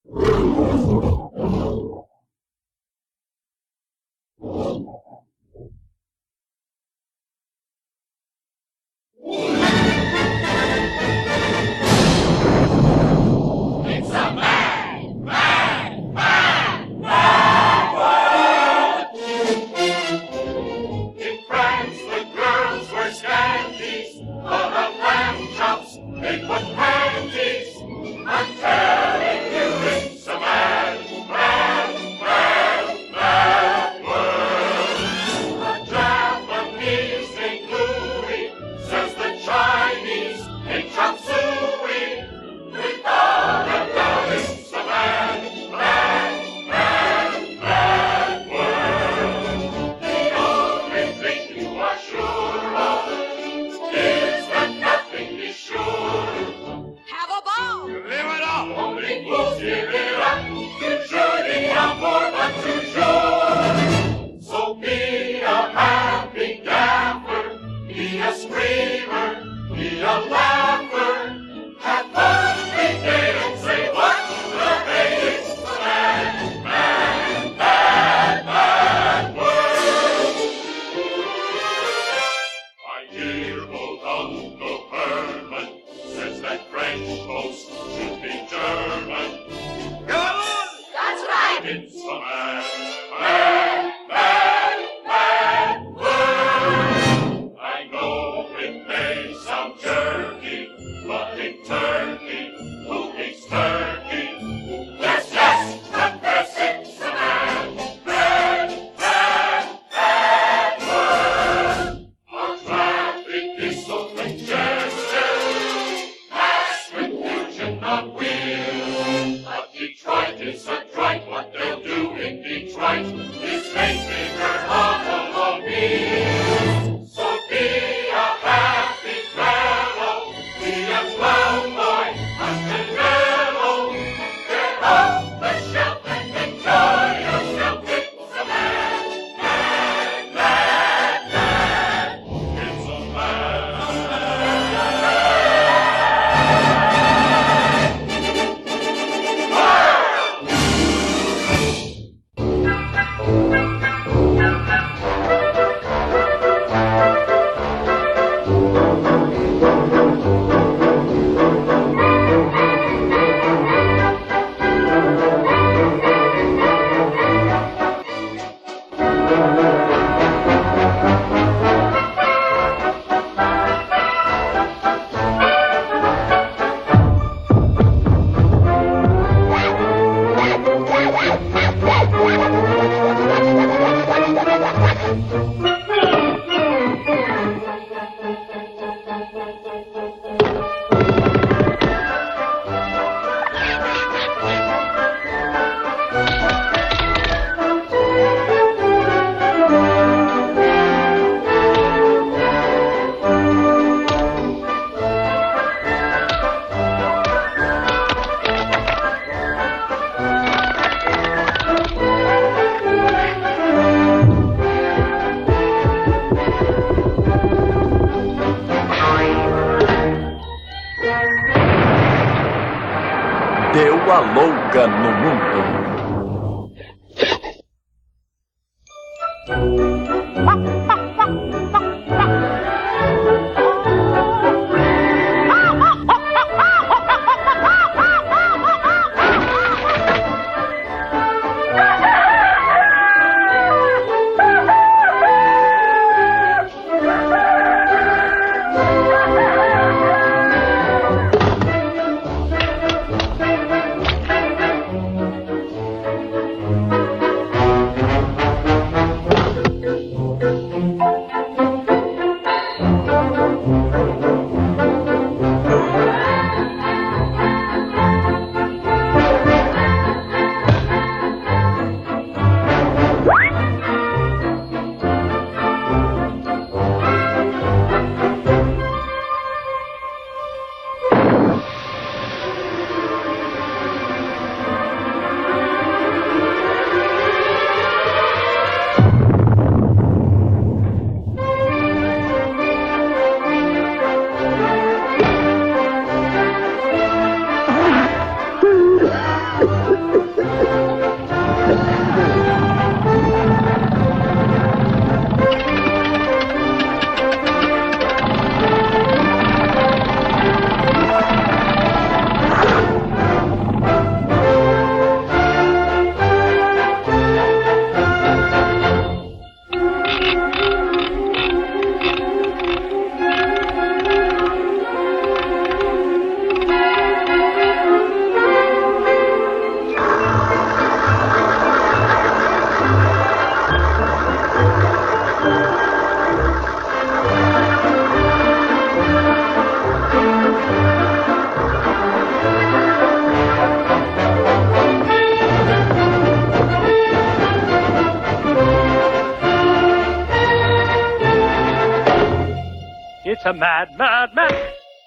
Deu a louca no mundo. It's a mad, mad, mad...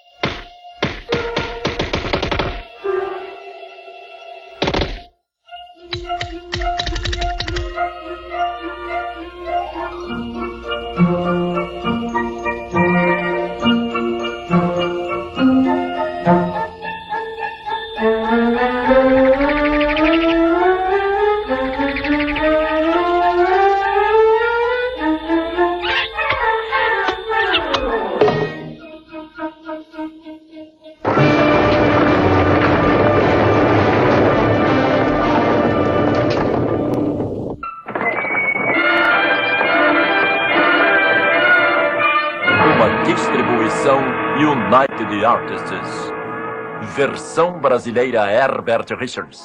Distribuição United Artists. Versão brasileira Herbert Richards.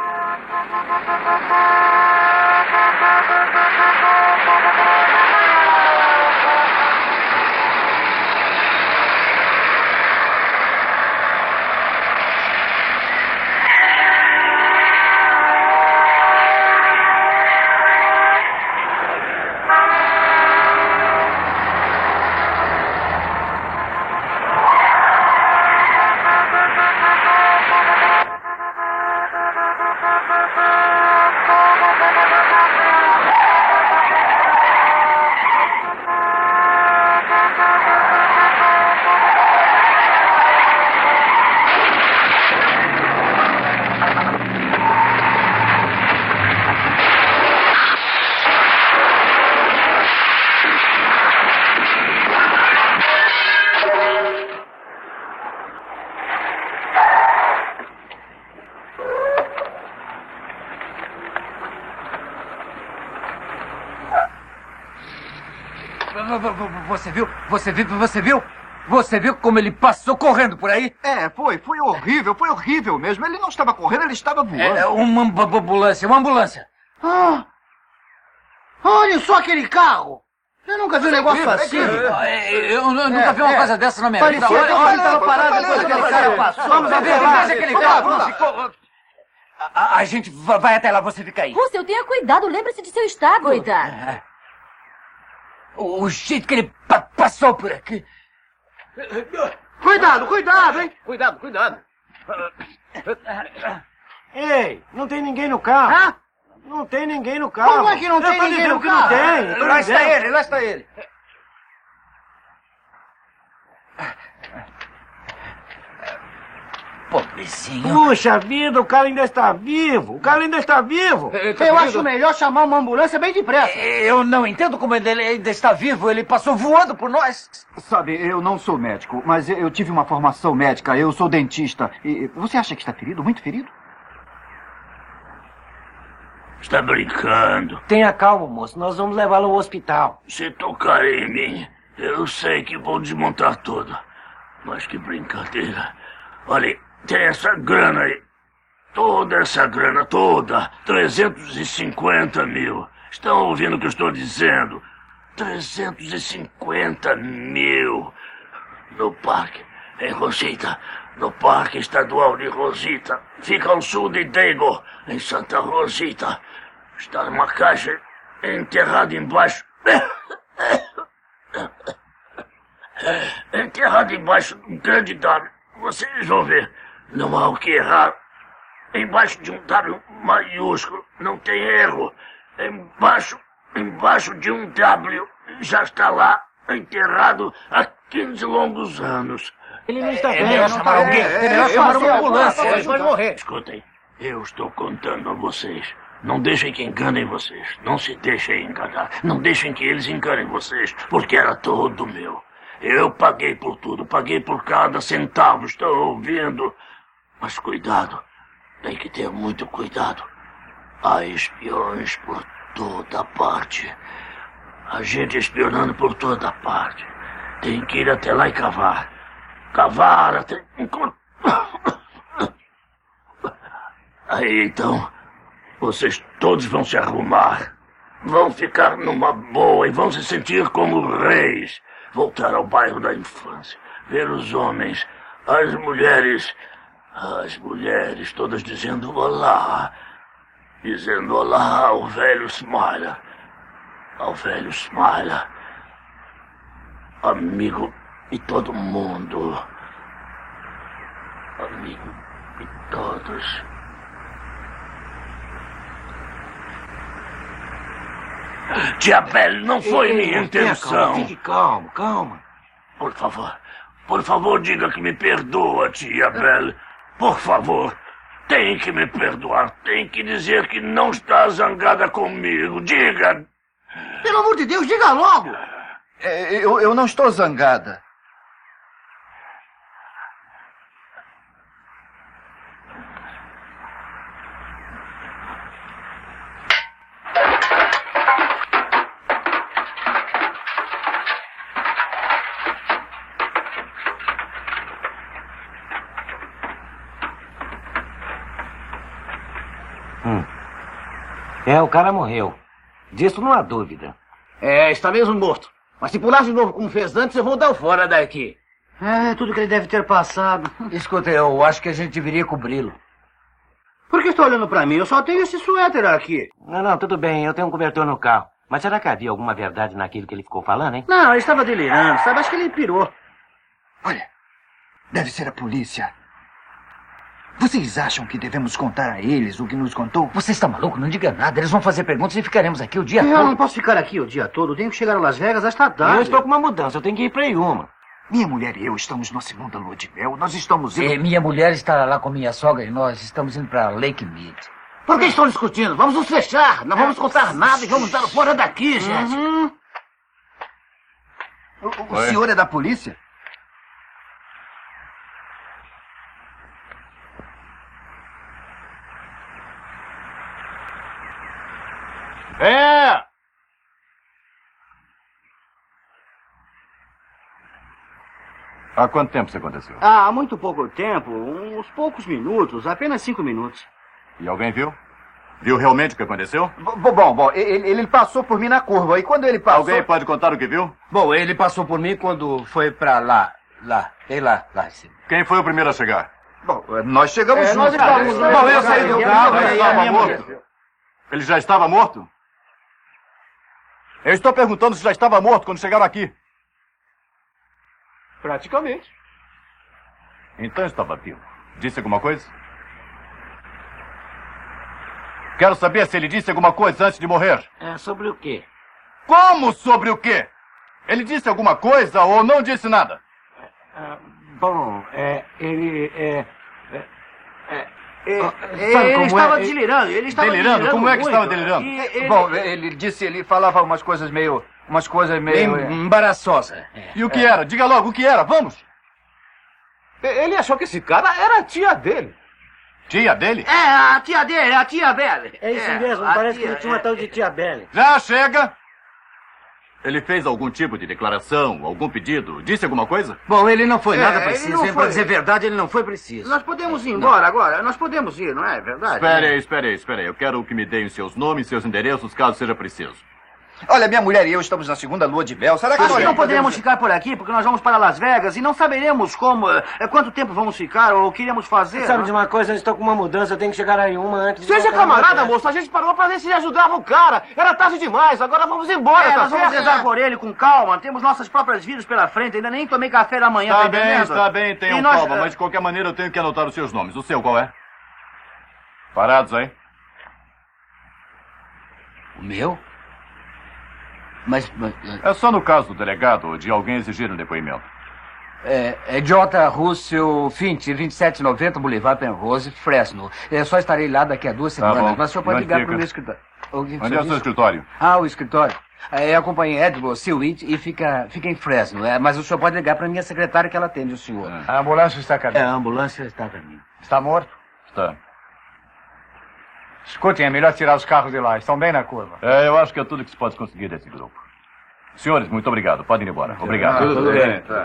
Você viu como ele passou correndo por aí? Foi horrível mesmo. Ele não estava correndo, ele estava voando. Uma ambulância. Ah, olha só aquele carro. Eu nunca vi um negócio assim. Eu nunca vi uma coisa dessa na minha vida. Olha, ele estava parado depois que aquele cara passou. Vamos ver, veja aquele carro. A gente vai até lá, você fica aí. Russell, tenha cuidado, lembre-se de seu estado. Cuidado. O jeito que ele passou por aqui. Cuidado, hein? Cuidado. Ei, não tem ninguém no carro. Hã? Não tem ninguém no carro. Como é que não tem ninguém no carro? Não tem. Lá está ele. Pobrezinho. Puxa vida, o cara ainda está vivo. Eu acho melhor chamar uma ambulância bem depressa. Eu não entendo como ele ainda está vivo. Ele passou voando por nós. Sabe, eu não sou médico, mas eu tive uma formação médica. Eu sou dentista. E você acha que está ferido? Muito ferido? Está brincando. Tenha calma, moço. Nós vamos levá-lo ao hospital. Se tocar em mim, eu sei que vou desmontar tudo. Mas que brincadeira. Olha, tem essa grana aí. Toda essa grana, toda. 350 mil. Estão ouvindo o que eu estou dizendo? 350 mil. No parque, em Rosita. No Parque Estadual de Rosita. Fica ao sul de Dago, em Santa Rosita. Está numa caixa enterrada embaixo. Enterrada embaixo de um grande W. Vocês vão ver. Não há o que errar. Embaixo de um W maiúsculo. Não tem erro. Embaixo de um W. Já está lá, enterrado há 15 longos anos. Ele não está bem. melhor chamar alguém. É melhor chamar uma ambulância. Ele vai morrer. Escutem, eu estou contando a vocês. Não deixem que enganem vocês. Não se deixem enganar. Não deixem que eles enganem vocês, porque era todo meu. Eu paguei por tudo, paguei por cada centavo, estão ouvindo? Mas cuidado, tem que ter muito cuidado. Há espiões por toda parte. A gente espionando por toda parte. Tem que ir até lá e cavar. Cavar até... Aí então, vocês todos vão se arrumar. Vão ficar numa boa e vão se sentir como reis. Voltar ao bairro da infância. Ver os homens, as mulheres todas dizendo olá. Dizendo olá ao velho Smiler. Ao velho Smiler. Amigo e todo mundo. Amigo e todos. Tia Belle, não foi minha intenção. Fique calmo, calma. Por favor, diga que me perdoa, tia Belle. Por favor, tem que me perdoar. Tem que dizer que não está zangada comigo. Diga. Pelo amor de Deus, diga logo! Eu não estou zangada. O cara morreu. Disso não há dúvida. Está mesmo morto. Mas se pular de novo como fez antes, eu vou dar o fora daqui. Tudo que ele deve ter passado. Escuta, eu acho que a gente deveria cobri-lo. Por que está olhando pra mim? Eu só tenho esse suéter aqui. Não, tudo bem. Eu tenho um cobertor no carro. Mas será que havia alguma verdade naquilo que ele ficou falando, hein? Não, ele estava delirando, sabe? Acho que ele pirou. Olha, deve ser a polícia. Vocês acham que devemos contar a eles o que nos contou? Você está maluco? Não diga nada. Eles vão fazer perguntas e ficaremos aqui o dia todo. Eu não posso ficar aqui o dia todo. Tenho que chegar a Las Vegas esta tarde. Eu estou com uma mudança. Eu tenho que ir para Yuma. Minha mulher e eu estamos na segunda lua de mel. Nós estamos indo... minha mulher está lá com minha sogra e nós estamos indo para Lake Mead. Por que estão discutindo? Vamos nos fechar. Não vamos contar nada e vamos dar fora daqui, gente. O senhor é da polícia? Há quanto tempo isso aconteceu? Há muito pouco tempo. Uns poucos minutos. Apenas 5 minutos. E alguém viu? Viu realmente o que aconteceu? Bom, ele passou por mim na curva. E quando ele passou... Alguém pode contar o que viu? Bom, ele passou por mim quando foi para lá. Lá em cima. Quem foi o primeiro a chegar? Bom, nós chegamos juntos. Nós estávamos... Bom, eu saí do carro e estava morto. Ele já estava morto? Eu estou perguntando se já estava morto quando chegaram aqui. Praticamente. Então estava vivo. Disse alguma coisa? Quero saber se ele disse alguma coisa antes de morrer. Sobre o quê? Como sobre o quê? Ele disse alguma coisa ou não disse nada? Ele estava delirando. Ele estava delirando. Como é que muito. estava delirando? Bom, ele falava umas coisas meio... Embaraçosa. E o que era? Diga logo, o que era? Vamos! Ele achou que esse cara era a tia dele. Tia dele? A tia dele, a tia Belle. É isso mesmo. Parece que ele tinha uma tal de tia Belle. Já chega! Ele fez algum tipo de declaração, algum pedido? Disse alguma coisa? Bom, ele não foi nada ele preciso. não Hein? foi. Para dizer a verdade, ele não foi preciso. Nós podemos ir embora agora. Nós podemos ir, não é verdade? Espere aí. Eu quero que me deem seus nomes, seus endereços, caso seja preciso. Olha, minha mulher e eu estamos na segunda lua de mel. Será que Acho nós que não poderemos ficar por aqui, porque nós vamos para Las Vegas e não saberemos quanto tempo vamos ficar ou o que iremos fazer. Sabe de uma coisa? Eu estou com uma mudança. Eu tenho que chegar aí uma antes. Seja camarada, moço. A gente parou para ver se ajudava o cara. Era tarde demais. Agora vamos embora, tá nós vamos certo? rezar por ele com calma. Temos nossas próprias vidas pela frente. Ainda nem tomei café da manhã. Está bem, tenham calma. Mas de qualquer maneira eu tenho que anotar os seus nomes. O seu qual é? Parados aí. O meu? Mas... É só no caso do delegado ou de alguém exigir um depoimento. É J. Russell Fint, 2790 Boulevard Penrose, Fresno. Só estarei lá daqui a 2 semanas. Bom. Mas o senhor pode ligar para o meu escritório. Onde é o seu escritório? O escritório. Eu acompanho Edward Seaweed e fica em Fresno. Mas o senhor pode ligar para a minha secretária que ela atende o senhor. A ambulância está a caminho. A ambulância está a caminho. Está morto? Está. Escutem, é melhor tirar os carros de lá. Estão bem na curva. Eu acho que é tudo que se pode conseguir desse grupo. Senhores, muito obrigado. Podem ir embora. Obrigado. Tudo bem. Tá.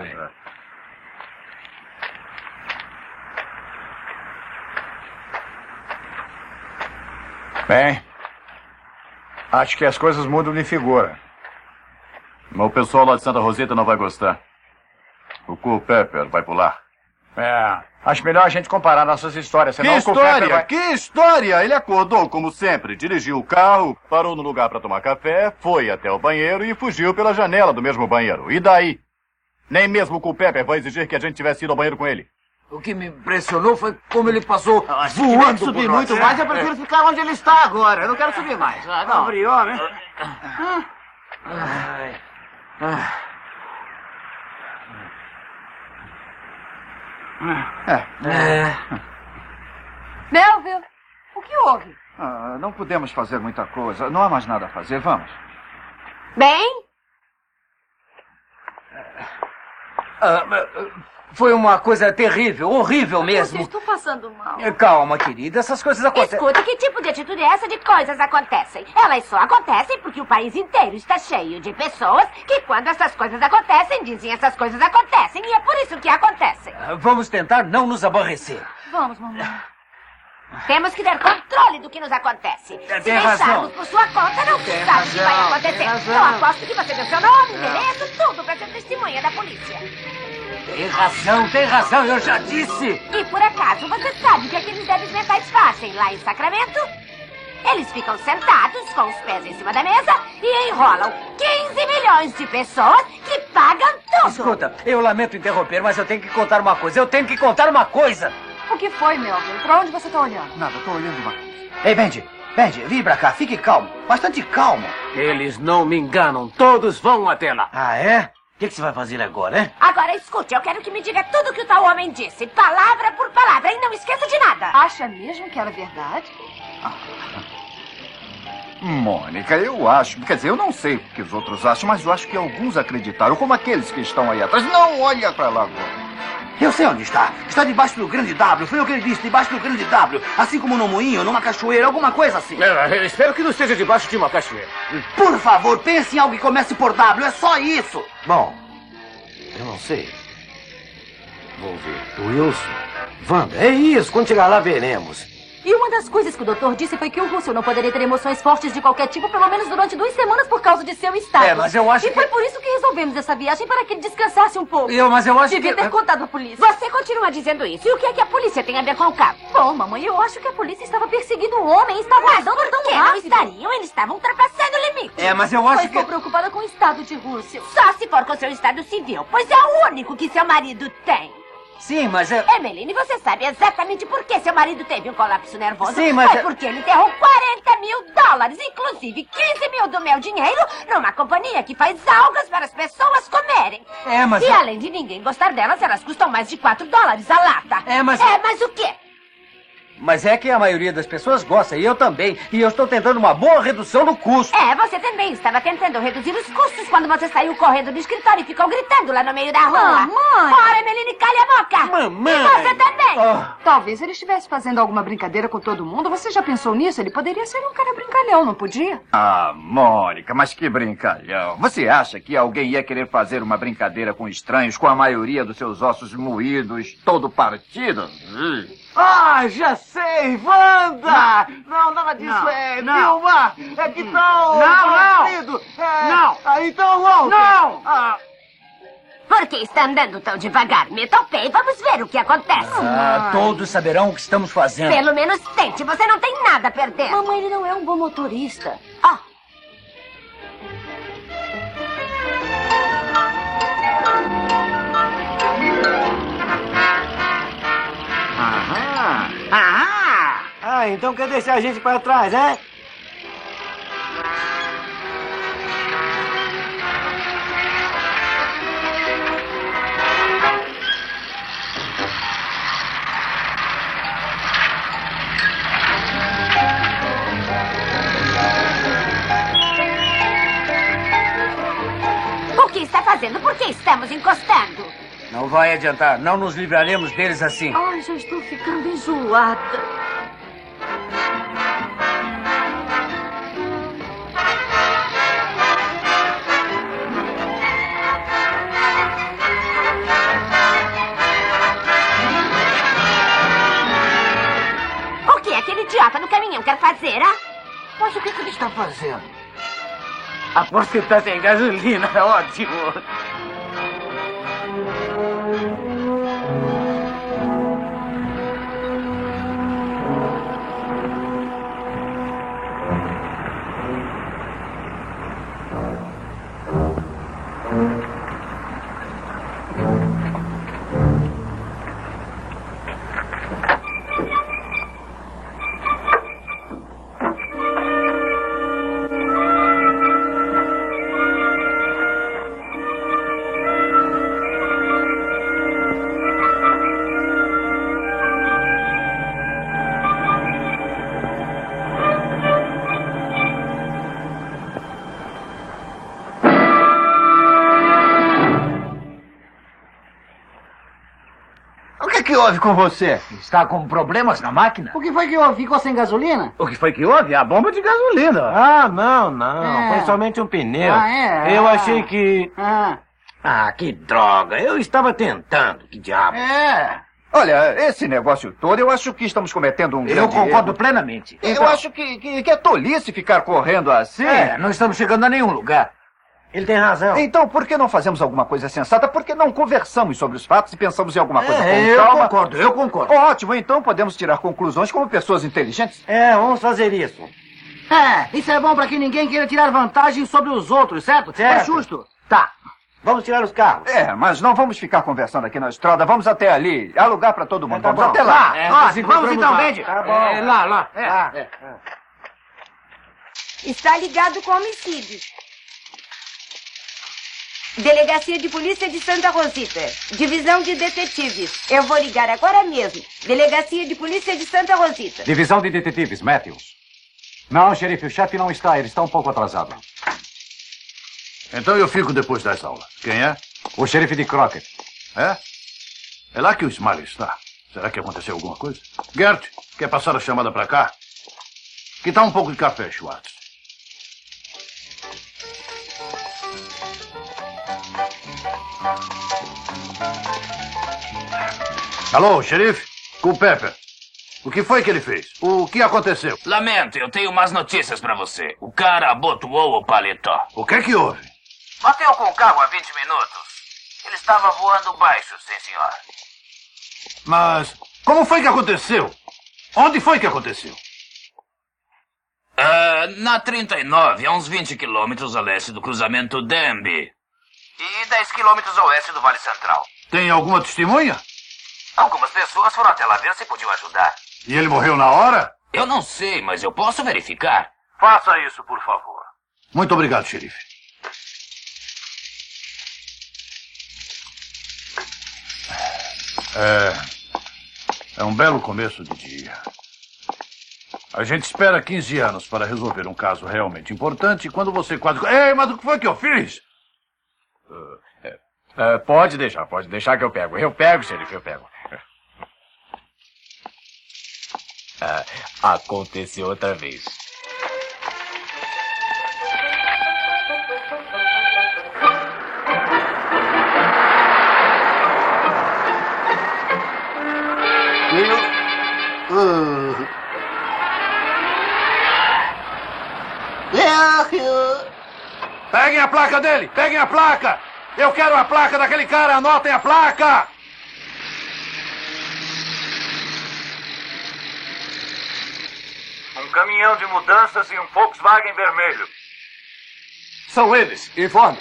Bem, acho que as coisas mudam de figura. O pessoal lá de Santa Roseta não vai gostar. O Culpepper vai pular. Acho melhor a gente comparar nossas histórias. Que Senão história? Que história? Ele acordou como sempre, dirigiu o carro, parou no lugar para tomar café, foi até o banheiro e fugiu pela janela do mesmo banheiro. E daí? Nem mesmo o Culpepper vai exigir que a gente tivesse ido ao banheiro com ele. O que me impressionou foi como ele passou Se tiver que voando subir por nós. muito mais, eu prefiro ficar onde ele está agora. Eu não quero subir mais. Não. Abriu, né? Melville, o que houve? Não podemos fazer muita coisa. Não há mais nada a fazer. Vamos. Bem? Foi uma coisa terrível, horrível mesmo. Estou passando mal. Calma, querida, essas coisas acontecem. Escuta, que tipo de atitude é essa de coisas acontecem? Elas só acontecem porque o país inteiro está cheio de pessoas que, quando essas coisas acontecem, dizem essas coisas acontecem. E é por isso que acontecem. Vamos tentar não nos aborrecer. Vamos, mamãe. Temos que ter controle do que nos acontece. Se Tem razão. deixarmos por sua conta, não se sabe o que vai acontecer. Eu aposto que você deu seu nome, endereço, tudo para ser testemunha da polícia. Tem razão, eu já disse. E por acaso, você sabe o que aqueles débeis mentais fazem lá em Sacramento? Eles ficam sentados com os pés em cima da mesa e enrolam 15 milhões de pessoas que pagam tudo. Escuta, eu lamento interromper, mas eu tenho que contar uma coisa. O que foi, Melville? Pra onde você tá olhando? Nada, estou olhando uma coisa. Ei, Benji, vem pra cá. Fique calmo. Bastante calmo. Eles não me enganam. Todos vão até lá. Ah, é? O que você vai fazer agora, hein? Agora escute, eu quero que me diga tudo o que o tal homem disse, palavra por palavra, e não esqueça de nada. Acha mesmo que era verdade? Mônica, eu acho... Quer dizer, eu não sei o que os outros acham, mas eu acho que alguns acreditaram, como aqueles que estão aí atrás. Não olha pra lá agora. Eu sei onde está. Está debaixo do grande W. Foi o que ele disse, debaixo do grande W. Assim como no moinho, numa cachoeira, alguma coisa assim. Eu espero que não esteja debaixo de uma cachoeira. Por favor, pense em algo que comece por W. É só isso. Bom, eu não sei. Vou ver. Wilson. Wanda, é isso. Quando chegar lá, veremos. E uma das coisas que o doutor disse foi que o Russell não poderia ter emoções fortes de qualquer tipo, pelo menos durante 2 semanas, por causa de seu estado. Mas eu acho E foi por isso que resolvemos essa viagem, para que ele descansasse um pouco. Mas eu acho Devia que... ter contado à polícia. Você continua dizendo isso. E o que é que a polícia tem a ver com o caso? Bom, mamãe, eu acho que a polícia estava perseguindo um homem e estava Mas andando por tão que não rápido. estariam? Eles estavam ultrapassando o limite. Mas eu acho Estou preocupada com o estado de Russell. Só se for com seu estado civil, pois é o único que seu marido tem. Sim, mas é... Emeline, você sabe exatamente por que seu marido teve um colapso nervoso? Sim, mas Foi porque ele enterrou $40 mil, inclusive 15 mil do meu dinheiro, numa companhia que faz algas para as pessoas comerem. mas... E além de ninguém gostar delas, elas custam mais de $4 a lata. Mas o quê? Mas é que a maioria das pessoas gosta, e eu também. E eu estou tentando uma boa redução no custo. Você também estava tentando reduzir os custos quando você saiu correndo do escritório e ficou gritando lá no meio da rua. Mamãe! Ora, Emeline, calha a boca! Mamãe! E você também! Talvez ele estivesse fazendo alguma brincadeira com todo mundo. Você já pensou nisso? Ele poderia ser um cara brincalhão, não podia? Mônica, mas que brincalhão. Você acha que alguém ia querer fazer uma brincadeira com estranhos, com a maioria dos seus ossos moídos, todo partido? Já sei, Wanda! Não, nada disso, Vilma! É que tal... Não! Então, Walter! Não! Por que está andando tão devagar? Meta o pé e vamos ver o que acontece. Todos saberão o que estamos fazendo. Pelo menos tente, você não tem nada a perder. Mamãe, ele não é um bom motorista. Então quer deixar a gente para trás, é? O que está fazendo? Por que estamos encostando? Não vai adiantar. Não nos livraremos deles assim. Já estou ficando enjoada. O que aquele idiota no caminhão quer fazer, Mas o que ele está fazendo? Aposto que está sem gasolina. Ótimo. houve com você? Está com problemas na máquina? O que foi que houve? Ficou sem gasolina? O que foi que houve? A bomba de gasolina. Ah, não. É. Foi somente um pneu. É? Eu achei que... Ah, que droga. Eu estava tentando. Que diabo. É. Olha, esse negócio todo, eu acho que estamos cometendo um grande Eu concordo erro. plenamente. Eu acho que é tolice ficar correndo assim. Não estamos chegando a nenhum lugar. Ele tem razão. Então, por que não fazemos alguma coisa sensata? Por que não conversamos sobre os fatos e pensamos em alguma coisa com Eu calma? concordo. Ótimo, então podemos tirar conclusões como pessoas inteligentes. Vamos fazer isso. Isso é bom pra que ninguém queira tirar vantagem sobre os outros, certo? É justo. Tá. Vamos tirar os carros. Mas não vamos ficar conversando aqui na estrada. Vamos até ali. Há lugar para todo mundo. Vamos até lá. Vamos então, Bendy. Tá bom. Lá. Está ligado com homicídio. Delegacia de Polícia de Santa Rosita. Divisão de Detetives. Eu vou ligar agora mesmo. Delegacia de Polícia de Santa Rosita. Divisão de Detetives, Matthews. Não, xerife, o chefe não está. Ele está um pouco atrasado. Então eu fico depois das aulas. Quem é? O xerife de Crockett. É? É lá que o Smiley está. Será que aconteceu alguma coisa? Gert, quer passar a chamada para cá? Que tal um pouco de café, Schwartz? Alô, xerife? Culpepper. O que foi que ele fez? O que aconteceu? Lamento, eu tenho más notícias pra você. O cara abotoou o paletó. O que é que houve? Bateu com o carro há 20 minutos. Ele estava voando baixo, sim, senhor. Mas como foi que aconteceu? Onde foi que aconteceu? Na 39, a uns 20 quilômetros a leste do cruzamento Denby. E 10 quilômetros a oeste do Vale Central. Tem alguma testemunha? Algumas pessoas foram até lá ver se podiam ajudar. E ele morreu na hora? Eu não sei, mas eu posso verificar. Faça isso, por favor. Muito obrigado, xerife. É um belo começo de dia. A gente espera 15 anos para resolver um caso realmente importante e quando você quase... Ei, mas o que foi que eu fiz? Pode deixar que eu pego. Eu pego, xerife, eu pego. Aconteceu outra vez. Peguem a placa dele! Peguem a placa! Eu quero a placa daquele cara! Anotem a placa! Um caminhão de mudanças e um Volkswagen vermelho. São eles. Informe.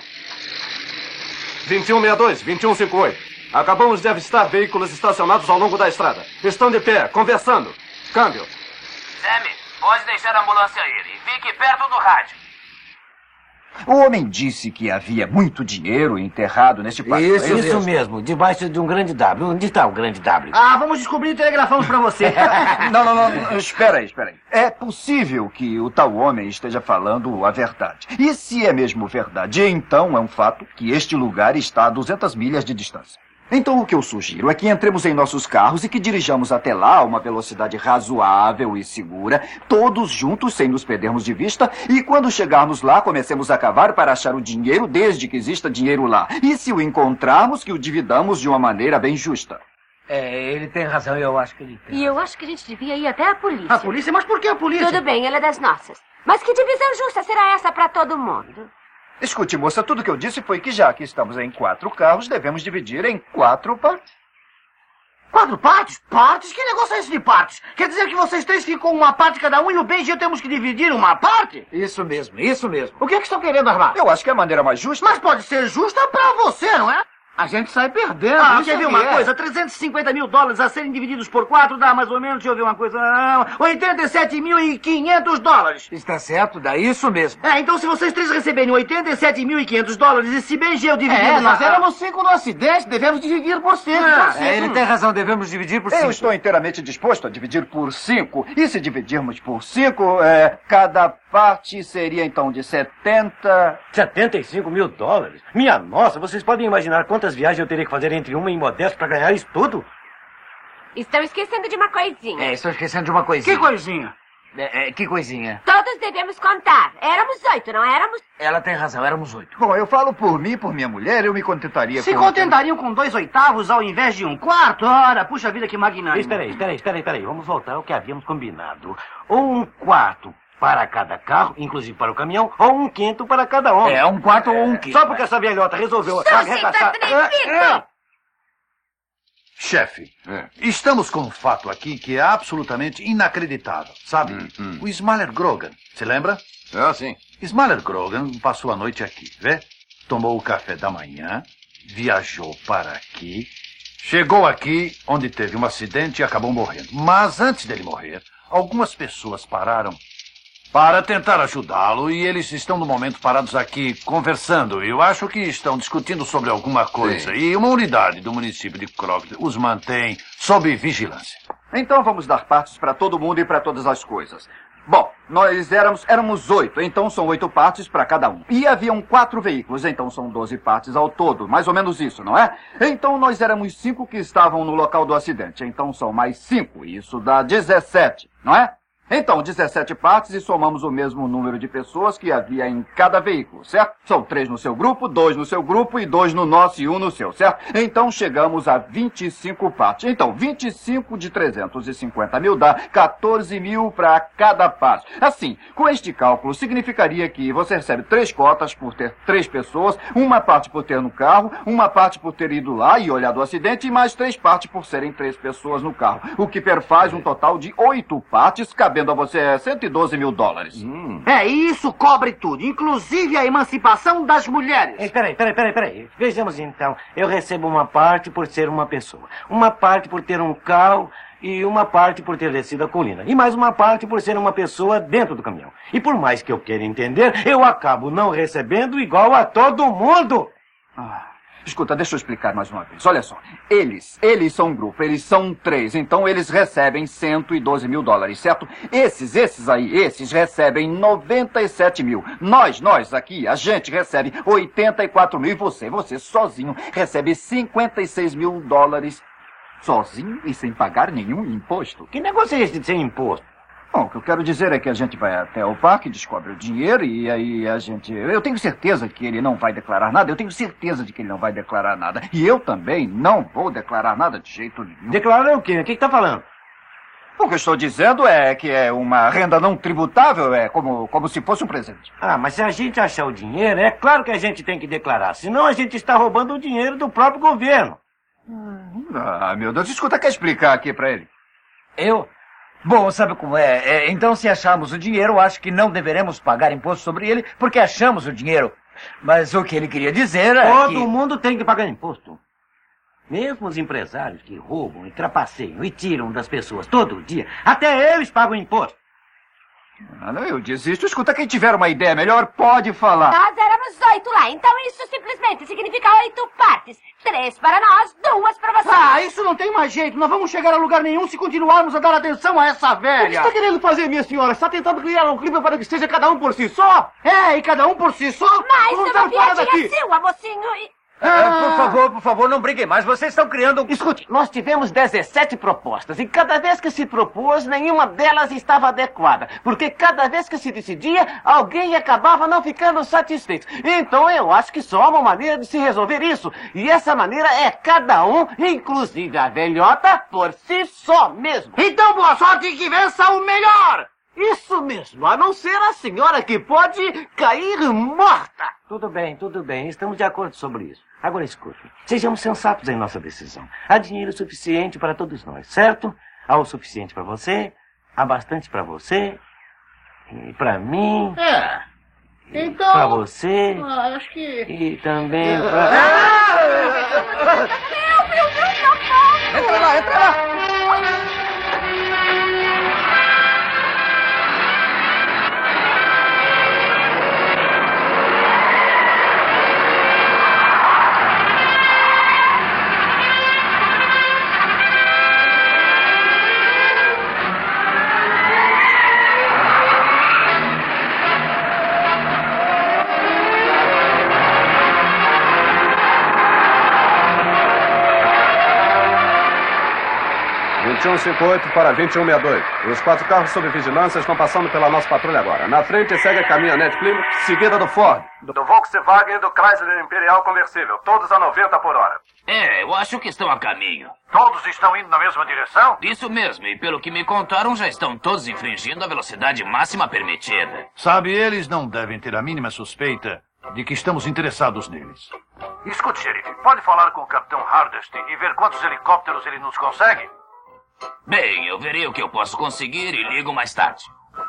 2162, 2158. Acabamos de avistar veículos estacionados ao longo da estrada. Estão de pé, conversando. Câmbio. Sammy, pode deixar a ambulância ir e fique perto do rádio. O homem disse que havia muito dinheiro enterrado neste parque. Isso mesmo, debaixo de um grande W. Onde está o grande W? Vamos descobrir e telegrafamos pra você. Não. Espera aí. É possível que o tal homem esteja falando a verdade. E se é mesmo verdade, então é um fato que este lugar está a 200 milhas de distância. Então o que eu sugiro é que entremos em nossos carros e que dirijamos até lá a uma velocidade razoável e segura, todos juntos sem nos perdermos de vista, e quando chegarmos lá comecemos a cavar para achar o dinheiro desde que exista dinheiro lá. E se o encontrarmos, que o dividamos de uma maneira bem justa. Ele tem razão, eu acho que ele tem. E eu acho que a gente devia ir até a polícia. A polícia? Mas por que a polícia? Tudo bem, ela é das nossas. Mas que divisão justa será essa pra todo mundo? Escute, moça, tudo que eu disse foi que já que estamos em 4 carros, devemos dividir em 4 partes. 4 partes? Partes? Que negócio é esse de partes? Quer dizer que vocês três ficam uma parte cada um e o Benji e eu temos que dividir uma parte? Isso mesmo. O que é que estão querendo armar? Eu acho que é a maneira mais justa. Mas pode ser justa pra você, não é? A gente sai perdendo. Quer ver uma coisa? 350 mil dólares a serem divididos por 4 dá mais ou menos, deixa eu ver uma coisa, 87.500 dólares. Está certo, dá isso mesmo. Então se vocês três receberem 87.500 dólares e se Benji e eu dividirmos... nós éramos 5 no acidente, devemos dividir por 5. Ele tem razão, devemos dividir por 5. Eu estou inteiramente disposto a dividir por 5. E se dividirmos por 5, cada parte seria então de 75 mil dólares? Minha nossa, vocês podem imaginar quantas viagens eu teria que fazer entre uma e Modesto para ganhar isso tudo? Estão esquecendo de uma coisinha. Estou esquecendo de uma coisinha. Que coisinha? Que coisinha? Todos devemos contar. Éramos 8, não éramos? Ela tem razão, éramos 8. Bom, eu falo por mim e por minha mulher, eu me contentaria Se com... contentariam com 2/8 ao invés de 1/4? Ora, puxa vida, que magnânimo. Espera aí. Vamos voltar ao que havíamos combinado. Ou 1/4 para cada carro, inclusive para o caminhão, ou 1/5 para cada homem. 1/4 ou 1/5. Só porque essa velhota resolveu arregaçar... Chefe, estamos com um fato aqui que é absolutamente inacreditável, sabe? O Smaller Grogan, se lembra? Ah, sim. Smaller Grogan passou a noite aqui, vê? Tomou o café da manhã, viajou para aqui, chegou aqui onde teve um acidente e acabou morrendo. Mas antes dele morrer, algumas pessoas pararam para tentar ajudá-lo e eles estão no momento parados aqui conversando. Eu acho que estão discutindo sobre alguma coisa. Sim. E uma unidade do município de Crockett os mantém sob vigilância. Então vamos dar partes para todo mundo e para todas as coisas. Bom, nós éramos 8, então são 8 partes para cada um. E haviam 4 veículos, então são 12 partes ao todo. Mais ou menos isso, não é? Então nós éramos 5 que estavam no local do acidente. Então são mais 5, isso dá 17, não é? Então, 17 partes e somamos o mesmo número de pessoas que havia em cada veículo, certo? São 3 no seu grupo, 2 no seu grupo e 2 no nosso e 1 no seu, certo? Então, chegamos a 25 partes. Então, 25 de 350 mil dá 14 mil para cada parte. Assim, com este cálculo, significaria que você recebe 3 cotas por ter 3 pessoas, uma parte por ter no carro, uma parte por ter ido lá e olhado o acidente e mais 3 partes por serem 3 pessoas no carro. O que perfaz um total de 8 partes, cabendo a você 112 mil dólares. E isso cobre tudo, inclusive a emancipação das mulheres. Peraí. Vejamos então. Eu recebo uma parte por ser uma pessoa, uma parte por ter um carro e uma parte por ter descido a colina. E mais uma parte por ser uma pessoa dentro do caminhão. E por mais que eu queira entender, eu acabo não recebendo igual a todo mundo. Escuta, deixa eu explicar mais uma vez. Olha só, eles são um grupo, eles são 3, então eles recebem 112 mil dólares, certo? Esses recebem 97 mil. Nós aqui, a gente recebe 84 mil e você sozinho recebe 56 mil dólares sozinho e sem pagar nenhum imposto. Que negócio é esse de sem imposto? Bom, o que eu quero dizer é que a gente vai até o parque, descobre o dinheiro e aí eu tenho certeza que ele não vai declarar nada, eu tenho certeza de que ele não vai declarar nada. E eu também não vou declarar nada de jeito nenhum. Declarar o quê? O que está falando? O que eu estou dizendo é que é uma renda não tributável, é como se fosse um presente. Mas se a gente achar o dinheiro, é claro que a gente tem que declarar, senão a gente está roubando o dinheiro do próprio governo. Meu Deus, escuta, quer explicar aqui para ele? Bom, sabe como é? Então, se acharmos o dinheiro, acho que não deveremos pagar imposto sobre ele, porque achamos o dinheiro. Mas o que ele queria dizer é Todo mundo tem que pagar imposto. Mesmo os empresários que roubam e trapaceiam e tiram das pessoas todo dia, até eles pagam imposto. Eu desisto. Escuta, quem tiver uma ideia melhor pode falar. Nós éramos 8 lá, então isso simplesmente significa 8 partes. 3 para nós, 2 para você. Isso não tem mais jeito. Não vamos chegar a lugar nenhum se continuarmos a dar atenção a essa velha. O que está querendo fazer, minha senhora? Está tentando criar um clima para que seja cada um por si só? E cada um por si só? Mas uma piadinha sua, mocinho. Por favor, não briguem mais. Vocês estão criando... Escute, nós tivemos 17 propostas e cada vez que se propôs, nenhuma delas estava adequada. Porque cada vez que se decidia, alguém acabava não ficando satisfeito. Então eu acho que só há uma maneira de se resolver isso. E essa maneira é cada um, inclusive a velhota, por si só mesmo. Então boa sorte e que vença o melhor! Isso mesmo, a não ser a senhora que pode cair morta. Tudo bem, estamos de acordo sobre isso. Agora escute, sejamos sensatos em nossa decisão. Há dinheiro suficiente para todos nós, certo? Há o suficiente para você, há bastante para você, e para mim, então... para você, acho que... e também para... Entra lá! 2158 para 2162. Os 4 carros sob vigilância estão passando pela nossa patrulha agora. Na frente segue a caminhonete Plymouth, seguida do Ford, do Volkswagen e do Chrysler Imperial conversível, todos a 90 por hora. Eu acho que estão a caminho. Todos estão indo na mesma direção? Isso mesmo, e pelo que me contaram, já estão todos infringindo a velocidade máxima permitida. Sabe, eles não devem ter a mínima suspeita de que estamos interessados neles. Escute, xerife, pode falar com o Capitão Hardest e ver quantos helicópteros ele nos consegue? Bem, eu verei o que eu posso conseguir e ligo mais tarde.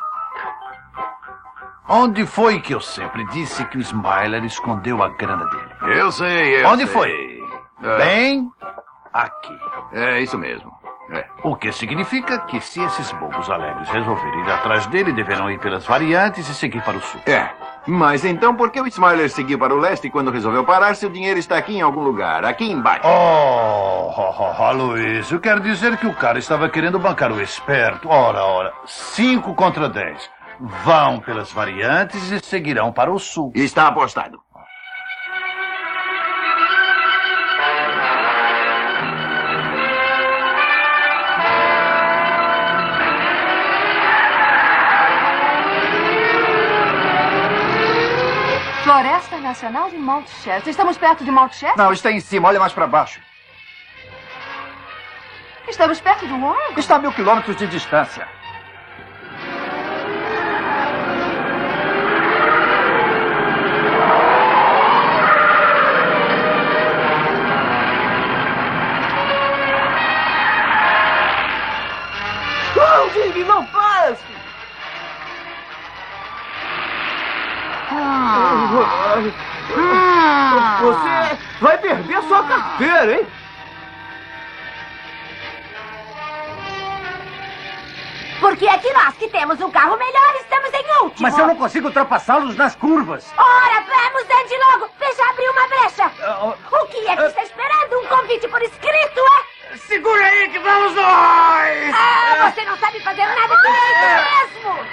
Onde foi que eu sempre disse que o Smiler escondeu a grana dele? Eu sei. Onde foi? Bem, aqui. É isso mesmo. O que significa que se esses bobos alegres resolverem ir atrás dele, deverão ir pelas variantes e seguir para o sul. Mas então por que o Smiler seguiu para o leste quando resolveu parar se o dinheiro está aqui em algum lugar, aqui embaixo? Luiz, eu quero dizer que o cara estava querendo bancar o esperto. Ora, 5 contra 10. Vão pelas variantes e seguirão para o sul. Está apostado. Floresta Nacional de Mount Shasta. Estamos perto de Mount Shasta? Não, está em cima. Olha mais para baixo. Estamos perto de Oregon? Está a 1000 quilômetros de distância. Jimmy, não faz! Você vai perder sua carteira, hein? Porque aqui nós que temos um carro melhor estamos em último. Mas eu não consigo ultrapassá-los nas curvas. Ora, vamos, Andy, logo. Veja abrir uma brecha. O que é que está esperando? Um convite por escrito, é? Segura aí que vamos nós! Você não sabe fazer nada direito mesmo.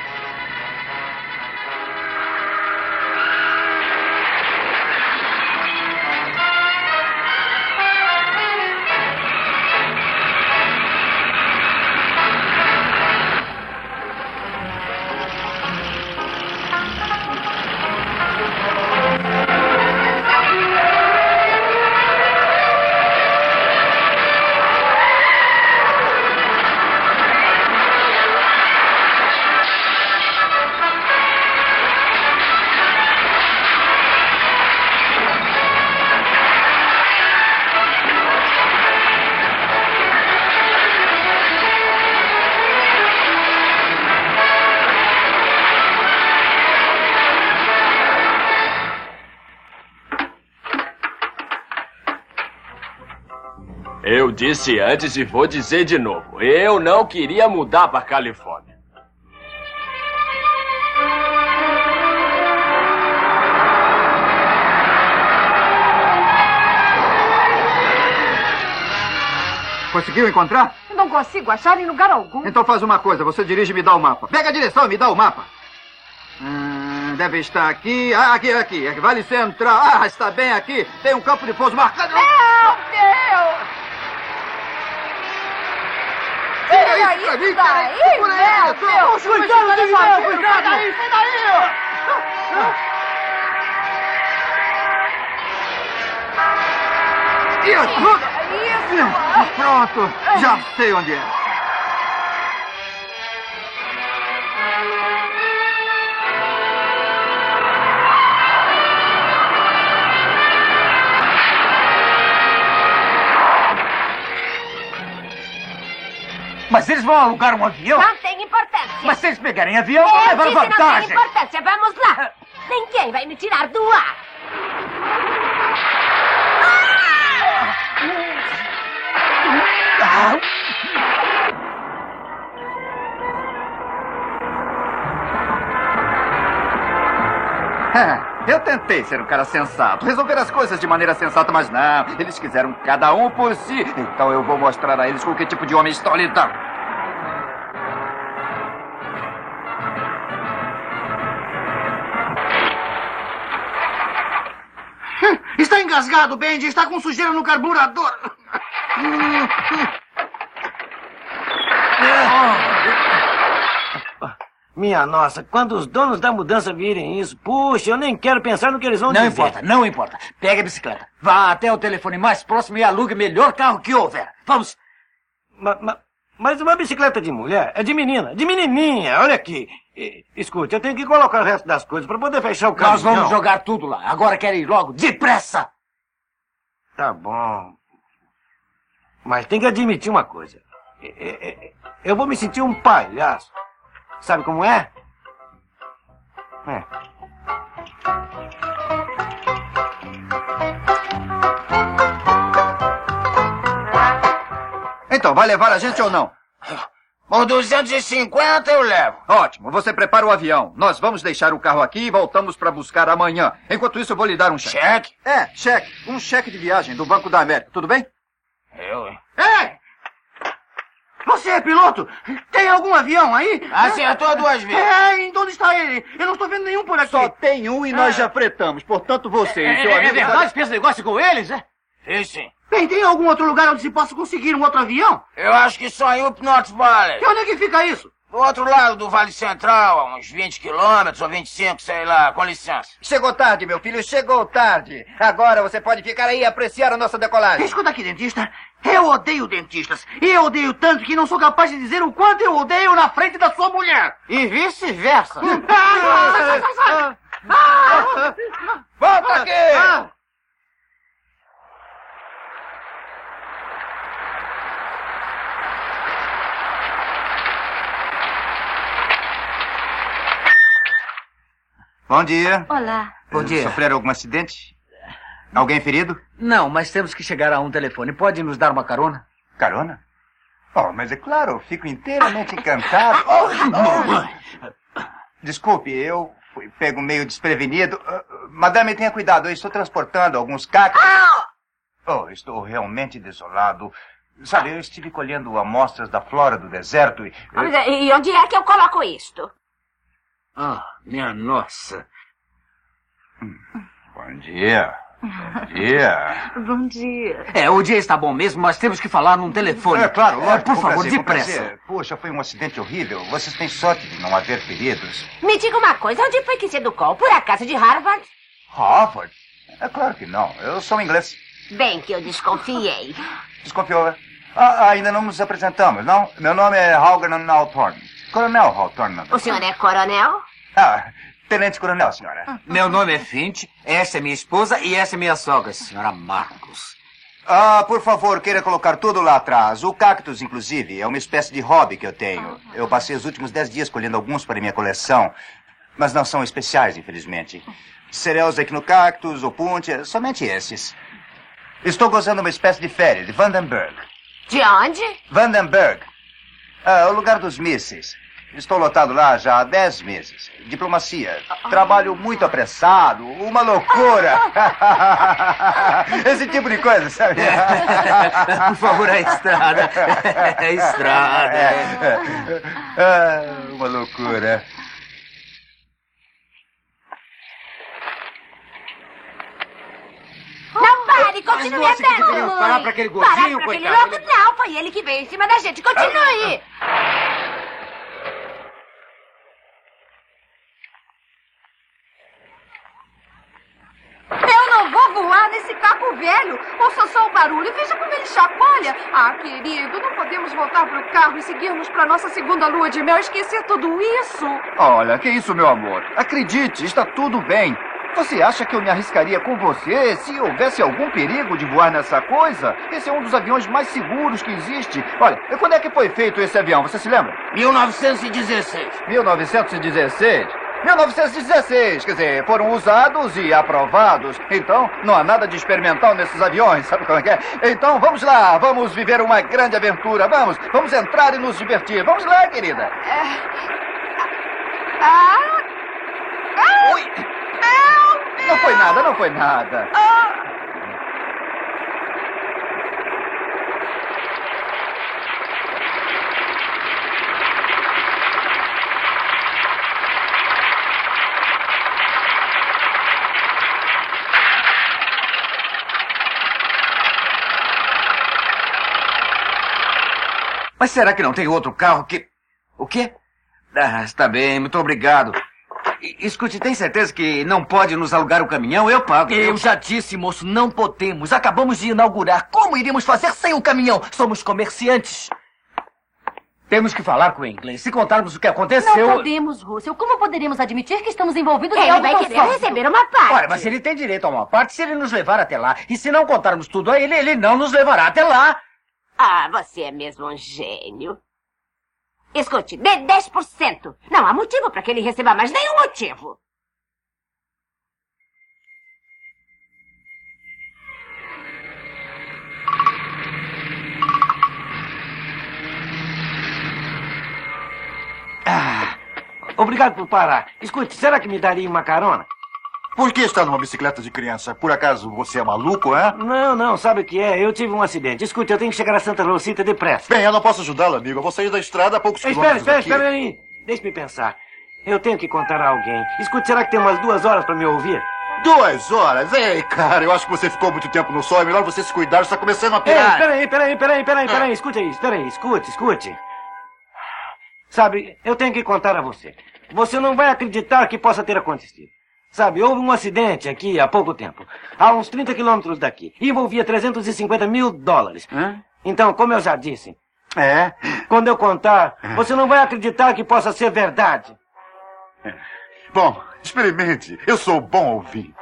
Eu disse antes e vou dizer de novo. Eu não queria mudar para Califórnia. Conseguiu encontrar? Eu não consigo achar em lugar algum. Então faz uma coisa, você dirige e me dá o mapa. Pega a direção e me dá o mapa. Deve estar aqui. Aqui. Vale Central. Está bem aqui. Tem um campo de pouso marcado. Meu Deus! Tira isso pra mim, cara. Segura aí, Deus! Cuidado daí! Sai daí! E ajuda! Isso! Pronto, já sei onde é. Mas eles vão alugar um avião? Não tem importância. Mas se eles pegarem avião, vão levar vantagem. Não tem importância. Vamos lá. Ninguém vai me tirar do ar. Eu tentei ser um cara sensato, resolver as coisas de maneira sensata, mas não. Eles quiseram cada um por si. Então eu vou mostrar a eles com que tipo de homem estou lidando. Está engasgado, Benji. Está com sujeira no carburador. Minha nossa, quando os donos da mudança virem isso, puxa, eu nem quero pensar no que eles vão dizer. Não importa, não importa. Pegue a bicicleta. Vá até o telefone mais próximo e alugue o melhor carro que houver. Vamos. Mas uma bicicleta de mulher é de menina, de menininha. Olha aqui. Escute, eu tenho que colocar o resto das coisas para poder fechar o caminhão. Nós vamos jogar tudo lá. Agora quero ir logo, depressa. Tá bom. Mas tem que admitir uma coisa. Eu vou me sentir um palhaço. Sabe como é? Então, vai levar a gente ou não? Por 250 eu levo. Ótimo, você prepara o avião. Nós vamos deixar o carro aqui e voltamos para buscar amanhã. Enquanto isso, eu vou lhe dar um cheque. Cheque? Cheque. Um cheque de viagem do Banco da América. Tudo bem? Hein? Ei! Você é piloto? Tem algum avião aí? Acertou 2 vezes. Então onde está ele? Eu não estou vendo nenhum por aqui. Só tem um e nós já fretamos. Portanto, você e seu amigo... É verdade? Fez negócio com eles, é? Fez sim. Tem algum outro lugar onde se possa conseguir um outro avião? Eu acho que só em Upnot Valley. E onde é que fica isso? Do outro lado do Vale Central, a uns 20 quilômetros ou 25, sei lá, com licença. Chegou tarde, meu filho, chegou tarde. Agora você pode ficar aí e apreciar a nossa decolagem. Escuta aqui, dentista. Eu odeio dentistas. E eu odeio tanto que não sou capaz de dizer o quanto eu odeio na frente da sua mulher. E vice-versa. Volta aqui! Bom dia. Olá. Bom dia. Sofreram algum acidente? Alguém ferido? Não, mas temos que chegar a um telefone. Pode nos dar uma carona? Carona? Oh, mas é claro, eu fico inteiramente encantado. Desculpe, eu fui pego meio desprevenido. Madame, tenha cuidado, eu estou transportando alguns cactos. Oh, estou realmente desolado. Sabe, eu estive colhendo amostras da flora do deserto e... E onde é que eu coloco isto? Minha nossa. Bom dia. Bom dia. Bom dia. O dia está bom mesmo, mas temos que falar num telefone. Claro, lógico. Por favor, depressa. Puxa, foi um acidente horrível. Vocês têm sorte de não haver feridos. Me diga uma coisa, onde foi que se educou? Por acaso de Harvard? Harvard? É claro que não. Eu sou inglês. Bem que eu desconfiei. Desconfiou, né? Ainda não nos apresentamos, não? Meu nome é Halgernon Hawthorne. Coronel Hawthorne. O senhor é coronel? Tenente Coronel, senhora. Meu nome é Finch, essa é minha esposa e essa é minha sogra, senhora Marcos. Por favor, queira colocar tudo lá atrás. O cactus, inclusive, é uma espécie de hobby que eu tenho. Eu passei os últimos 10 dias colhendo alguns para minha coleção, mas não são especiais, infelizmente. Cereus equinocactus, opuntia, somente esses. Estou gozando uma espécie de férias de Vandenberg. De onde? Vandenberg. O lugar dos mísseis. Estou lotado lá já há 10 meses. Diplomacia. Trabalho muito apressado. Uma loucura. Esse tipo de coisa, sabe? Por favor, a estrada. A estrada. Uma loucura. Não pare, continue Mas nossa, que andando. parar pra aquele gordinho, Parar pra aquele coitado. louco? Não, foi ele que veio em cima da gente. Continue. Eu não vou voar nesse carro velho. Ouça só o barulho. Veja como ele chacoalha. Querido, não podemos voltar pro carro e seguirmos pra nossa segunda lua de mel e esquecer tudo isso. Olha, que isso, meu amor. Acredite, está tudo bem. Você acha que eu me arriscaria com você se houvesse algum perigo de voar nessa coisa? Esse é um dos aviões mais seguros que existe. Olha, quando é que foi feito esse avião? Você se lembra? 1916. 1916? 1916, quer dizer, foram usados e aprovados. Então, não há nada de experimental nesses aviões, sabe como é que é? Então, vamos lá, vamos viver uma grande aventura. Vamos entrar e nos divertir. Vamos lá, querida. Ui! Não foi nada, não foi nada. Mas será que não tem outro carro que... O quê? Ah, está bem, muito obrigado. Escute, tem certeza que não pode nos alugar o caminhão? Eu pago. Eu já disse, moço, não podemos. Acabamos de inaugurar. Como iríamos fazer sem um caminhão? Somos comerciantes. Temos que falar com o inglês. Se contarmos o que aconteceu... Não podemos, Russell. Como poderíamos admitir que estamos envolvidos em Ele algo vai tão querer sólido? receber uma parte. Olha, mas ele tem direito a uma parte se ele nos levar até lá. E se não contarmos tudo a ele, ele não nos levará até lá. Ah, você é mesmo um gênio. Escute, dê 10%. Não há motivo para que ele receba mais nenhum motivo. Obrigado por parar. Escute, será que me daria uma carona? Por que está numa bicicleta de criança? Por acaso você é maluco, é? Não, sabe o que é? Eu tive um acidente. Escute, eu tenho que chegar a Santa Rosita depressa. Bem, eu não posso ajudá-lo, amigo. Eu vou sair da estrada a poucos quilômetros daqui. Espera aí. Deixe-me pensar. Eu tenho que contar a alguém. Escute, será que tem umas 2 horas para me ouvir? 2 horas? Ei, cara, eu acho que você ficou muito tempo no sol. É melhor você se cuidar. Está começando a pirar. Peraí. Escute aí. Escute. Sabe, eu tenho que contar a você. Você não vai acreditar que possa ter acontecido. Sabe, houve um acidente aqui há pouco tempo. A uns 30 quilômetros daqui. Envolvia $350 mil. Então, como eu já disse... Quando eu contar, você não vai acreditar que possa ser verdade. Bom, experimente. Eu sou bom ouvinte.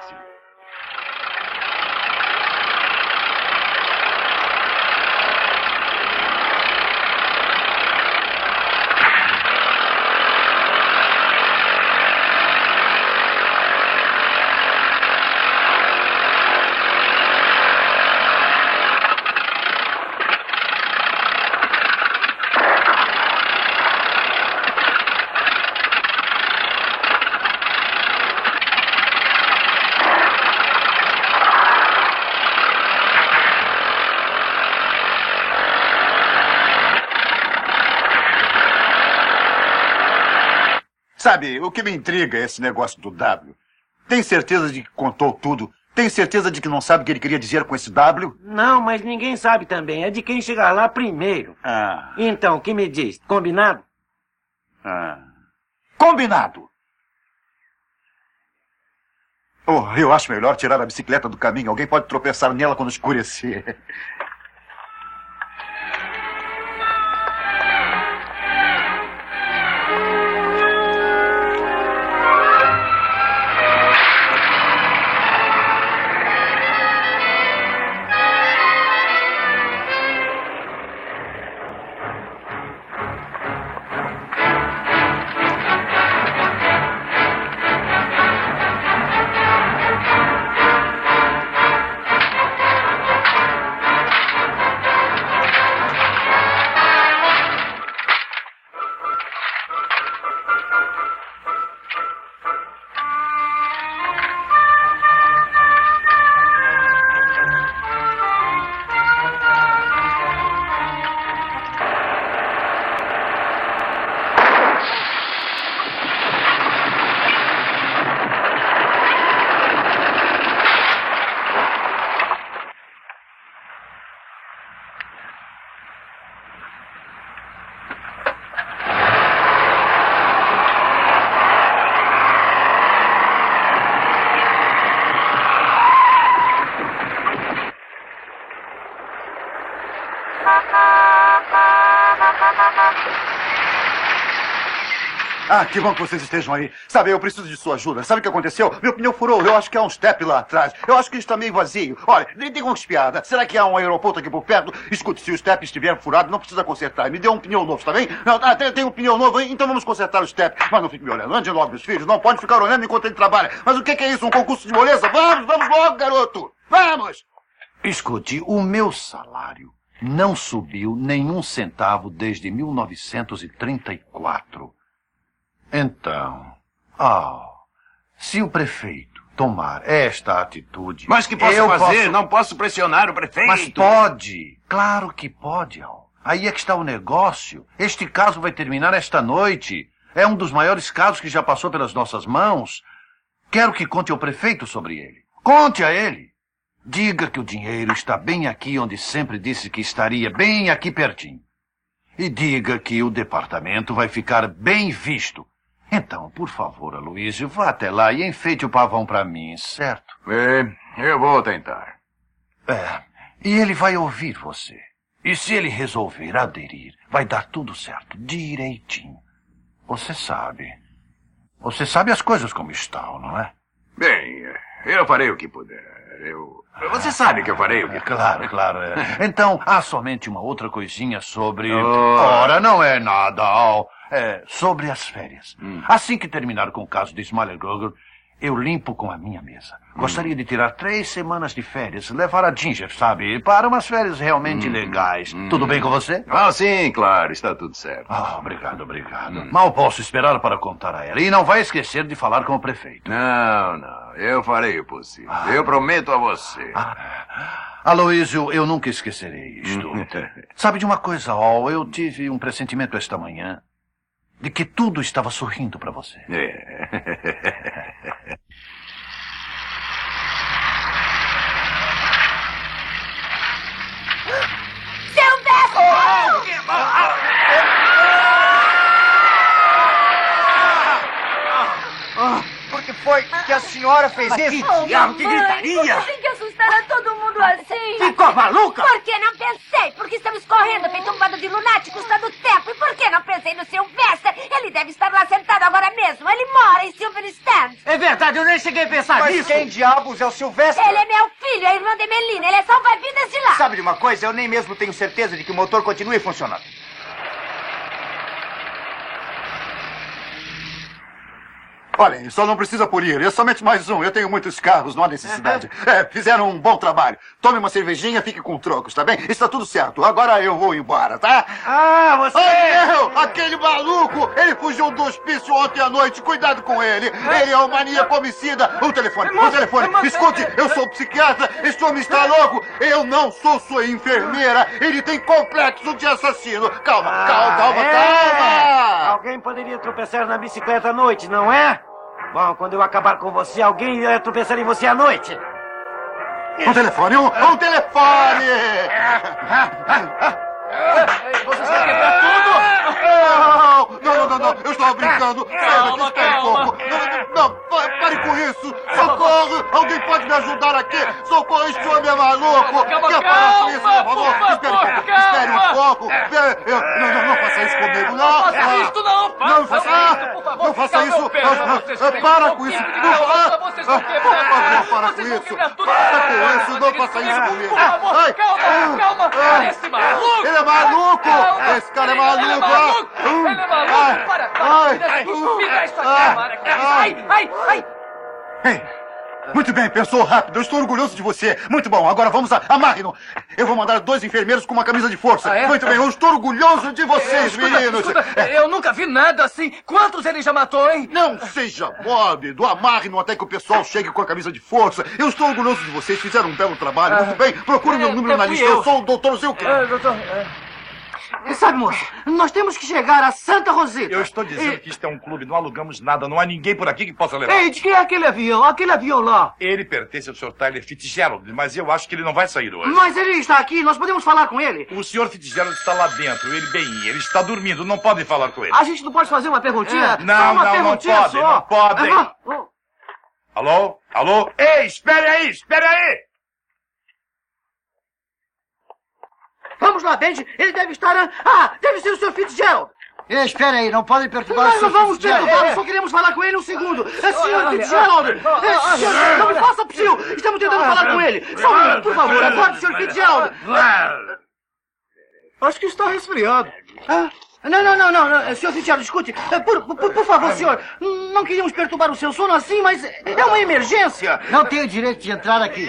Sabe, o que me intriga é esse negócio do W. Tem certeza de que contou tudo? Tem certeza de que não sabe o que ele queria dizer com esse W? Não, mas ninguém sabe também. É de quem chegar lá primeiro. Então, o que me diz? Combinado? Combinado! Oh, eu acho melhor tirar a bicicleta do caminho. Alguém pode tropeçar nela quando escurecer. Ah, que bom que vocês estejam aí. Sabe, eu preciso de sua ajuda. Sabe o que aconteceu? Meu pneu furou. Eu acho que há um step lá atrás. Eu acho que está meio vazio. Olha, diga uma espiada. Será que há um aeroporto aqui por perto? Escute, se o step estiver furado, não precisa consertar. Me dê um pneu novo, tá bem? Não, tem um pneu novo, hein? Então vamos consertar o step. Mas não fique me olhando. Ande logo, meus filhos. Não pode ficar olhando enquanto ele trabalha. Mas o que é isso? Um concurso de moleza? Vamos logo, garoto. Vamos! Escute, o meu salário não subiu nenhum centavo desde 1934. Então, se o prefeito tomar esta atitude... Mas que posso fazer? Não posso pressionar o prefeito. Mas pode. Claro que pode, Al. Aí é que está o negócio. Este caso vai terminar esta noite. É um dos maiores casos que já passou pelas nossas mãos. Quero que conte ao prefeito sobre ele. Conte a ele. Diga que o dinheiro está bem aqui onde sempre disse que estaria, bem aqui pertinho. e diga que o departamento vai ficar bem visto. Então, por favor, Aloysio, vá até lá e enfeite o pavão para mim, certo? Eu vou tentar. E ele vai ouvir você. E se ele resolver aderir, vai dar tudo certo, direitinho. Você sabe as coisas como estão, não é? Bem, eu farei o que puder. Você sabe que eu farei o que puder. Claro. Então, há somente uma outra coisinha sobre... Ora, não é nada. Sobre as férias. Assim que terminar com o caso de Smiler Gogol, eu limpo com a minha mesa. Gostaria de tirar 3 semanas de férias, levar a Ginger, sabe? Para umas férias realmente legais. Tudo bem com você? Sim, claro, está tudo certo. Obrigado. Mal posso esperar para contar a ela. E não vai esquecer de falar com o prefeito. Não, eu farei o possível. Eu prometo a você. Aloysio, eu nunca esquecerei isto. Sabe de uma coisa, Al? Eu tive um pressentimento esta manhã de que tudo estava sorrindo para você. Por que foi que a senhora fez isso? Que diabo, que gritaria! Você tem que assustar a todo mundo assim! Ficou maluca? Por que não pensei? Porque estamos correndo feito um bando de lunáticos todo o tempo. E por que não pensei no Sylvester? Ele deve estar lá sentado agora mesmo. Ele mora em Silver Stand. É verdade, eu nem cheguei a pensar nisso. Mas quem diabos é o Sylvester? Ele é meu filho, a irmã de Melina. Ele é salva-vidas de lá. Sabe de uma coisa? Eu nem mesmo tenho certeza de que o motor continue funcionando. Olhem, só não precisa polir. É somente mais um. Eu tenho muitos carros, não há necessidade. Fizeram um bom trabalho. Tome uma cervejinha, fique com trocos, tá bem? Está tudo certo. Agora eu vou embora, tá? Você... Aquele maluco! Ele fugiu do hospício ontem à noite. Cuidado com ele. Ele é um maníaco homicida. O telefone. Escute, eu sou psiquiatra. Este homem está louco. Eu não sou sua enfermeira. Ele tem complexo de assassino. Calma. Alguém poderia tropeçar na bicicleta à noite, não é? Bom, quando eu acabar com você, alguém vai tropeçar em você à noite. Um telefone! Vocês vão quebrar tudo? Não, eu estava brincando. Espere um pouco. Não, pare com isso. Socorro! Alguém pode me ajudar aqui? Socorro, este homem é maluco. Quer parar com isso, por favor? Espere um pouco. Não faça isso comigo, não. Não faça isso, não. Não faça isso. Para com isso. Por favor, para com isso. Não faça isso comigo. Calma. Esse maluco. Ele é maluco. Esse cara é maluco. Ele é maluco. Para. Me dá isso aqui, Ai. Ei, muito bem, pensou rápido. Eu estou orgulhoso de você. Muito bom, agora vamos amarre-no. Eu vou mandar 2 enfermeiros com uma camisa de força. Muito bem, eu estou orgulhoso de vocês, meninos. Eu nunca vi nada assim. Quantos ele já matou, hein? Não seja mórbido. Amarre-no até que o pessoal chegue com a camisa de força. Eu estou orgulhoso de vocês. Fizeram um belo trabalho. Muito bem, procure meu número na lista. Eu sou o Dr. Zilke. Sabe, moço, nós temos que chegar a Santa Rosita. Eu estou dizendo que isto é um clube, não alugamos nada, não há ninguém por aqui que possa levar. Ei, de quem é aquele avião? Aquele avião lá. Ele pertence ao Sr. Tyler Fitzgerald, mas eu acho que ele não vai sair hoje. Mas ele está aqui, nós podemos falar com ele. O Sr. Fitzgerald está lá dentro, ele está dormindo, não podem falar com ele. A gente não pode fazer uma perguntinha? Não podem. Alô? Ei, espere aí! Vamos lá, Benji. Ele deve estar... deve ser o Sr. Fitzgerald. Espera aí, não podem perturbar o Sr. Fitzgerald. Nós não vamos perturbar, só queremos falar com ele um segundo. Sr. Fitzgerald. Não me faça psiu. Estamos tentando falar com ele. Só um minuto, por favor. Aguarde, Sr. Fitzgerald. Acho que está resfriado. Não. Sr. Fitzgerald, escute. Por favor, senhor. Não queríamos perturbar o seu sono assim, mas é uma emergência. Não tenho direito de entrar aqui.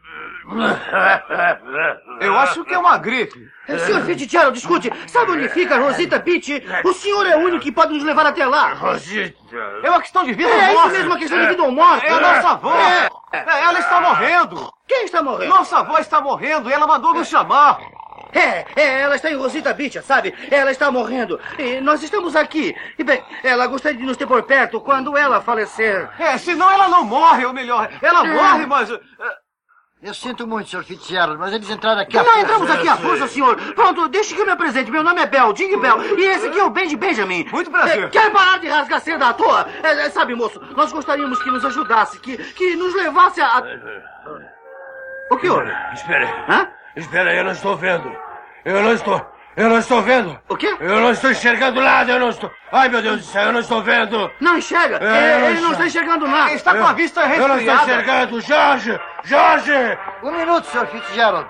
Eu acho que é uma gripe. Sr. Fitzgerald, escute. Sabe onde fica Rosita Beach? O senhor é o único que pode nos levar até lá. Rosita? É uma questão de vida ou morte. É isso mesmo, uma questão de vida ou morte. É a nossa avó. Ela está morrendo. Quem está morrendo? Nossa avó está morrendo e ela mandou nos chamar. Ela está em Rosita Beach, sabe? Ela está morrendo. E nós estamos aqui. E bem, ela gostaria de nos ter por perto quando ela falecer. Senão ela não morre, ou melhor, ela morre, mas... Eu sinto muito, Sr. Fitzgerald, mas eles entraram aqui Não, entramos aqui à força, senhor. Pronto, deixe que eu me apresente. Meu nome é Bell, Jing Bell. E esse aqui é o Benji Benjamin. Muito prazer. Quer parar de rasgar seda à toa? Sabe, moço, nós gostaríamos que nos ajudasse, que nos levasse a... O que houve? Espera aí. Hã? Espera aí, eu não estou vendo. Eu não estou vendo. O quê? Eu não estou enxergando nada, eu não estou... Ai, meu Deus do céu, eu não estou vendo. Não enxerga? Ele não está enxergando nada. Está com a vista resfriada. Eu não estou enxergando. Jorge! Jorge! Um minuto, Sr. Fitzgerald.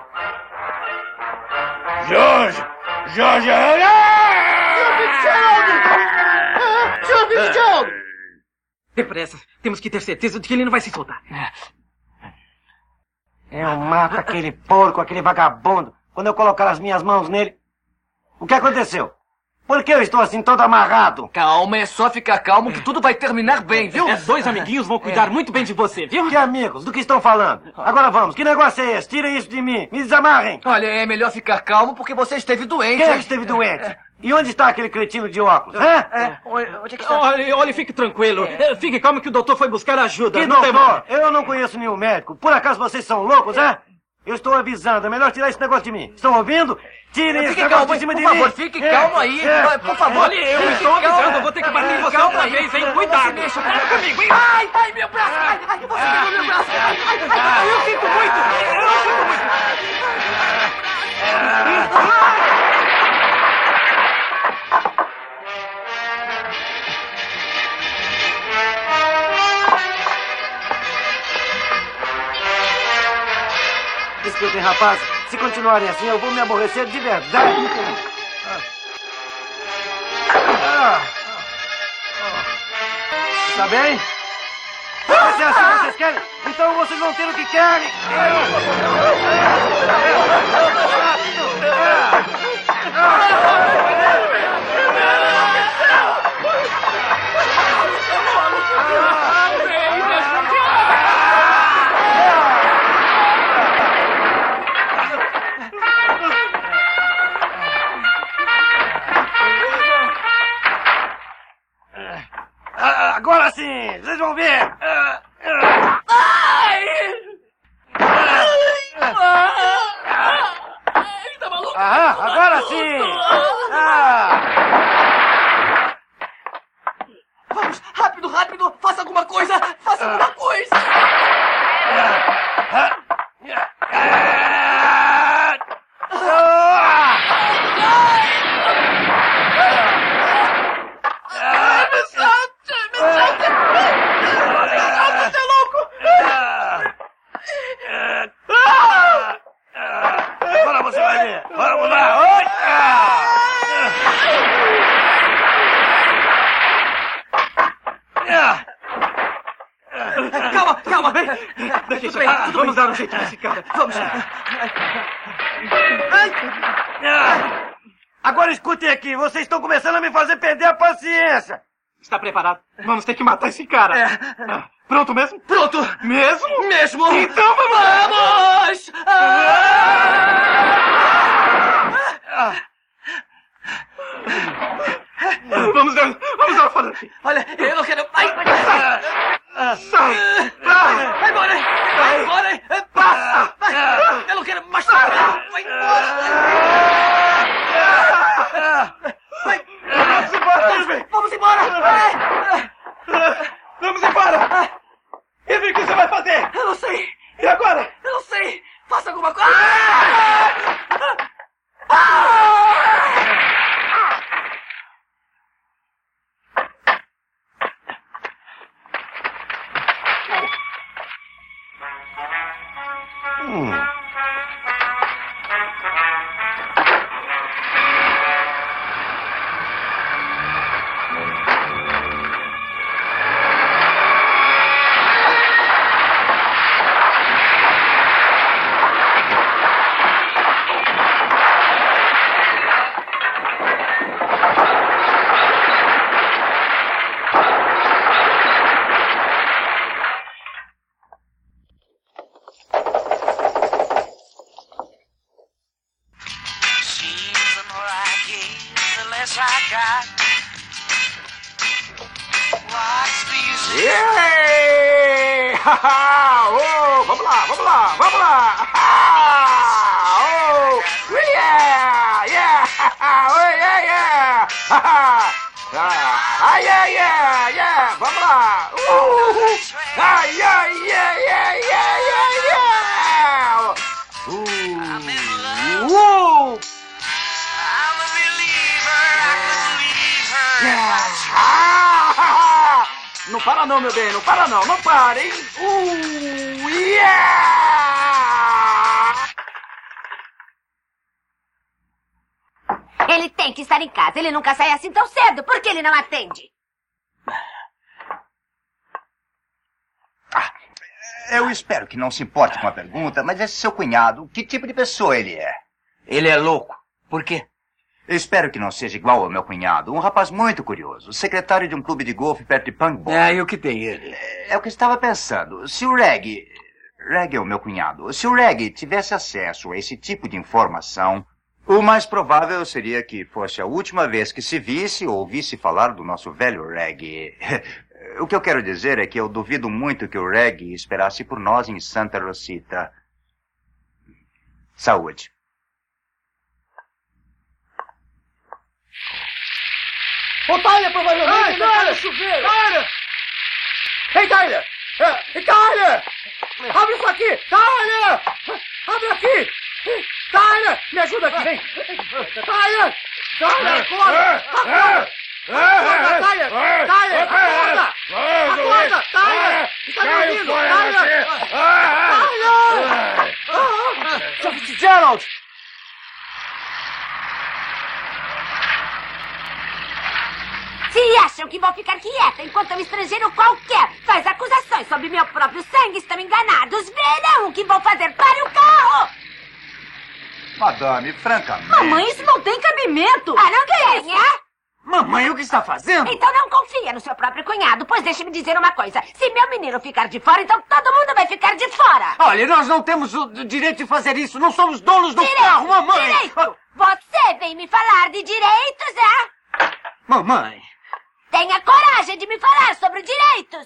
Jorge! Jorge! Sr. Fitzgerald! Sr. Fitzgerald! Depressa. Temos que ter certeza de que ele não vai se soltar. Eu mato aquele porco, aquele vagabundo, quando eu colocar as minhas mãos nele. O que aconteceu? Por que eu estou assim todo amarrado? Calma, é só ficar calmo que tudo vai terminar bem, viu? Os dois amiguinhos vão cuidar muito bem de você, viu? Que amigos? Do que estão falando? Agora vamos, que negócio é esse? Tirem isso de mim, me desamarrem. Olha, é melhor ficar calmo porque você esteve doente. Quem é que esteve doente? E onde está aquele cretino de óculos? Onde é que está? Olha, fique tranquilo. Fique calmo que o doutor foi buscar ajuda. Que doutor? Eu não conheço nenhum médico. Por acaso vocês são loucos, é? Eu estou avisando, é melhor tirar esse negócio de mim. Estão ouvindo? Tirem esse negócio de cima de mim. Por favor, fique calmo aí. Por favor. Olha, eu estou avisando. Eu vou ter que bater em você outra vez, hein? Cuidado. Para comigo, hein? Ai, meu braço. Ai, você pegou meu braço. Ai, eu sinto muito. Eu sinto muito. Escutem, rapaz, se continuarem assim, eu vou me aborrecer de verdade. Está bem? Se é assim que vocês querem, então vocês vão ter o que querem. Agora sim, vocês vão ver. Ele tá maluco? Agora sim. Vamos, rápido, rápido. Faça alguma coisa. Faça alguma coisa. Agora você vai ver. Vamos lá. Calma. Tudo bem. Vamos dar um jeito nesse cara. Vamos. Agora escutem aqui. Vocês estão começando a me fazer perder a paciência. Está preparado? Vamos ter que matar esse cara. Pronto mesmo? Pronto. Mesmo? Mesmo. Então vamos! Vamos dar fora daqui. Olha, eu não quero... Ai! Sai! Vai embora! Vai embora! Passa! Eu não quero mais... Vai embora! Vai! Vamos embora! Vamos embora! Vamos embora! E o que você vai fazer? Eu não sei! E agora? Eu não sei! Faça alguma coisa! Oh, vamos lá, vamos lá, vamos lá! Oh, yeah! Yeah! Oh, yeah, yeah! Ah, yeah, yeah, yeah! Vamos lá! Ah, yeah, yeah, yeah, yeah, yeah, yeah! Não para não, meu bem, não para não, não para, hein? Yeah! Ele tem que estar em casa, ele nunca sai assim tão cedo, por que ele não atende? Eu espero que não se importe com a pergunta, mas esse seu cunhado, que tipo de pessoa ele é? Ele é louco. Por quê? Eu espero que não seja igual ao meu cunhado. Um rapaz muito curioso. Secretário de um clube de golfe perto de Pangboy. E o que tem ele? É o que eu estava pensando. Se o Reg é o meu cunhado. Se o Reg tivesse acesso a esse tipo de informação, o mais provável seria que fosse a última vez que se visse ou ouvisse falar do nosso velho Reg. O que eu quero dizer é que eu duvido muito que o Reg esperasse por nós em Santa Rosita. Saúde. Ô, Tyler, provavelmente... Tyler, chuveiro! Tyler! Ei, Tyler! Tyler! Abre isso aqui! Tyler! Abre aqui! Tyler! Me ajuda aqui, vem! Tyler! Tyler, acorda! Acorda! Acorda, Tyler! Tyler, acorda! Acorda, Tyler! Está me ouvindo? Tyler! Tyler! Sr. Fitzgerald! Se acham que vou ficar quieta enquanto um estrangeiro qualquer faz acusações sobre meu próprio sangue, estão enganados. Verão o que vou fazer. Pare o carro! Madame, francamente... Mamãe, isso não tem cabimento. Ah, não querem, é? Mamãe, o que está fazendo? Então não confia no seu próprio cunhado, pois deixe-me dizer uma coisa. Se meu menino ficar de fora, então todo mundo vai ficar de fora. Olha, nós não temos o direito de fazer isso. Não somos donos do carro, mamãe. Direito! Você vem me falar de direitos, é? Mamãe... Tenha coragem de me falar sobre direitos!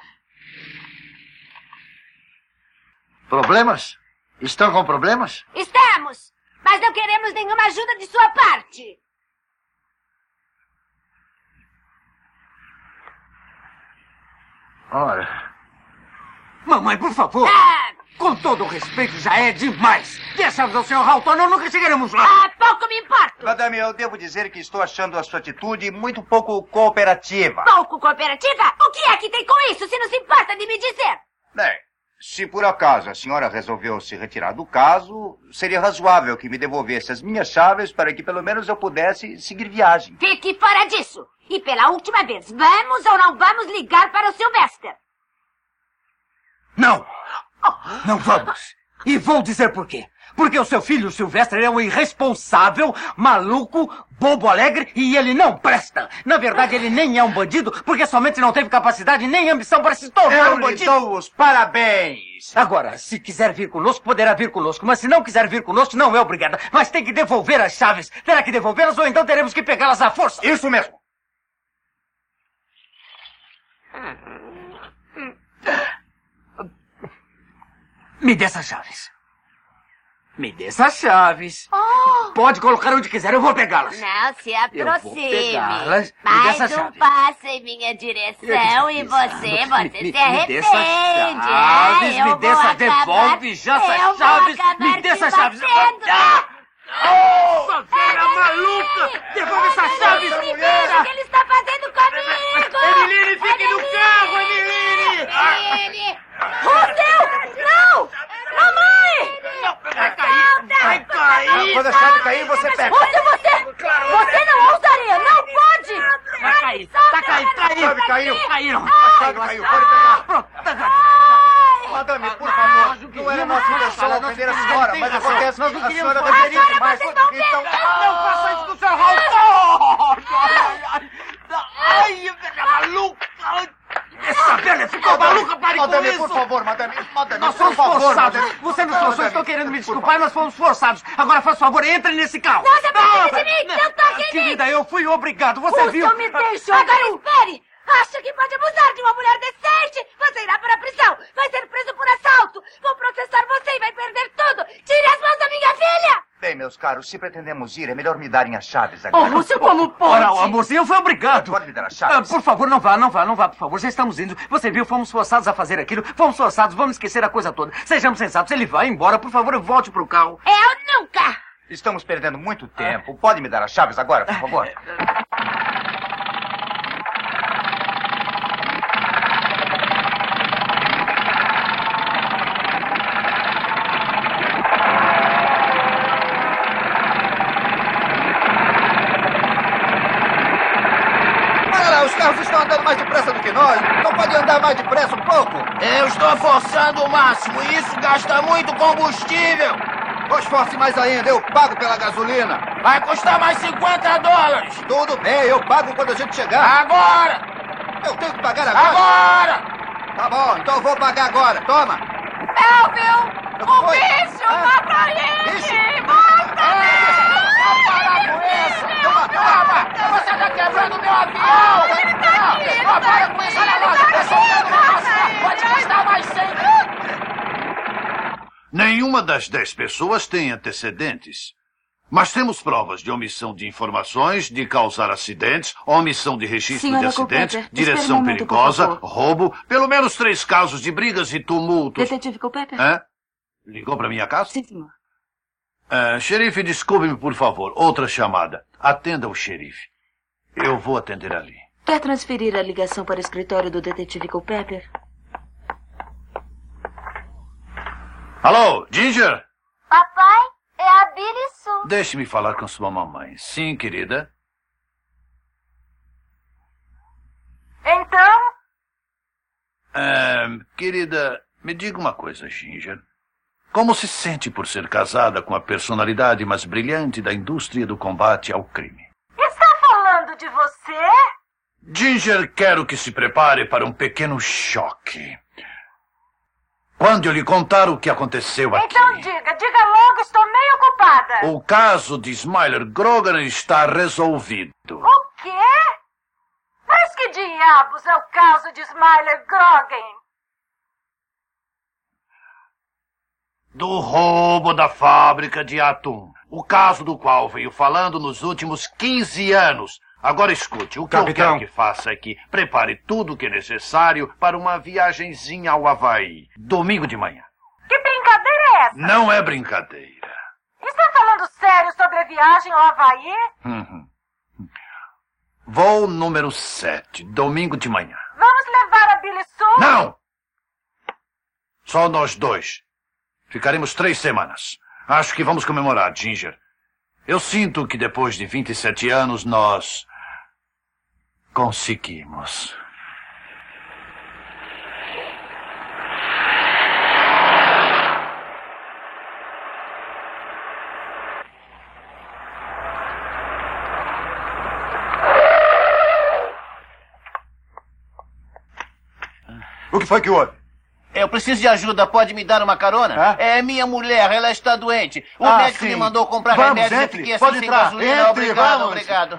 Problemas? Estão com problemas? Estamos! Mas não queremos nenhuma ajuda de sua parte! Ora... Mamãe, por favor! Com todo o respeito, já é demais! Deixamos ao Sr. Halton, nós nunca chegaremos lá! Pouco me importa! Madame, eu devo dizer que estou achando a sua atitude muito pouco cooperativa. Pouco cooperativa? O que é que tem com isso, se não se importa de me dizer? Bem, se por acaso a senhora resolveu se retirar do caso, seria razoável que me devolvesse as minhas chaves para que pelo menos eu pudesse seguir viagem. Fique fora disso! E pela última vez, vamos ou não vamos ligar para o Sylvester? Não! Não vamos! E vou dizer por quê. Porque o seu filho, Sylvester, é um irresponsável, maluco, bobo alegre e ele não presta. Na verdade, ele nem é um bandido, porque somente não teve capacidade nem ambição para se tornar um bandido. Eu lhe dou os parabéns. Agora, se quiser vir conosco, poderá vir conosco. Mas se não quiser vir conosco, não é obrigada. Mas tem que devolver as chaves. Terá que devolvê-las ou então teremos que pegá-las à força. Isso mesmo. Me dê essas chaves. Me dê essas chaves. Pode colocar onde quiser, eu vou pegá-las. Não se aproxime. pegá-las. Mais um passo em minha direção e você se arrepende. Me dê essas chaves, devolve já essas chaves. Me dê essas chaves. Sua velha maluca! Devolve essas chaves! O que ele está fazendo comigo? Emeline, fique no carro, Emeline! Russell! Não! Mamãe! Vai cair! Quando a chave cair, você pega. Russell, você não ousaria! Não pode! Vai cair! Tá caindo! A chave caiu! Caíram! A chave caiu! Pode pegar! Pronto! Madame, por favor, não era nossa intenção ofender a senhora, mas acontece que a senhora deveria ir mais. Então, não faça isso com o Sr. Halton! Ai, velha maluca! Essa velha ficou maluca, pare com Madame, isso! por favor, madame, Nós fomos forçados! Você nos forçou, estou querendo me desculpar, nós fomos forçados! Agora, faz favor, entre nesse carro! Não se aproxime de mim! Não toque em mim! Querida, eu fui obrigado, você viu? Russell, me deixa! Agora espere! Acha que pode abusar de uma mulher decente? Você irá para a prisão. Vai ser preso por assalto. Vou processar você e vai perder tudo. Tire as mãos da minha filha! Bem, meus caros, se pretendemos ir, é melhor me darem as chaves agora. Oh, Lúcio, como pode? Ora, amorzinho, eu fui obrigado. Pode me dar as chaves? Por favor, não vá, por favor. Já estamos indo. Você viu, fomos forçados a fazer aquilo. Fomos forçados, vamos esquecer a coisa toda. Sejamos sensatos, ele vai embora. Por favor, volte pro carro. Eu nunca! Estamos perdendo muito tempo. Pode me dar as chaves agora, por favor? Os carros estão andando mais depressa do que nós. Não pode andar mais depressa um pouco? Eu estou forçando o máximo e isso gasta muito combustível. Esforce mais ainda, eu pago pela gasolina. Vai custar mais $50. Tudo bem, eu pago quando a gente chegar. Agora! Eu tenho que pagar agora? Agora! Tá bom, então eu vou pagar agora. Toma. Melville! O bicho! Mata ele! Mata ele! Para com isso! Toma! Você tá quebrando meu avião! Ele tá aqui! Para com esse negócio! Tá soltando massa! Pode custar mais 100! Nenhuma das 10 pessoas tem antecedentes. Mas temos provas de omissão de informações, de causar acidentes, omissão de registro Senhora de acidentes, Culpepper, direção momento, perigosa, roubo, pelo menos 3 casos de brigas e tumultos. Detetive Culpepper? Ligou para minha casa? Sim, senhor. Xerife, desculpe-me, por favor. Outra chamada. Atenda o xerife. Eu vou atender ali. Quer transferir a ligação para o escritório do detetive Culpepper? Alô, Ginger? Papai, é a Billy Sue. Deixe-me falar com sua mamãe. Sim, querida. Então? Querida, me diga uma coisa, Ginger. Como se sente por ser casada com a personalidade mais brilhante da indústria do combate ao crime? Está falando de você? Ginger, quero que se prepare para um pequeno choque. Quando eu lhe contar o que aconteceu aqui... Então diga logo, estou meio ocupada. O caso de Smiler Grogan está resolvido. O quê? Mas que diabos é o caso de Smiler Grogan? Do roubo da fábrica de atum. O caso do qual venho falando nos últimos 15 anos. Agora escute, o que eu quero que faça é que prepare tudo o que é necessário para uma viagenzinha ao Havaí. Domingo de manhã. Que brincadeira é essa? Não é brincadeira. Está falando sério sobre a viagem ao Havaí? Voo número 7, domingo de manhã. Vamos levar a Billy Sue? Não! Só nós 2. Ficaremos 3 semanas. Acho que vamos comemorar, Ginger. Eu sinto que depois de 27 anos nós... conseguimos. O que foi que houve? Eu preciso de ajuda, pode me dar uma carona? É minha mulher, ela está doente. O médico me mandou comprar remédios e fiquei assim sem gasolina. Obrigado, obrigado.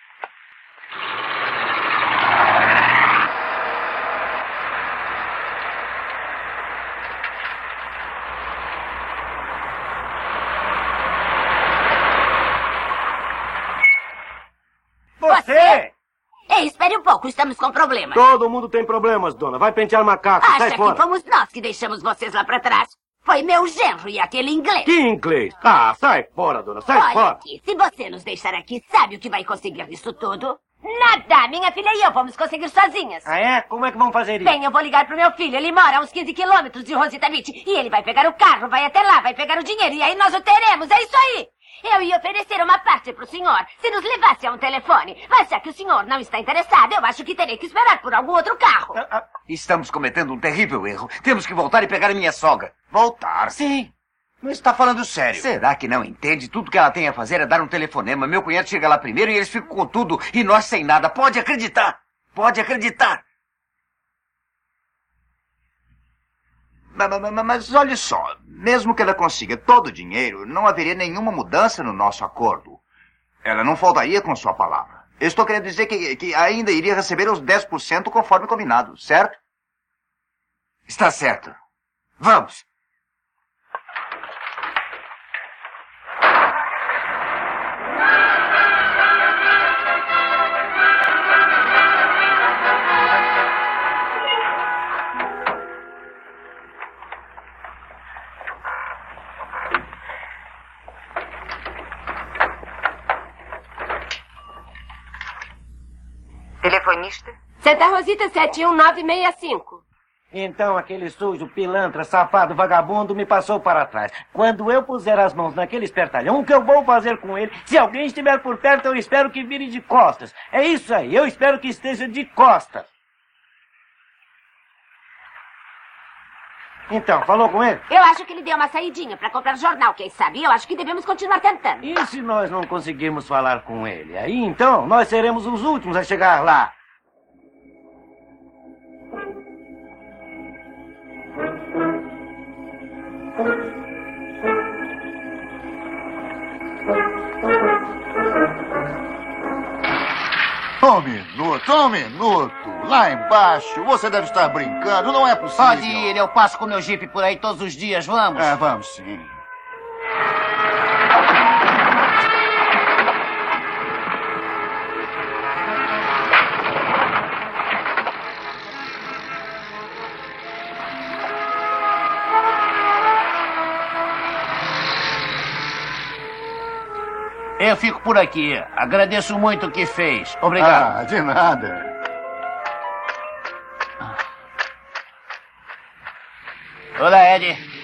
Você! Ei, espere um pouco, estamos com problemas. Todo mundo tem problemas, dona. Vai pentear macaco, sai Acha fora. que fomos nós que deixamos vocês lá pra trás? Foi meu genro e aquele inglês. Que inglês? Sai fora, dona, sai Olha fora. aqui, se você nos deixar aqui, sabe o que vai conseguir disso tudo? Nada! Minha filha e eu vamos conseguir sozinhas. Ah, é? Como é que vamos fazer isso? Bem, eu vou ligar pro meu filho. Ele mora a uns 15 quilômetros de Rosita Beach. E ele vai pegar o carro, vai até lá, vai pegar o dinheiro. E aí nós o teremos. É isso aí. Eu ia oferecer uma parte pro senhor se nos levasse a um telefone. Mas já que o senhor não está interessado, eu acho que terei que esperar por algum outro carro. Estamos cometendo um terrível erro. Temos que voltar e pegar a minha sogra. Voltar? Sim. Não está falando sério. Será que não entende? Tudo que ela tem a fazer é dar um telefonema. Meu cunhado chega lá primeiro e eles ficam com tudo e nós sem nada. Pode acreditar. Pode acreditar. Mas olha só, mesmo que ela consiga todo o dinheiro, não haveria nenhuma mudança no nosso acordo. Ela não faltaria com sua palavra. Eu estou querendo dizer que ainda iria receber os 10% conforme combinado, certo? Está certo. Vamos. Telefonista? Santa Rosita 71965. Então aquele sujo, pilantra, safado, vagabundo me passou para trás. Quando eu puser as mãos naquele espertalhão, o que eu vou fazer com ele? Se alguém estiver por perto, eu espero que vire de costas. É isso aí, eu espero que esteja de costas. Então, falou com ele? Eu acho que ele deu uma saidinha para comprar jornal, quem sabe? Eu acho que devemos continuar tentando. E se nós não conseguirmos falar com ele? Aí então, nós seremos os últimos a chegar lá. Um minuto. Lá embaixo, você deve estar brincando, não é possível. Pode ir, eu passo com meu jipe por aí todos os dias, vamos? Vamos sim. Eu fico por aqui. Agradeço muito o que fez. Obrigado. De nada. Olá, Eddie.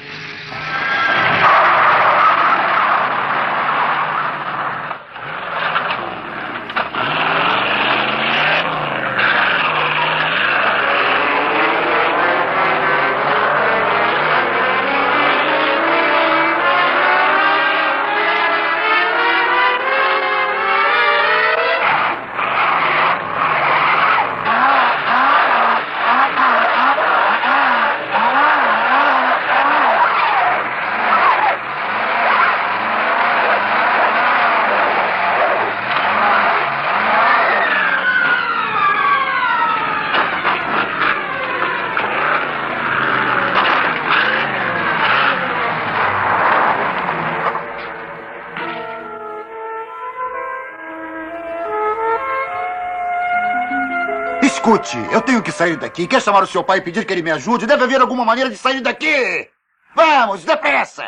Escute, eu tenho que sair daqui. Quer chamar o seu pai e pedir que ele me ajude? Deve haver alguma maneira de sair daqui. Vamos, depressa!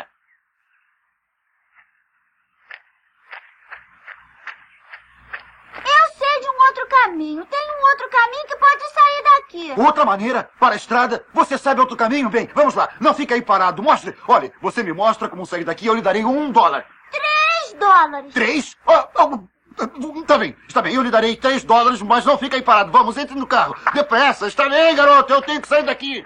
Eu sei de um outro caminho. Tem um outro caminho que pode sair daqui. Outra maneira? Para a estrada? Você sabe outro caminho? Bem, vamos lá. Não fique aí parado. Mostre. Olha, você me mostra como sair daqui e eu lhe darei $1. $3. 3? Está bem, eu lhe darei $3, mas não fica aí parado. Vamos, entre no carro. Depressa, está bem, garoto, eu tenho que sair daqui.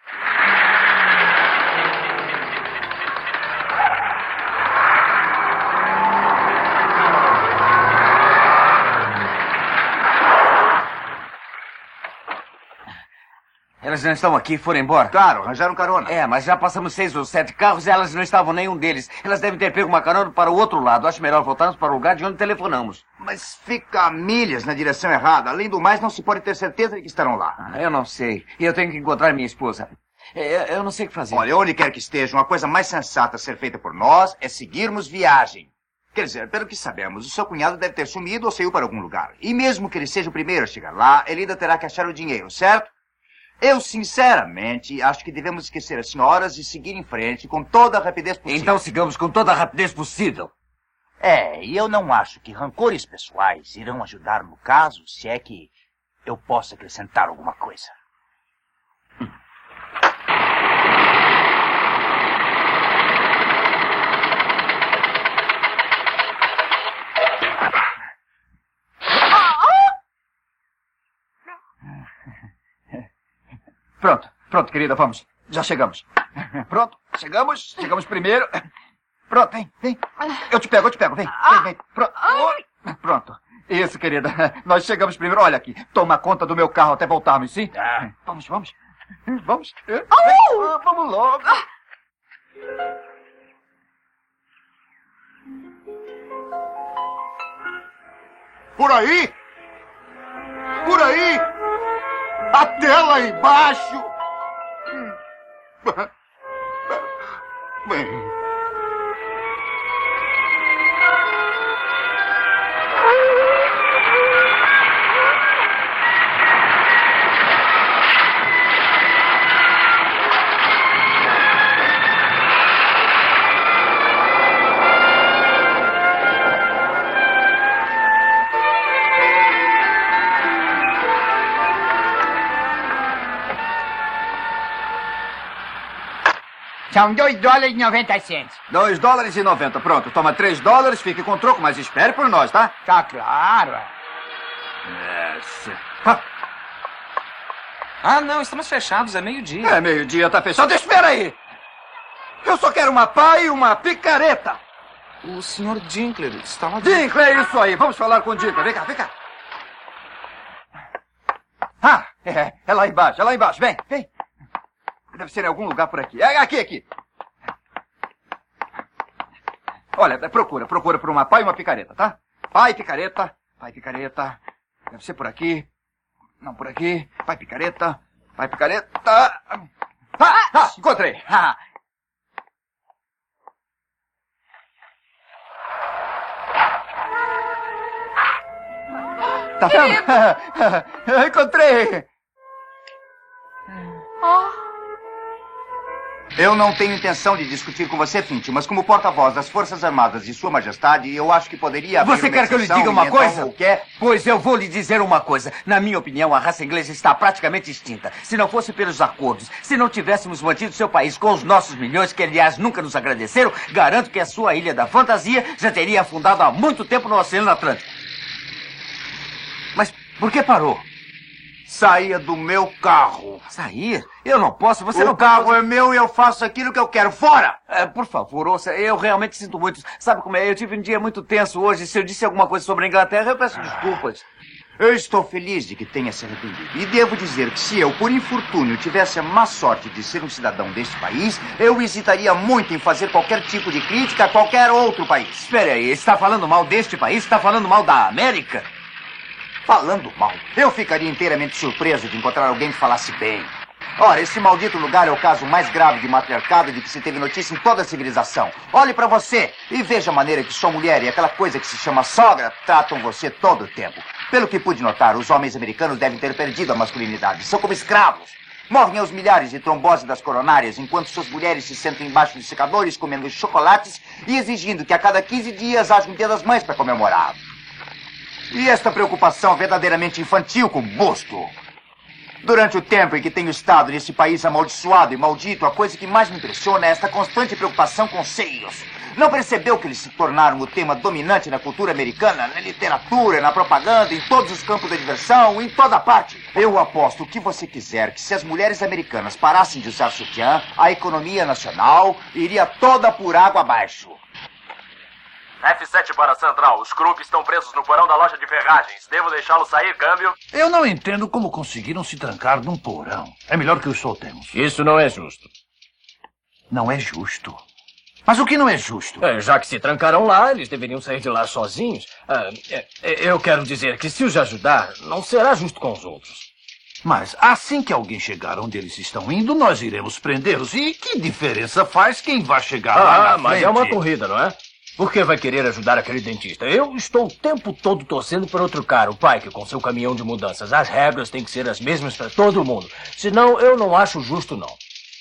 Elas não estão aqui, foram embora? Claro, arranjaram carona. Mas já passamos 6 ou 7 carros e elas não estavam nenhum deles. Elas devem ter pego uma carona para o outro lado. Acho melhor voltarmos para o lugar de onde telefonamos. Mas fica a milhas na direção errada. Além do mais, não se pode ter certeza de que estarão lá. Eu não sei. E eu tenho que encontrar minha esposa. Eu não sei o que fazer. Olha, onde quer que estejam, a coisa mais sensata a ser feita por nós é seguirmos viagem. Quer dizer, pelo que sabemos, o seu cunhado deve ter sumido ou saiu para algum lugar. E mesmo que ele seja o primeiro a chegar lá, ele ainda terá que achar o dinheiro, certo? Eu, sinceramente, acho que devemos esquecer as senhoras e seguir em frente com toda a rapidez possível. Então sigamos com toda a rapidez possível. E eu não acho que rancores pessoais irão ajudar no caso, se é que eu posso acrescentar alguma coisa. Pronto, querida, vamos. Já chegamos. Pronto, chegamos primeiro. Pronto, vem. Eu te pego, vem. Pronto. Isso, querida. Nós chegamos primeiro. Olha aqui, toma conta do meu carro até voltarmos, sim? Vamos. Vamos logo. Por aí? Por aí? Até lá embaixo? Bem... São $2,90. $2,90. Pronto, toma $3, fique com troco, mas espere por nós, tá? Tá claro. Ah, não, estamos fechados, é meio-dia. É meio-dia, tá fechado. Espera aí! Eu só quero uma pá e uma picareta. O Sr. Dinkler está lá dentro. Dinkler, isso aí. Vamos falar com o Dinkler. Vem cá, vem cá. Ah, é lá embaixo, é lá embaixo. Vem, vem. Deve ser em algum lugar por aqui. É aqui. Olha, procura por uma pá e uma picareta, tá? Pá e picareta. Deve ser por aqui. Não, por aqui. Pá e picareta. Encontrei. Tá vendo? Encontrei. Eu não tenho intenção de discutir com você, Finch, mas como porta-voz das Forças Armadas de Sua Majestade, eu acho que poderia haver Você quer que eu lhe diga uma coisa? Pois eu vou lhe dizer uma coisa. Na minha opinião, a raça inglesa está praticamente extinta. Se não fosse pelos acordos, se não tivéssemos mantido seu país com os nossos milhões, que aliás nunca nos agradeceram, garanto que a sua Ilha da Fantasia já teria afundado há muito tempo no Oceano Atlântico. Mas por que parou? Saia do meu carro. Sair? Eu não posso, você não pode. O carro é meu e eu faço aquilo que eu quero. Fora! Por favor, ouça, eu realmente sinto muito. Sabe como é? Eu tive um dia muito tenso hoje. Se eu disse alguma coisa sobre a Inglaterra, eu peço desculpas. Eu estou feliz de que tenha se arrependido. E devo dizer que se eu, por infortúnio, tivesse a má sorte de ser um cidadão deste país, eu hesitaria muito em fazer qualquer tipo de crítica a qualquer outro país. Espere aí, está falando mal deste país? Está falando mal da América? Falando mal, eu ficaria inteiramente surpreso de encontrar alguém que falasse bem. Ora, esse maldito lugar é o caso mais grave de matriarcado de que se teve notícia em toda a civilização. Olhe pra você e veja a maneira que sua mulher e aquela coisa que se chama sogra tratam você todo o tempo. Pelo que pude notar, os homens americanos devem ter perdido a masculinidade. São como escravos. Morrem aos milhares de trombose das coronárias, enquanto suas mulheres se sentam embaixo de secadores comendo chocolates e exigindo que a cada 15 dias haja um Dia das Mães para comemorar. E esta preocupação verdadeiramente infantil com busto. Durante o tempo em que tenho estado nesse país amaldiçoado e maldito, a coisa que mais me impressiona é esta constante preocupação com seios. Não percebeu que eles se tornaram o tema dominante na cultura americana, na literatura, na propaganda, em todos os campos da diversão, em toda parte? Eu aposto o que você quiser que se as mulheres americanas parassem de usar sutiã, a economia nacional iria toda por água abaixo. F7 para a Central. Os Krupp estão presos no porão da loja de ferragens. Devo deixá-los sair, câmbio? Eu não entendo como conseguiram se trancar num porão. É melhor que os soltemos. Isso não é justo. Não é justo? Mas o que não é justo? Já que se trancaram lá, eles deveriam sair de lá sozinhos. Eu quero dizer que se os ajudar, não será justo com os outros. Mas assim que alguém chegar onde eles estão indo, nós iremos prendê-los. E que diferença faz quem vai chegar lá na frente? Mas é uma corrida, não é? Por que vai querer ajudar aquele dentista? Eu estou o tempo todo torcendo por outro cara, o Pike, com seu caminhão de mudanças. As regras têm que ser as mesmas para todo mundo. Senão, eu não acho justo, não.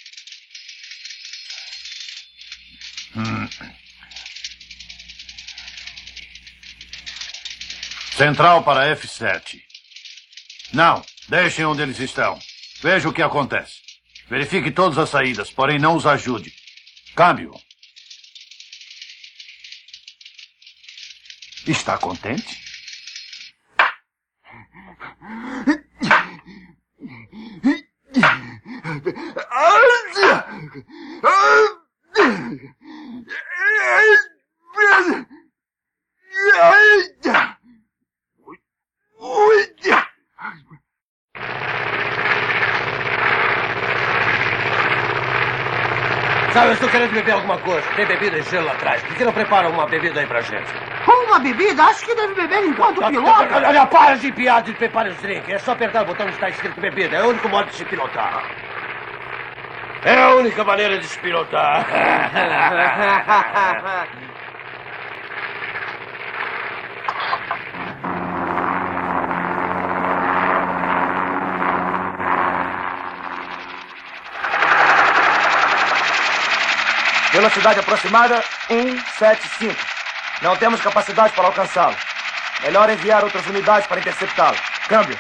Central para F7. Não, deixem onde eles estão. Veja o que acontece. Verifique todas as saídas, porém não os ajude. Câmbio. Está contente? Sabe, eu estou querendo beber alguma coisa. Tem bebida e gelo lá atrás. Por que não prepara uma bebida aí pra gente? Uma bebida? Acho que deve beber enquanto pilota. Olha, para de piada e prepare os drinks. É só apertar o botão onde está escrito bebida. É o único modo de se pilotar. É a única maneira de se pilotar. Velocidade aproximada 175. Não temos capacidade para alcançá-lo. Melhor enviar outras unidades para interceptá-lo. Câmbio.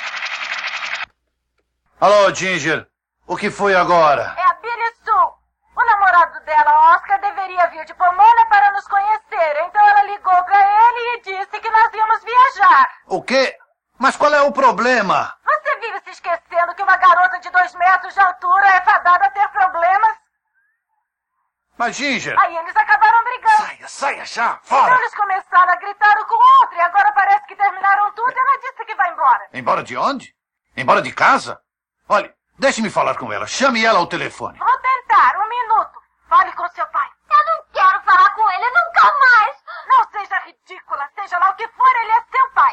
Alô, Ginger. O que foi agora? É a Billy Sue. O namorado dela, Oscar, deveria vir de Pomona para nos conhecer. Então ela ligou para ele e disse que nós íamos viajar. O quê? Mas qual é o problema? Você vive se esquecendo que uma garota de 2 metros de altura é fadada a ter problemas? Mas, Ginger... Aí eles acabaram brigando. Saia já, Então fora! eles começaram a gritar um com o outro e agora parece que terminaram tudo e ela disse que vai embora. Embora de onde? Embora de casa? Olhe, deixe-me falar com ela. Chame ela ao telefone. Vou tentar, 1 minuto. Fale com seu pai. Eu não quero falar com ele nunca mais. Não seja ridícula. Seja lá o que for, ele é seu pai.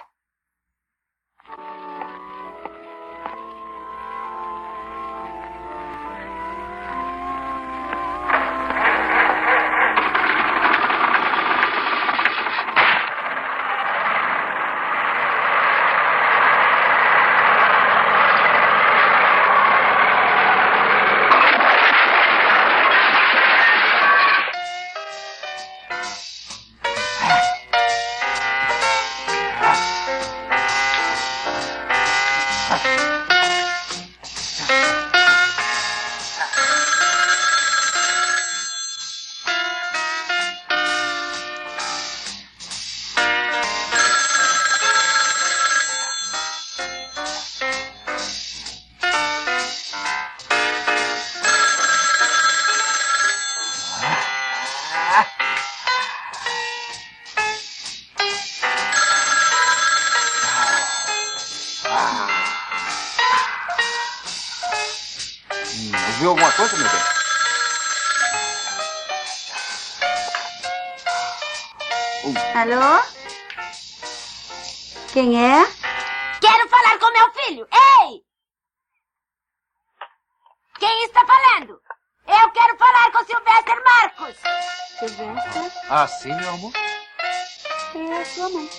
Viu alguma coisa, meu bem? Alô? Quem é? Quero falar com meu filho. Ei! Quem está falando? Eu quero falar com Sylvester Marcos. Sylvester? Ah, sim, meu amor? É a sua mãe.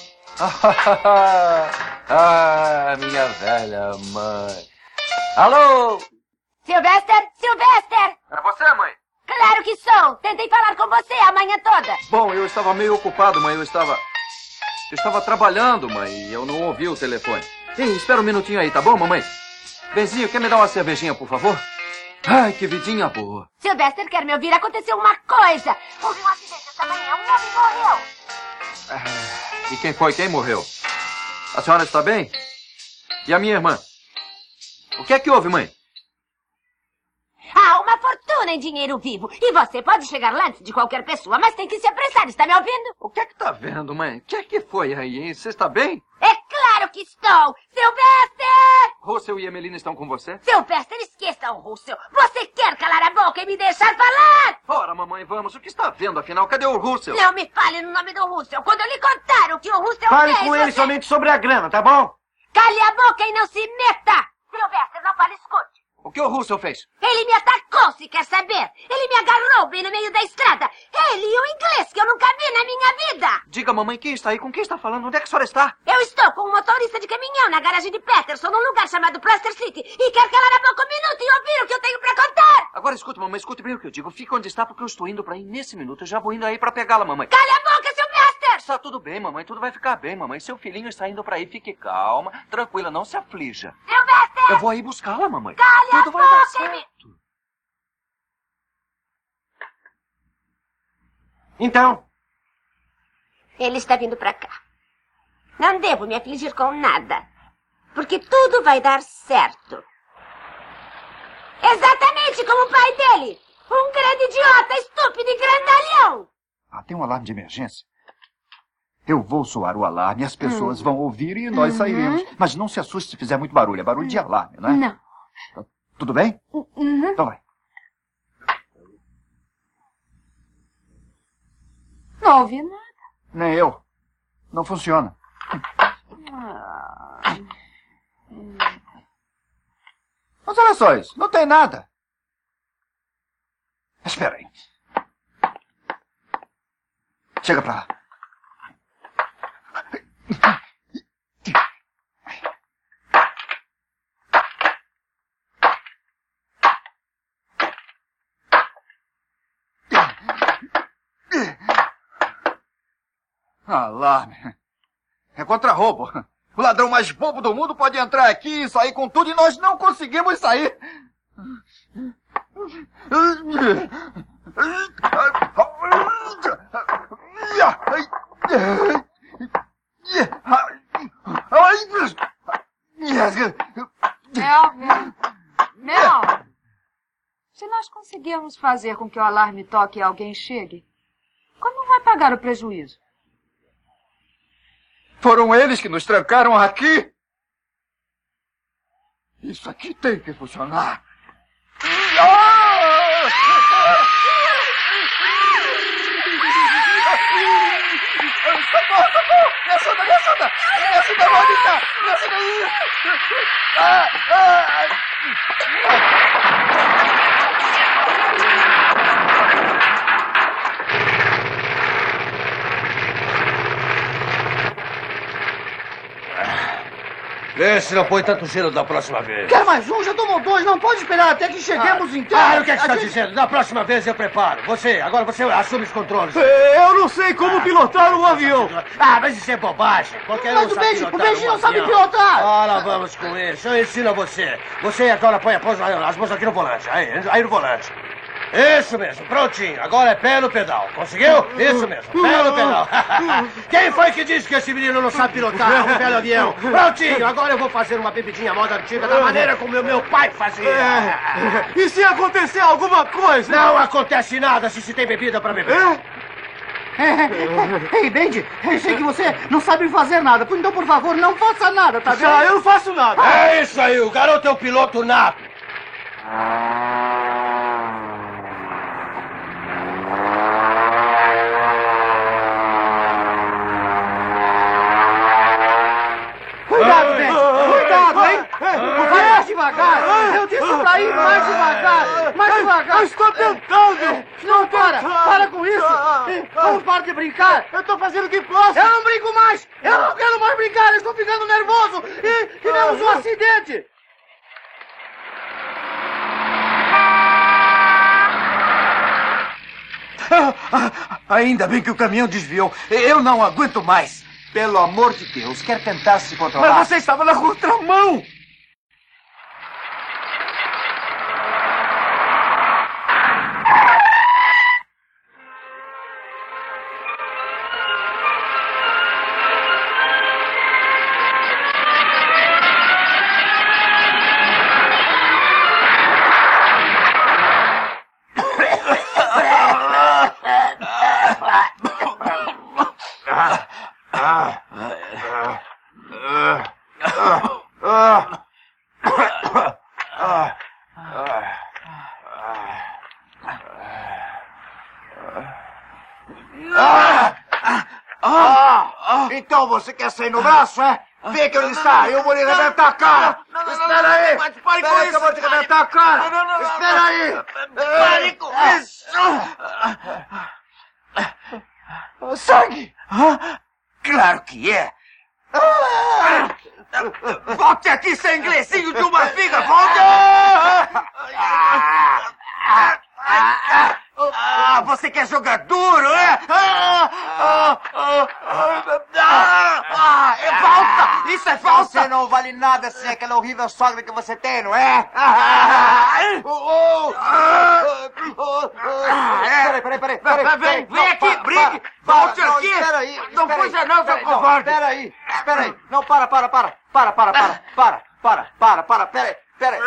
Minha velha mãe. Alô? Sylvester? Sylvester! É você, mãe? Claro que sou. Tentei falar com você a manhã toda. Bom, eu estava meio ocupado, mãe. Eu estava trabalhando, mãe, e eu não ouvi o telefone. Ei, espera um minutinho aí, tá bom, mamãe? Benzinho, quer me dar uma cervejinha, por favor? Ai, que vidinha boa. Sylvester quer me ouvir. Aconteceu uma coisa. Houve um acidente esta manhã. Um homem morreu. E quem foi? Quem morreu? A senhora está bem? E a minha irmã? O que é que houve, mãe? Há uma fortuna em dinheiro vivo. E você pode chegar lá antes de qualquer pessoa, mas tem que se apressar. Está me ouvindo? O que é que tá vendo, mãe? O que é que foi aí, hein? Você está bem? É claro que estou. Sylvester! Russell e Emelina estão com você? Sylvester, esqueça o Russell. Você quer calar a boca e me deixar falar? Ora, mamãe, vamos. O que está vendo, afinal? Cadê o Russell? Não me fale no nome do Russell. Quando eu lhe contar o que o Russell Fale fez... com ele somente sobre a grana, tá bom? Cale a boca e não se meta! Sylvester, não fale, escute. O que o Russell fez? Ele me atacou, se quer saber. Ele me agarrou bem no meio da estrada. Ele e o inglês que eu nunca vi na minha vida. Diga, mamãe, quem está aí? Com quem está falando? Onde é que a senhora está? Eu estou com um motorista de caminhão na garagem de Peterson, num lugar chamado Plaster City. E quer calar a boca um minuto e ouvir o que eu tenho para contar. Agora escute, mamãe, escute bem o que eu digo. Fica onde está, porque eu estou indo para aí nesse minuto. Eu já vou indo aí para pegá-la, mamãe. Cale a boca, Sylvester! Está tudo bem, mamãe. Tudo vai ficar bem, mamãe. Seu filhinho está indo para aí. Fique calma, tranquila, não se aflija. Sylvester! Eu vou aí buscá-la, mamãe. Cale tudo a vai dar boca! certo. Então? Ele está vindo para cá. Não devo me afligir com nada. Porque tudo vai dar certo. Exatamente como o pai dele. Um grande idiota, estúpido e grandalhão. Tem um alarme de emergência. Eu vou soar o alarme, as pessoas vão ouvir e nós sairemos. Mas não se assuste se fizer muito barulho. É barulho de alarme, não é? Não. Tudo bem? Então vai. não ouvi nada. Nem eu. Não funciona. Mas olha só isso. Não tem nada. Espera aí. Chega pra lá. Alarme. É contra-roubo. O ladrão mais bobo do mundo pode entrar aqui e sair com tudo e nós não conseguimos sair. Mel, se nós conseguirmos fazer com que o alarme toque e alguém chegue, como vai pagar o prejuízo? Foram eles que nos trancaram aqui. Isso aqui tem que funcionar. Socorro, socorro! Me ajuda, me ajuda! Me ajuda, Mônica! Me ajuda aí! Vê se não põe tanto gelo da próxima vez. Quer mais um? Já tomou 2. Não pode esperar até que cheguemos então. O que é que está dizendo? Da próxima vez eu preparo. Agora você assume os controles. Eu não sei como pilotar um avião. Mas isso é bobagem. Mas o Beijinho não sabe pilotar. Ora, vamos com isso. Eu ensino a você. Você agora põe as mãos aqui no volante. Aí no volante. Isso mesmo, prontinho. Agora é pé no pedal. Conseguiu? Isso mesmo, pé no pedal. Quem foi que disse que esse menino não sabe pilotar um belo avião? Prontinho, agora eu vou fazer uma bebidinha moda antiga da maneira como meu pai fazia. E se acontecer alguma coisa? Não acontece nada se tem bebida pra beber. Ei, Bendy, eu sei que você não sabe fazer nada. Então, por favor, não faça nada, tá bem? Eu não faço nada. É isso aí, o garoto é um piloto nato. Cuidado, Bendy! Cuidado, hein? Vai mais devagar! Eu disse pra ir mais devagar! Mais devagar! Eu estou tentando! Não, para com isso! Vamos parar de brincar! Eu estou fazendo o que posso! Eu não brinco mais! Eu não quero mais brincar! Eu estou ficando nervoso! E tivemos um acidente! Ainda bem que o caminhão desviou. Eu não aguento mais. Pelo amor de Deus, quer tentar se controlar? Mas você estava na contramão! Então você quer sair no braço, é? Vê que ele está, eu vou lhe arrebentar a cara! Espera aí! Pare com isso! Eu vou te arrebentar a cara! Espera aí! Pare com isso! Sangue! Claro que é! Volte aqui, seu inglesinho de uma figa! Volte! Você quer jogar duro, é? É falta! Isso é falta! Você não vale nada sem aquela horrível sogra que você tem, não é? Peraí. Vem aqui, brigue! Volte aqui! Não fuja não, seu covarde! Espera aí! Não, para! Peraí!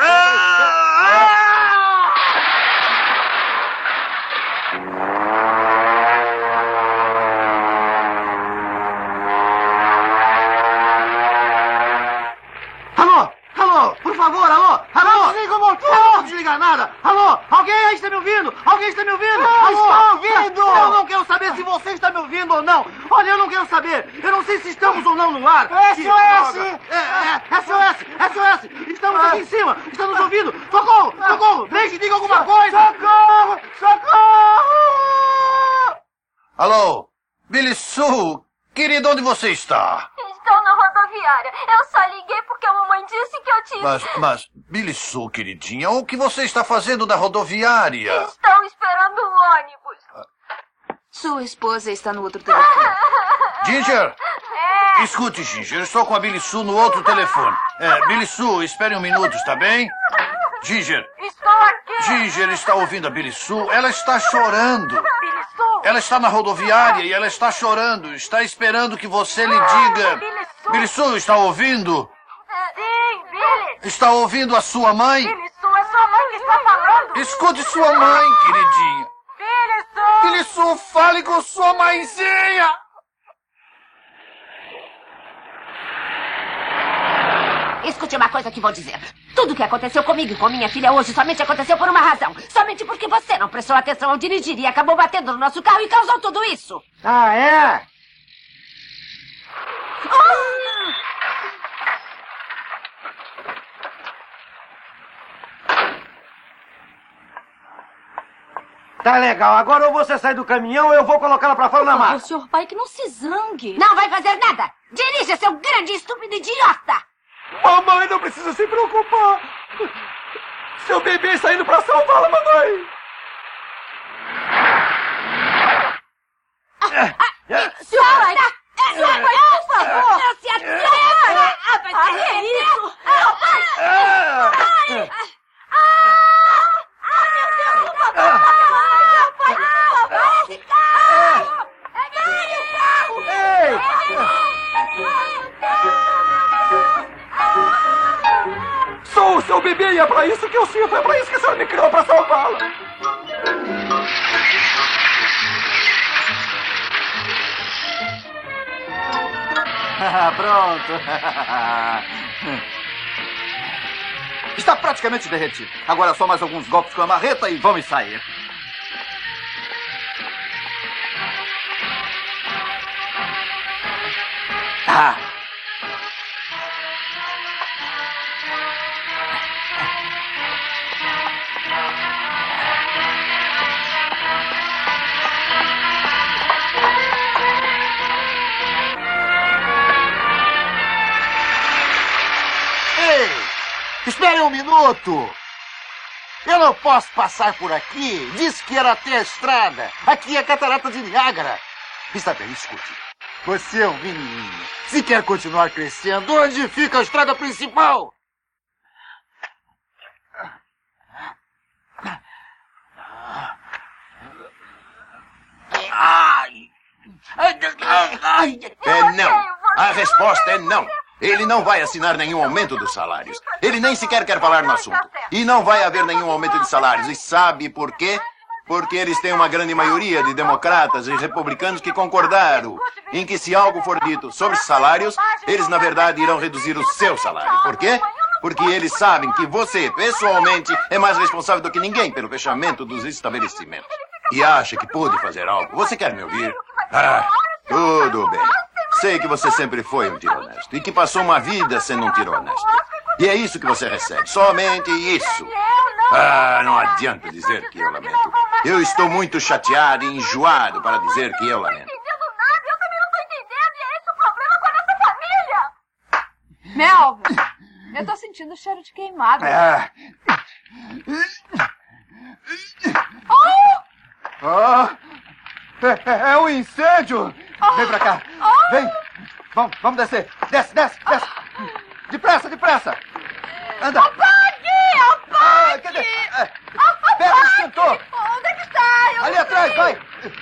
Alô! Por favor, alô! Não desliga o motor! Não desliga nada! Alô! Alguém aí está me ouvindo? Alguém está me ouvindo? Estou ouvindo! Eu não quero saber se você está me ouvindo ou não. Olha, eu não quero saber. Eu não sei se estamos ou não no ar. SOS! SOS! SOS! Estamos aqui em cima. Está nos ouvindo. Socorro! Socorro! Deixe, diga alguma coisa. Socorro! Socorro! Alô? Billy Sue, querido, onde você está? Estou na rodoviária. Eu só liguei porque a mamãe disse que eu tinha... Mas, Billy Sue, queridinha, o que você está fazendo na rodoviária? Estou esperando o ônibus. Sua esposa está no outro telefone. Ginger! Escute, Ginger, eu estou com a Billy Sue no outro telefone. Billy Sue, espere um minuto, está bem? Ginger! Estou aqui! Ginger está ouvindo a Billy Sue? Ela está chorando. Billy Sue! Ela está na rodoviária e ela está chorando. Está esperando que você lhe diga. Billy Sue, está ouvindo? Sim, Billy! Está ouvindo a sua mãe? Billy Sue, é sua mãe que está falando! Escute sua mãe, queridinha. Billy Sue! Billy Sue, fale com sua mãezinha! Escute uma coisa que vou dizer. Tudo que aconteceu comigo e com minha filha hoje somente aconteceu por uma razão. Somente porque você não prestou atenção ao dirigir e acabou batendo no nosso carro e causou tudo isso. Ah, é? Tá legal. Agora ou você sai do caminhão ou eu vou colocá-la pra fora na mata. Senhor pai, que não se zangue. Não vai fazer nada. Dirija, seu grande estúpido idiota. Mamãe, não precisa se preocupar. Seu bebê está indo para salvá-la, mamãe. Sua mãe, por favor. Não se atreva. Que é isso? Meu Deus, por favor. Meu pai, por favor. Esse carro. É Sou o seu bebê e é pra isso que eu sinto. É pra isso que a senhora me criou, pra salvá-la. Pronto. Está praticamente derretido. Agora só mais alguns golpes com a marreta e vamos sair. Espere um minuto! Eu não posso passar por aqui. Disse que era até a estrada. Aqui é a Catarata de Niágara. Está bem, escute. Você é um menininho. Se quer continuar crescendo, onde fica a estrada principal? É não. A resposta é não. Ele não vai assinar nenhum aumento dos salários. Ele nem sequer quer falar no assunto. E não vai haver nenhum aumento de salários. E sabe por quê? Porque eles têm uma grande maioria de democratas e republicanos que concordaram em que se algo for dito sobre salários, eles na verdade irão reduzir o seu salário. Por quê? Porque eles sabem que você, pessoalmente, é mais responsável do que ninguém pelo fechamento dos estabelecimentos. E acha que pode fazer algo. Você quer me ouvir? Tudo bem. Sei que você sempre foi um tiro honesto e que passou uma vida sendo um tiro honesto. E é isso que você recebe. Somente isso. Não adianta dizer que eu lamento. Eu estou muito chateado e enjoado para dizer que eu lamento. Eu também não tô entendendo e é esse o problema com a nossa família. Melvin, eu tô sentindo o cheiro de queimado. É um incêndio! Vem pra cá! Vem! Vamos descer! Desce! Depressa! Anda! Apague! Pega o extintor! Onde é que está? Ali atrás, vai!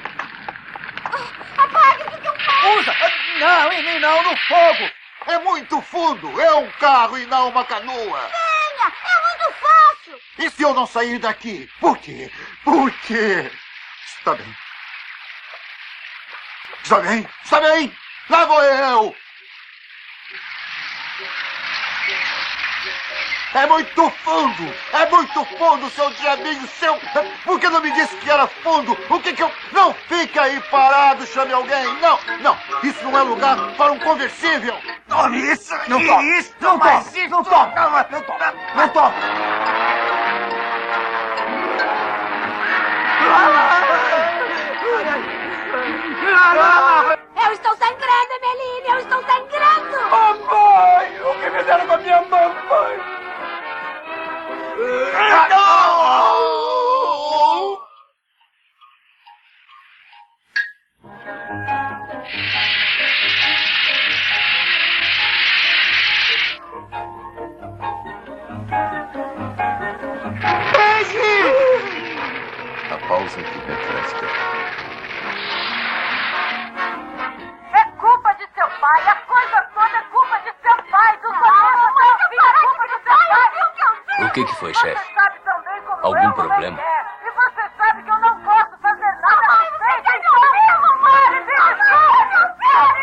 Apague, o que eu faço? Usa! Não, em mim não, no fogo! É muito fundo! É um carro e não uma canoa! Venha! É muito fácil! E se eu não sair daqui? Por quê? Por quê? Está bem. Está bem! Lá vou eu! É muito fundo! É muito fundo, seu diabinho, seu... Por que não me disse que era fundo? O que eu... Não fique aí parado, chame alguém! Não, não! Isso não é lugar para um conversível! Tome isso! Não toque! Isso! Não Mas toque! Não toque! Não toque! Não toque! Eu estou sangrando, Emeline! Eu estou sangrando! Mamãe! O que fizeram com a minha mamãe? Não! A pausa que refresca. É culpa de seu pai, a coisa toda é culpa de seu pai, do Soneto, seu filho, é culpa de seu pai. O que foi, chefe? Você sabe tão bem como Algum eu problema? como é. E você sabe que eu não posso fazer nada a respeito. Então, pare, me desculpe,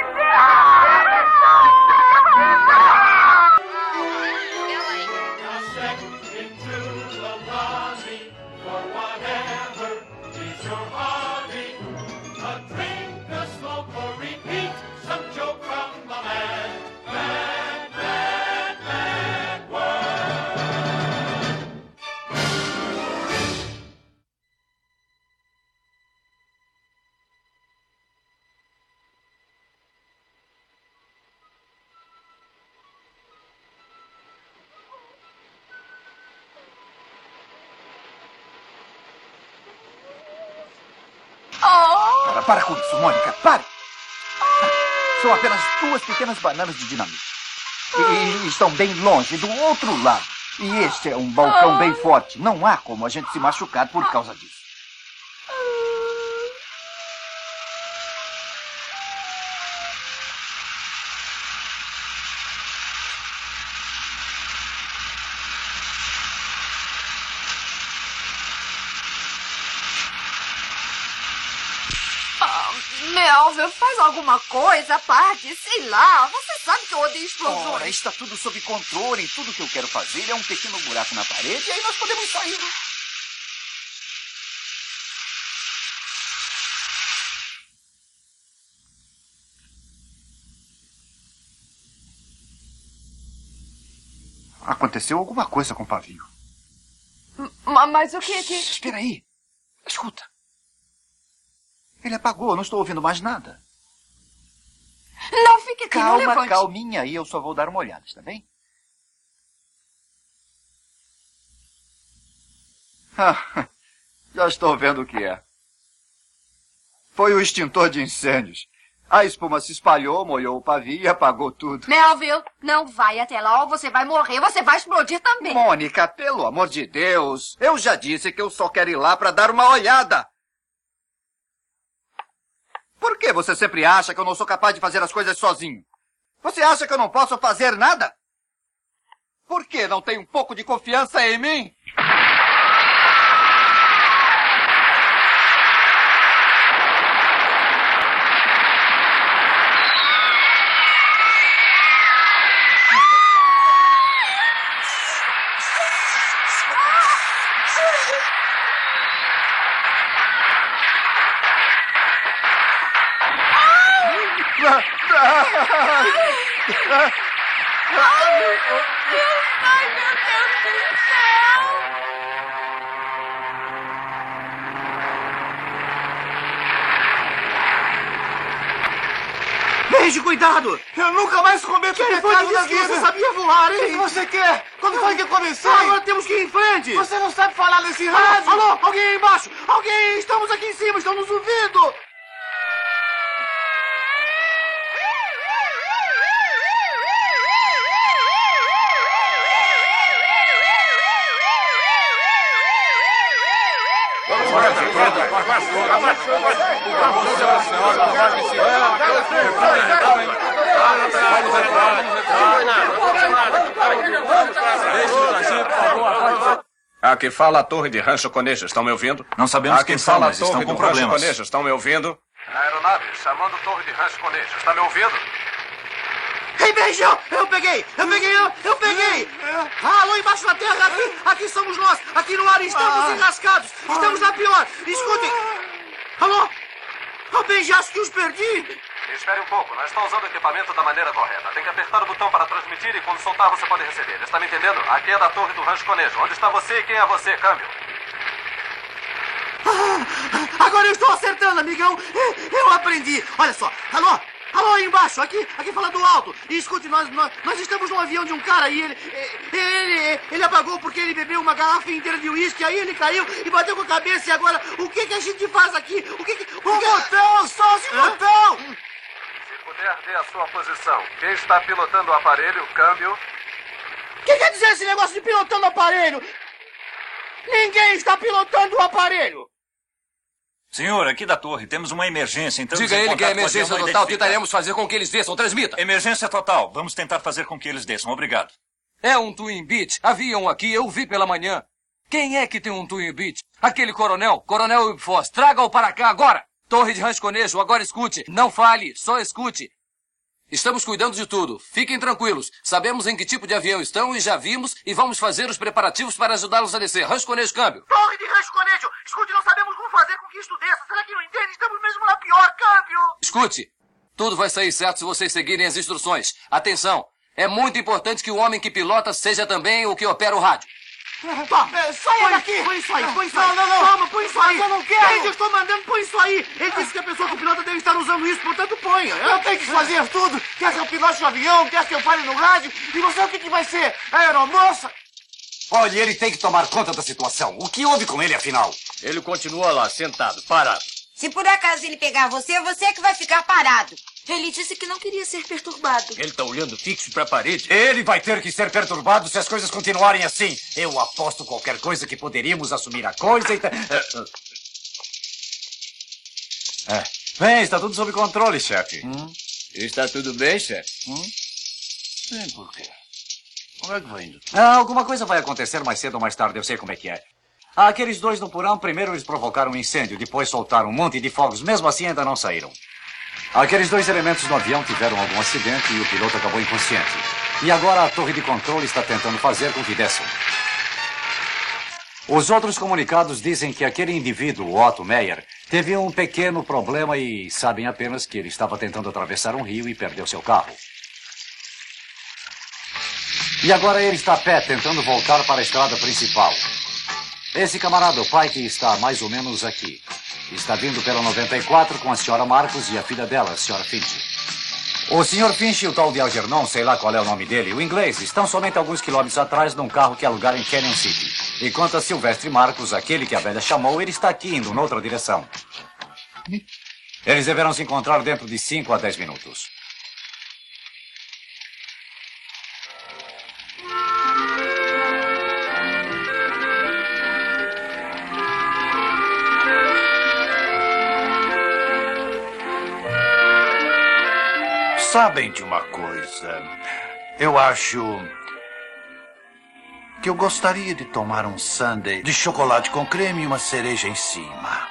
Para com isso, Mônica, pare! São apenas 2 pequenas bananas de dinamite. E estão bem longe, do outro lado. E este é um balcão bem forte. Não há como a gente se machucar por causa disso. Melville, faz alguma coisa, parte, sei lá. Você sabe que eu odeio explosões. Ora, está tudo sob controle. Tudo que eu quero fazer é um pequeno buraco na parede e aí nós podemos sair. Aconteceu alguma coisa com o pavio. Mas o que é que... Espera aí. Escuta. Ele apagou, eu não estou ouvindo mais nada. Não fique aqui, não Calma, levante. calminha aí, eu só vou dar uma olhada, está bem? Ah, já estou vendo o que é. Foi o extintor de incêndios. A espuma se espalhou, molhou o pavio e apagou tudo. Melville, não vai até lá ou você vai morrer, você vai explodir também. Mônica, pelo amor de Deus, eu já disse que eu só quero ir lá para dar uma olhada. Por que você sempre acha que eu não sou capaz de fazer as coisas sozinho? Você acha que eu não posso fazer nada? Por que não tem um pouco de confiança em mim? Ai, meu Deus do céu! Veja, cuidado! Eu nunca mais cometo o pecado da vida. Você sabia voar, hein? O que você quer? Quando foi que eu comecei? Agora temos que ir em frente! Você não sabe falar nesse rádio? Alô? Alguém aí embaixo? Alguém? Estamos aqui em cima, estão nos ouvindo! Aqui fala a Torre de Rancho Conejo, estão me ouvindo? Não sabemos quem são, mas estão com problemas. Conejo, estão me ouvindo? Aeronave, chamando Torre de Rancho Conejo, está me ouvindo? Ei, beijão! Eu peguei! Alô, embaixo da terra, aqui somos nós! Aqui no ar estamos enrascados! Estamos na pior! Escutem! Alô? Eu bem, acho que os perdi! Espere um pouco, não está usando o equipamento da maneira correta. Tem que apertar o botão para transmitir e quando soltar você pode receber. Está me entendendo? Aqui é da torre do Rancho Conejo. Onde está você e quem é você? Câmbio. Agora eu estou acertando, amigão! Eu aprendi! Olha só! Alô? Alô, aí embaixo, aqui falando alto. E escute, nós estamos num avião de um cara e ele apagou porque ele bebeu uma garrafa inteira de uísque, aí ele caiu e bateu com a cabeça. E agora, o que a gente faz aqui? Botão, só esse botão! Se puder, dê a sua posição. Quem está pilotando o aparelho, câmbio. O que quer dizer esse negócio de pilotando o aparelho? Ninguém está pilotando o aparelho! Senhor, aqui da torre, temos uma emergência, então... Diga a ele que é emergência total, tentaremos fazer com que eles desçam, transmita. Emergência total, vamos tentar fazer com que eles desçam, obrigado. É um Twin Beach, havia um aqui, eu vi pela manhã. Quem é que tem um Twin Beach? Aquele coronel Wilberforce, traga-o para cá agora. Torre de Rancho Conejo, agora escute, não fale, só escute. Estamos cuidando de tudo. Fiquem tranquilos. Sabemos em que tipo de avião estão e já vimos e vamos fazer os preparativos para ajudá-los a descer. Rancho Conejo, câmbio. Torre de Rancho Conejo! Escute, não sabemos como fazer com que isto desça. Será que não entende? Estamos mesmo na pior, câmbio! Escute. Tudo vai sair certo se vocês seguirem as instruções. Atenção. É muito importante que o homem que pilota seja também o que opera o rádio. Saia daqui! Põe isso aí! Não! Toma, põe isso aí! Eu não quero! Eu estou mandando, põe isso aí! Ele disse que a pessoa que pilota deve estar usando isso, portanto ponha! Eu tenho que fazer tudo! Quer que eu pilote o avião? Quer que eu fale no rádio? E você o que vai ser? A aeromoça? Olha, ele tem que tomar conta da situação. O que houve com ele, afinal? Ele continua lá, sentado, parado. Se por acaso ele pegar você, você é que vai ficar parado. Ele disse que não queria ser perturbado. Ele tá olhando fixo pra parede. Ele vai ter que ser perturbado se as coisas continuarem assim. Eu aposto qualquer coisa que poderíamos assumir a coisa e... Bem, está tudo sob controle, chefe. Está tudo bem, chefe? Bem, por quê? Como é que vai indo? Alguma coisa vai acontecer mais cedo ou mais tarde, eu sei como é que é. Aqueles dois no porão, primeiro eles provocaram um incêndio, depois soltaram um monte de fogos, mesmo assim ainda não saíram. Aqueles dois elementos no avião tiveram algum acidente e o piloto acabou inconsciente. E agora a torre de controle está tentando fazer com que desçam. Os outros comunicados dizem que aquele indivíduo, Otto Meyer, teve um pequeno problema e sabem apenas que ele estava tentando atravessar um rio e perdeu seu carro. E agora ele está a pé, tentando voltar para a estrada principal. Esse camarada, o Pike, está mais ou menos aqui. Está vindo pela 94 com a senhora Marcos e a filha dela, a senhora Finch. O senhor Finch e o tal de Algernon, sei lá qual é o nome dele, o inglês, estão somente alguns quilômetros atrás num carro que alugaram em Canyon City. E quanto a Silvestre Marcos, aquele que a velha chamou, ele está aqui indo noutra direção. Eles deverão se encontrar dentro de 5 a 10 minutos. Sabem de uma coisa? Eu acho que eu gostaria de tomar um sundae de chocolate com creme e uma cereja em cima.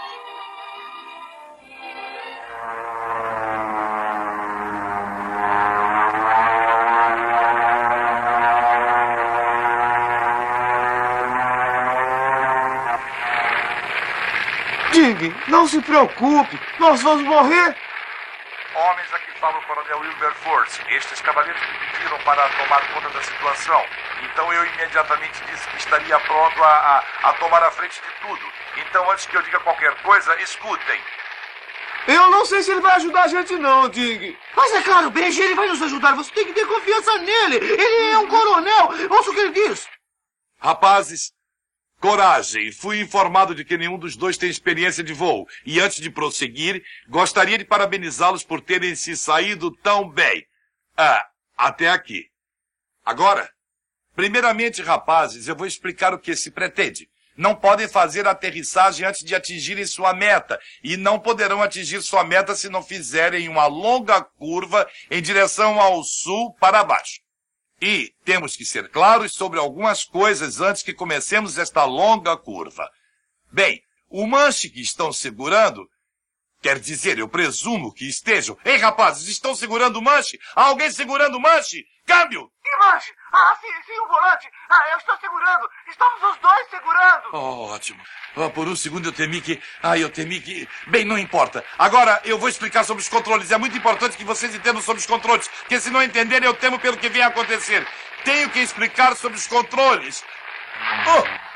Dig, não se preocupe, nós vamos morrer. Homens, aqui fala o coronel Wilberforce. Estes cavaleiros me pediram para tomar conta da situação. Então eu imediatamente disse que estaria pronto a tomar a frente de tudo. Então antes que eu diga qualquer coisa, escutem. Eu não sei se ele vai ajudar a gente não, Dig. Mas é claro, Benji, ele vai nos ajudar. Você tem que ter confiança nele. Ele é um coronel. Ouça o que ele diz. Rapazes, coragem. Fui informado de que nenhum dos dois tem experiência de voo. E antes de prosseguir, gostaria de parabenizá-los por terem se saído tão bem. Até aqui. Agora, primeiramente, rapazes, eu vou explicar o que se pretende. Não podem fazer a aterrissagem antes de atingirem sua meta. E não poderão atingir sua meta se não fizerem uma longa curva em direção ao sul para baixo. E temos que ser claros sobre algumas coisas antes que comecemos esta longa curva. Bem, o manche que estão segurando Quer dizer, eu presumo que estejam. Ei, rapazes, estão segurando o manche? Há alguém segurando o manche? Câmbio! Que manche? Ah, sim, o volante. Ah, eu estou segurando. Estamos os dois segurando. Oh, ótimo. Oh, por um segundo eu temi que... eu temi que... Bem, não importa. Agora eu vou explicar sobre os controles. É muito importante que vocês entendam sobre os controles, porque se não entenderem eu temo pelo que vem a acontecer. Tenho que explicar sobre os controles. Oh!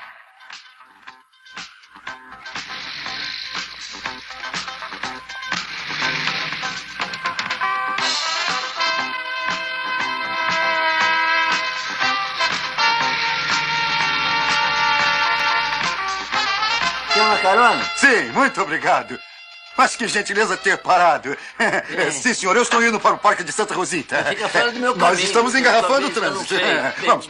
Uma carona? Sim, muito obrigado. Mas que gentileza ter parado. Sim, senhor, eu estou indo para o Parque de Santa Rosita. Fica fora do meu caminho. Nós estamos engarrafando o trânsito. Vamos.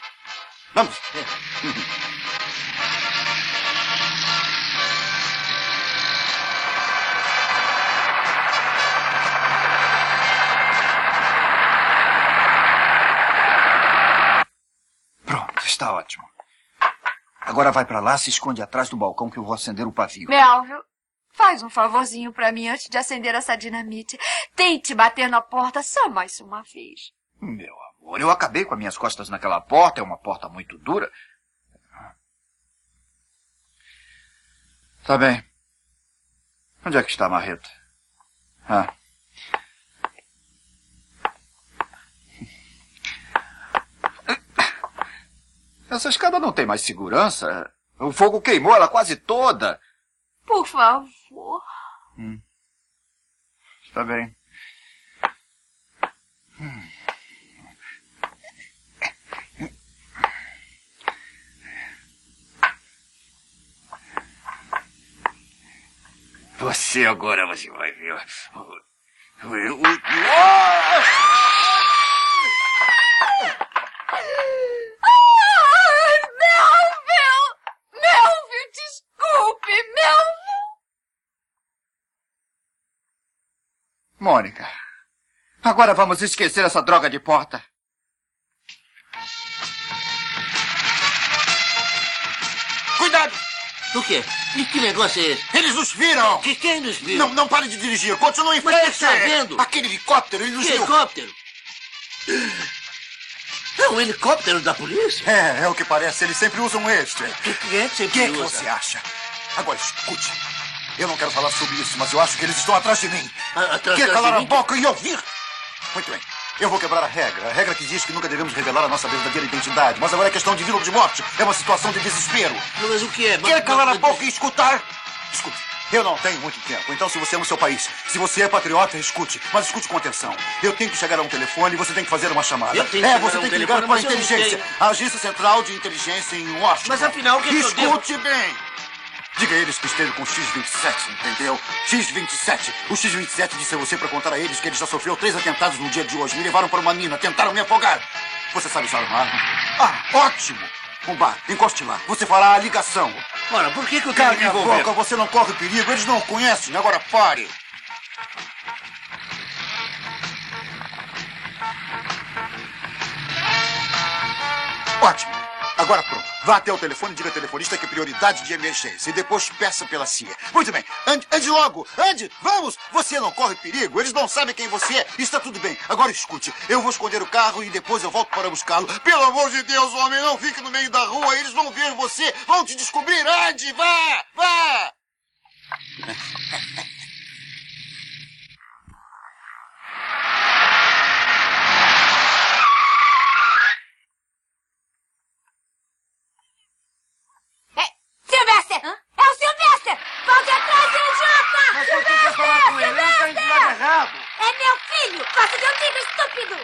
Pronto, está ótimo. Agora vai pra lá, se esconde atrás do balcão que eu vou acender o pavio. Melville, faz um favorzinho pra mim antes de acender essa dinamite. Tente bater na porta só mais uma vez. Meu amor, eu acabei com as minhas costas naquela porta. É uma porta muito dura. Tá bem. Onde é que está a marreta? Essa escada não tem mais segurança. O fogo queimou ela quase toda. Por favor. Está bem. Você vai ver. Melville, desculpe, Melville. Mônica, agora vamos esquecer essa droga de porta. Cuidado! O quê? Que negócio é esse? Eles nos viram! Quem nos viu? Não pare de dirigir, continue em frente! Mas você está vendo? Aquele helicóptero, ele nos viu! Helicóptero? É um helicóptero da polícia? É o que parece. Eles sempre usam este. Quem é que sempre usa? O que você acha? Agora, escute. Eu não quero falar sobre isso, mas eu acho que eles estão atrás de mim. Quer calar a boca e ouvir? Muito bem. Eu vou quebrar a regra que diz que nunca devemos revelar a nossa verdadeira identidade. Mas agora é questão de vida ou de morte. É uma situação de desespero. Mas o que é? Quer calar a boca e escutar? Escute. Eu não tenho muito tempo, então se você ama o seu país, se você é patriota, escute. Mas escute com atenção. Eu tenho que chegar a um telefone e você tem que fazer uma chamada. Você tem que ligar para a inteligência. A Agência Central de Inteligência em Washington. Mas afinal, o que eu devo... Escute bem. Diga a eles que esteve com o X-27, entendeu? X-27. O X-27 disse a você para contar a eles que ele já sofreu 3 atentados no dia de hoje. Me levaram para uma mina, tentaram me afogar. Você sabe usar uma arma? Ótimo! Um bar, encoste lá. Você fará a ligação. Ora, por que eu tenho que me envolver? Boca, você não corre perigo, eles não o conhecem. Agora pare. Ótimo. Agora pronto. Vá até o telefone e diga ao telefonista que é prioridade de emergência. E depois peça pela CIA. Muito bem. Ande logo. Ande. Vamos. Você não corre perigo. Eles não sabem quem você é. Está tudo bem. Agora escute. Eu vou esconder o carro e depois eu volto para buscá-lo. Pelo amor de Deus, homem, não fique no meio da rua. Eles vão ver você. Vão te descobrir. Ande. Vá. Vá. Sylvester! É o Sylvester! Volte atrás, idiota! Mas por que você falar com ele? Ele está indo do lado errado! É meu filho! Faça o que eu digo, estúpido!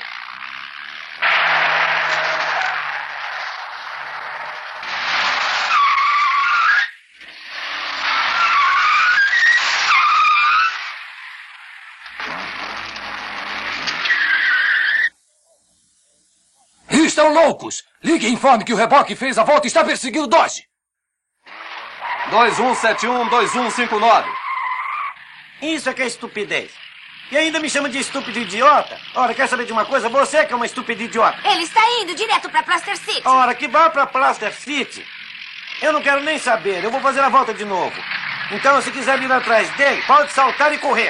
Estão loucos! Ligue e informe que o reboque fez a volta e está perseguindo Dodge! 2171-2159. Isso é que é estupidez. E ainda me chama de estúpido idiota? Ora, quer saber de uma coisa? Você que é uma estúpida idiota. Ele está indo direto para Plaster City. Ora, que vá para Plaster City. Eu não quero nem saber. Eu vou fazer a volta de novo. Então, se quiser vir atrás dele, pode saltar e correr.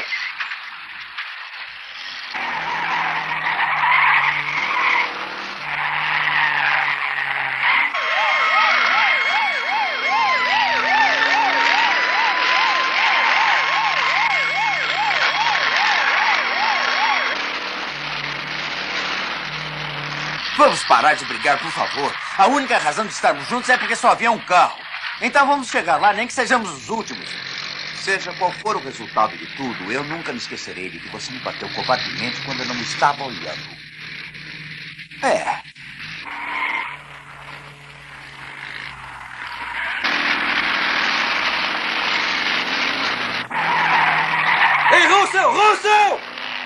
Vamos parar de brigar, por favor. A única razão de estarmos juntos é porque só havia um carro. Então vamos chegar lá, nem que sejamos os últimos. Seja qual for o resultado de tudo, eu nunca me esquecerei de que você me bateu covardemente quando eu não estava olhando. É. Ei, Russell! Russell!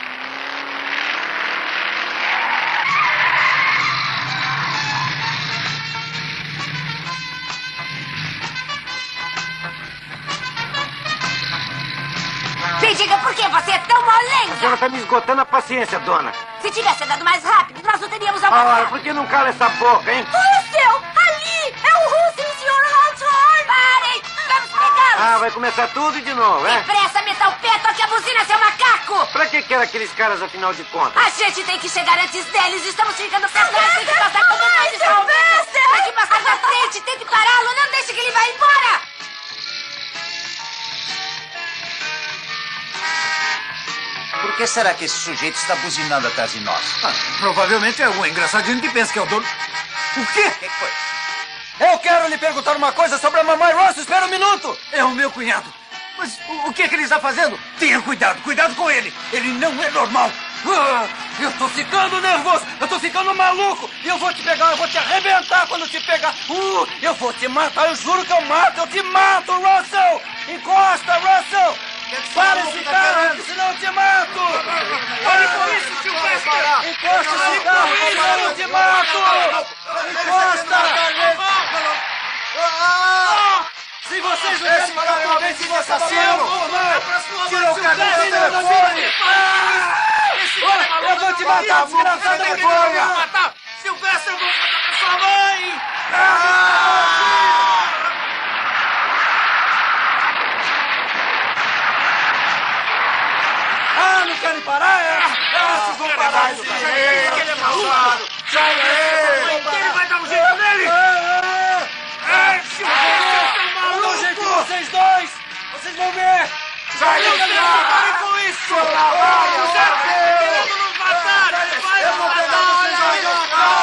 Me diga por que você é tão molenga. A senhora está me esgotando a paciência, dona. Se tivesse andado mais rápido, nós não teríamos alcançado. Por que não cala essa boca, hein? Russell! Ali! É o Russell e o Sr. Hawthorne! Parem! Vamos pegá-los! Vai começar tudo de novo, é? Depressa, meta o pé, toque a buzina, seu macaco! Pra que eram aqueles caras, afinal de contas? A gente tem que chegar antes deles. Estamos ficando pra trás. Tem que passar quando nós estamos vendo. Tem que passar na frente. Tem que pará-lo. Não deixe que ele vá embora. Por que será que esse sujeito está buzinando atrás de nós? Provavelmente é um engraçadinho que pensa que é o dono. O quê? O que foi? Eu quero lhe perguntar uma coisa sobre a mamãe Russell. Espera um minuto. É o meu cunhado. Mas o que é que ele está fazendo? Tenha cuidado, cuidado com ele. Ele não é normal. Eu tô ficando nervoso, eu tô ficando maluco. E eu vou te pegar, eu vou te arrebentar quando te pegar. Eu vou te matar, eu juro que eu te mato, Russell. Encosta, Russell. Para esse carro, que senão eu te mato! Pare com isso, Silvestre! Encosta esse carro, que senão eu te mato! Encosta! Se vocês não querem parar uma vez, esse assassino! Tira o cabelo da fone! Eu vou te matar, desgraçada vergonha! Silvestre, eu vou matar sua mãe! Não querem parar? Vocês vão parar isso daí! Ele é malvado! Sai daí! Ele vai dar um jeito nele! Eu dou um jeito em vocês dois! Vocês vão ver! Sai daí! Pare com isso! Você está querendo nos matar! Vai nos matar!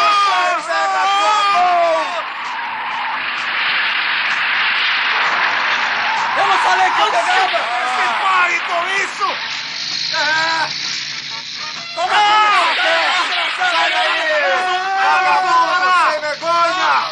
Eu não falei que eu pegava! Pare com isso! Sai daí! Vagabundo, sem vergonha!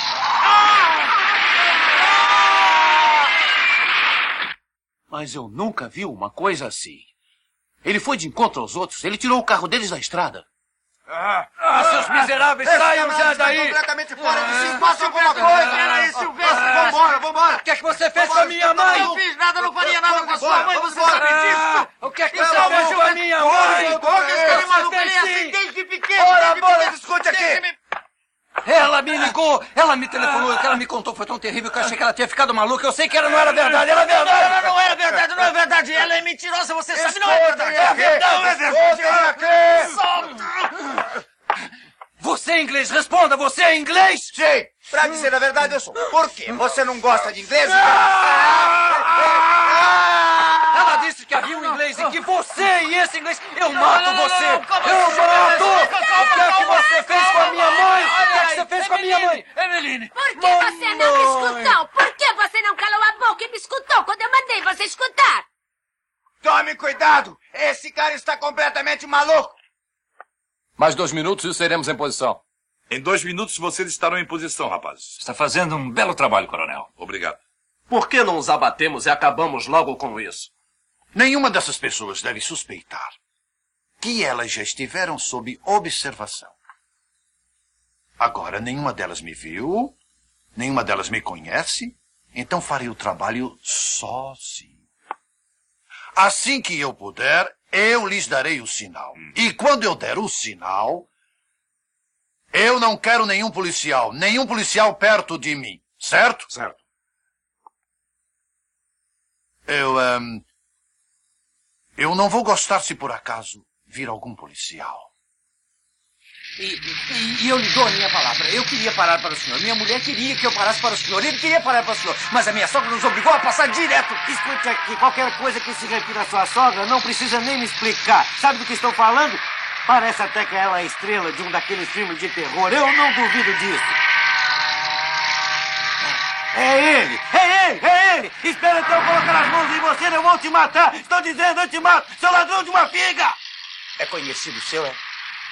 Mas eu nunca vi uma coisa assim. Ele foi de encontro aos outros. Ele tirou o carro deles da estrada. Seus miseráveis, saiam já daí! Completamente fora de si, faça alguma coisa! Peraí, Silvestre, vambora! O que é que você fez com a minha mãe? Eu não fiz nada, não faria nada com a sua mãe, você sabe disso! O que é que você fez com a minha mãe? Esse maluco, ele é assim desde pequeno! Ora, bora, discute aqui! Ela me ligou, ela me telefonou, o que ela me contou foi tão terrível que eu achei que ela tinha ficado maluca. Eu sei que ela não era verdade, era verdade! Ela não era verdade, não é verdade! Ela é mentirosa, você sabe, não é verdade! É verdade, não é verdade! Solta! Você é inglês, responda, você é inglês? Sim, pra dizer a verdade eu sou. Por quê? Você não gosta de inglês? Ela disse que havia um inglês e que você e esse inglês... Eu mato você! Eu mato! O que é que você fez com a minha mãe? O que é que você fez com a minha mãe? Emeline! Por que você não me escutou? Por que você não calou a boca e me escutou quando eu mandei você escutar? Tome cuidado! Esse cara está completamente maluco! Mais 2 minutos e seremos em posição. Em 2 minutos vocês estarão em posição, rapazes. Está fazendo um belo trabalho, coronel. Obrigado. Por que não os abatemos e acabamos logo com isso? Nenhuma dessas pessoas deve suspeitar que elas já estiveram sob observação. Agora, nenhuma delas me viu, nenhuma delas me conhece, então farei o trabalho sozinho. Assim que eu puder, eu lhes darei o sinal. E quando eu der o sinal, eu não quero nenhum policial perto de mim, certo? Certo. Eu não vou gostar se por acaso vir algum policial. E eu lhe dou a minha palavra. Eu queria parar para o senhor. Minha mulher queria que eu parasse para o senhor. Ele queria parar para o senhor. Mas a minha sogra nos obrigou a passar direto. Escute aqui, qualquer coisa que se refira à sua sogra não precisa nem me explicar. Sabe do que estou falando? Parece até que ela é estrela de um daqueles filmes de terror. Eu não duvido disso. É ele! É ele! É ele! Espera até eu colocar as mãos em você, eu vou te matar! Estou dizendo, eu te mato! Seu ladrão de uma figa! É conhecido seu, é?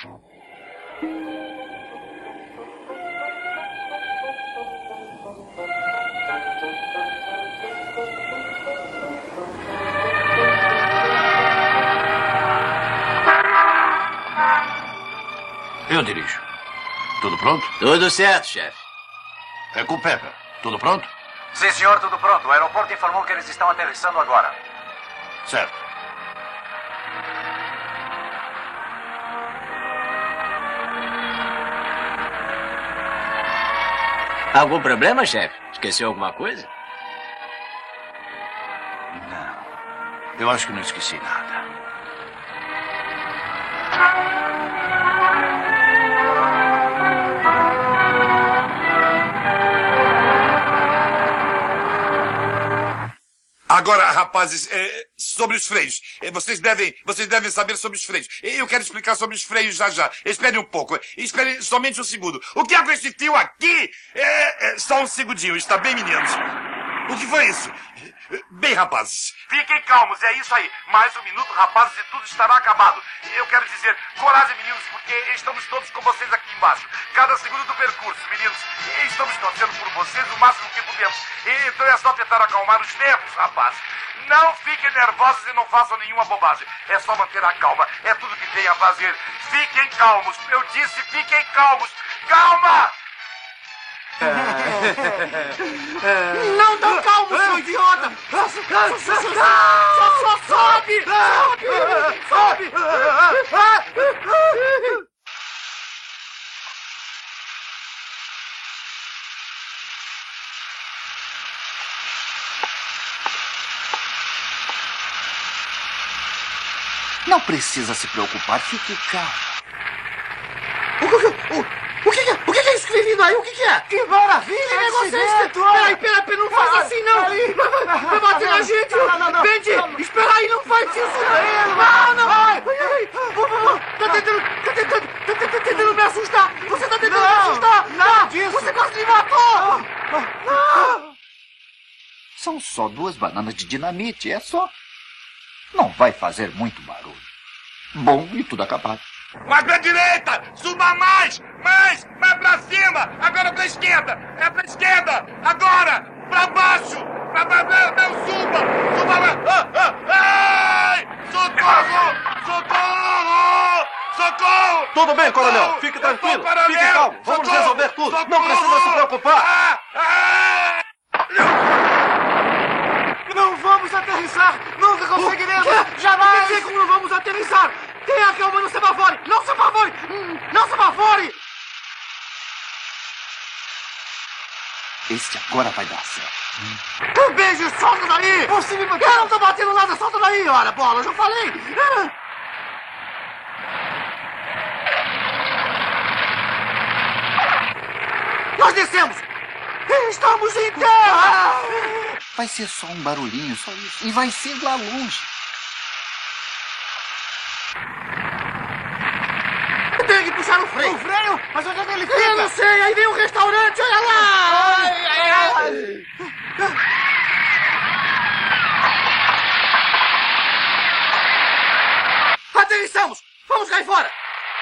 Eu dirijo. Tudo pronto? Tudo certo, chefe. É com Pepper. Tudo pronto? Sim, senhor, tudo pronto. O aeroporto informou que eles estão aterrissando agora. Certo. Algum problema, chefe? Esqueceu alguma coisa? Não. Eu acho que não esqueci nada. Agora, rapazes, sobre os freios. Vocês devem saber sobre os freios. Eu quero explicar sobre os freios já já. Esperem um pouco. Esperem somente um segundo. O que é com esse fio aqui? Só um segundinho, está bem, meninos? O que foi isso? Bem, rapazes, fiquem calmos, é isso aí. Mais um minuto, rapazes, e tudo estará acabado. Eu quero dizer, coragem, meninos, porque estamos todos com vocês aqui embaixo. Cada segundo do percurso, meninos. Estamos torcendo por vocês o máximo que podemos. Então é só tentar acalmar os nervos, rapazes. Não fiquem nervosos e não façam nenhuma bobagem. É só manter a calma. É tudo que tem a fazer. Fiquem calmos. Eu disse, fiquem calmos. Calma! Não tão calmo, seu idiota! Só sobe! Sobe! Não precisa se preocupar, fique calmo. O que é isso que vem vindo aí? O que é? Que maravilha! Que negócio é esse? Peraí, não faz assim não! Vai bater na gente! Benji, espera aí, não faz isso! Não! Tá tentando me assustar! Você tá tentando me assustar! Nada disso! Você quase me matou! São só 2 bananas de dinamite, é só. Não vai fazer muito barulho. Bom, e tudo acabado. Mais pra direita! Suba mais! Mais pra cima! Agora pra esquerda! É pra esquerda! Agora! Pra baixo! Não, suba! Ai! Socorro! Tudo bem, coronel. Fique tranquilo. Fique calmo. Vamos resolver tudo. Não precisa se preocupar. Não vamos aterrissar! Nunca conseguiremos! Jamais! Não sei como não vamos aterrissar! Tenha calma, não se apavore! Não se apavore! Não se apavore! Esse agora vai dar certo. Um beijo, solta daí! Você me bateu! Eu não tô batendo nada, solta daí! Olha, bola, eu já falei! Nós descemos! Estamos em terra! Vai ser só um barulhinho, só isso. E vai ser lá longe. Tem que puxar o freio. O freio? Mas onde é que ele fica? Eu não sei. Aí vem o restaurante. Olha lá. Aterrissamos. Vamos cair fora.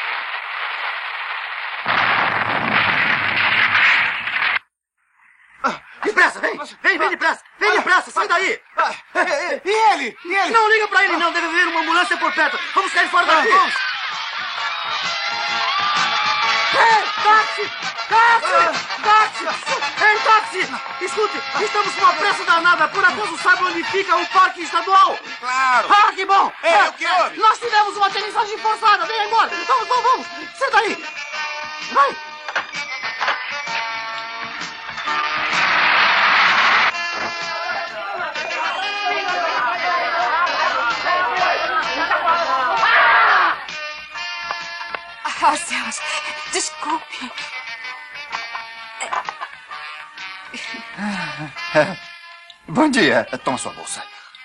Depressa, vem depressa! Vem depressa, sai daí! E ele? Não liga pra ele, não! Deve haver uma ambulância por perto! Vamos cair fora daqui! Vamos! Ei, táxi! Ei, táxi! Escute, estamos com uma pressa danada! Por acaso sabe onde fica o parque estadual? Claro! Ah, que bom! O que houve? Nós tivemos uma aterrissagem forçada! Vem embora! Vamos! Senta aí! Vai! Oh, céus. Desculpe. Bom dia. Toma sua bolsa.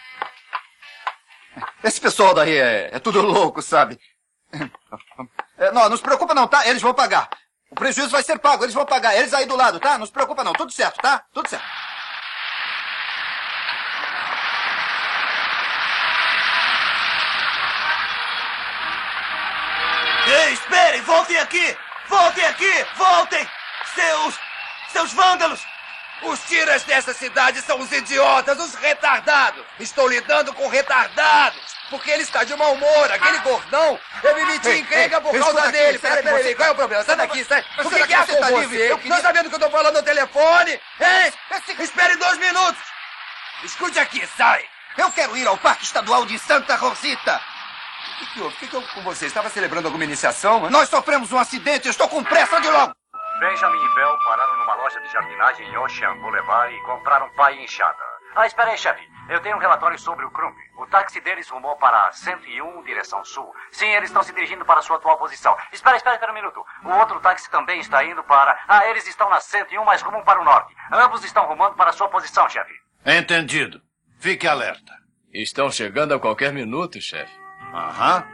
Esse pessoal daí é tudo louco, sabe? Não se preocupa não, tá? Eles vão pagar. O prejuízo vai ser pago, eles vão pagar. Eles aí do lado, tá? Não se preocupa não. Tudo certo, tá? Tudo certo. Ei, esperem! Voltem aqui! Voltem aqui! Voltem! Seus vândalos! Os tiras dessa cidade são os idiotas, os retardados. Estou lidando com retardados, porque ele está de mau humor. Aquele gordão, eu me meti em encrenca por causa dele. Peraí, qual é o problema? Sai daqui, sai. O que é com você? Não sabendo que eu estou falando no telefone? Hein? Espere 2 minutos. Escute aqui, sai. Eu quero ir ao Parque Estadual de Santa Rosita. O que houve? O que houve com você? Estava celebrando alguma iniciação? Nós sofremos um acidente, eu estou com pressa de logo. Benjamin e Bell pararam numa loja de jardinagem em Ocean Boulevard e compraram pá e enxada. Espera aí, chefe. Eu tenho um relatório sobre o Crump. O táxi deles rumou para 101, direção sul. Sim, eles estão se dirigindo para a sua atual posição. Espera um minuto. O outro táxi também está indo para... eles estão na 101, mas rumam para o norte. Ambos estão rumando para a sua posição, chefe. Entendido. Fique alerta. Estão chegando a qualquer minuto, chefe. Aham.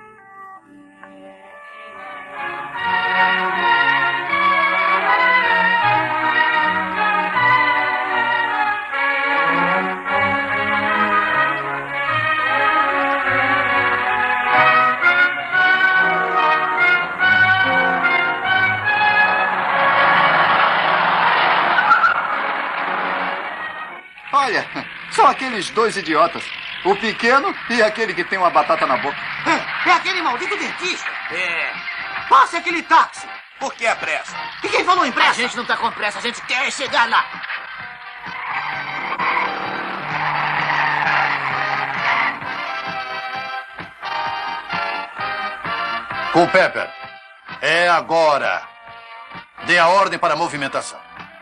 Olha, são aqueles 2 idiotas. O pequeno e aquele que tem uma batata na boca. É aquele maldito dentista. Passe aquele táxi. Por que a pressa? E quem falou em pressa? A gente não tá com pressa, a gente quer chegar lá. Culpepper, é agora. Dê a ordem para a movimentação.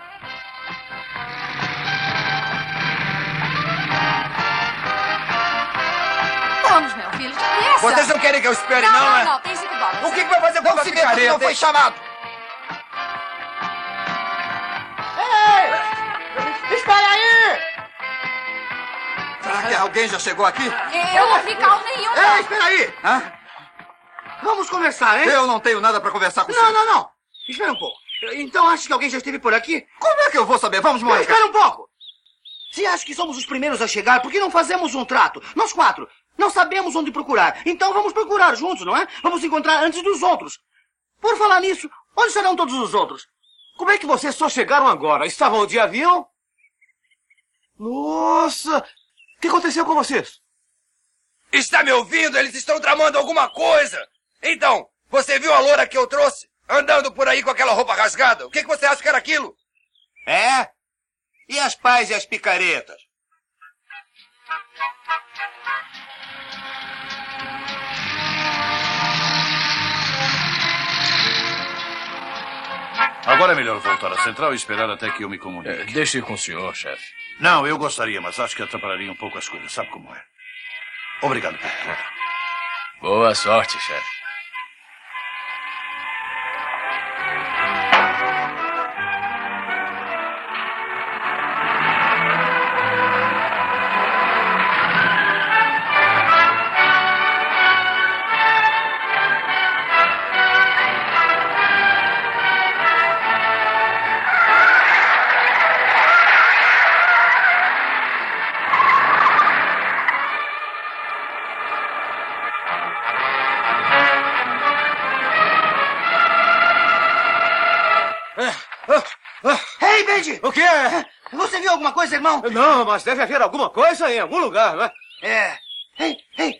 Vamos, meu filho, depressa. Vocês não querem que eu espere, não, Não, tem $5. O que vai fazer com essa picareta? Não foi chamado. Ei! Espera aí! Será que alguém já chegou aqui? Eu não vi carro nenhum, não. Ei, espera aí! Vamos conversar, hein? Eu não tenho nada para conversar com você. Não. Espera um pouco. Então acha que alguém já esteve por aqui? Como é que eu vou saber? Vamos, Mônica. Espera um pouco. Se acha que somos os primeiros a chegar, por que não fazemos um trato? Nós 4. Não sabemos onde procurar. Então vamos procurar juntos, não é? Vamos encontrar antes dos outros. Por falar nisso, onde estarão todos os outros? Como é que vocês só chegaram agora? Estavam de avião? Nossa! O que aconteceu com vocês? Está me ouvindo? Eles estão tramando alguma coisa. Então, você viu a loura que eu trouxe? Andando por aí com aquela roupa rasgada? O que você acha que era aquilo? É? E as pás e as picaretas? Agora é melhor voltar à central e esperar até que eu me comunique. Deixe ir com o senhor, chefe. Não, eu gostaria, mas acho que atrapalharia um pouco as coisas. Sabe como é? Obrigado por tudo. Boa sorte, chefe. Ei, Benji! O quê? Você viu alguma coisa, irmão? Não, mas deve haver alguma coisa em algum lugar, não é? Ei!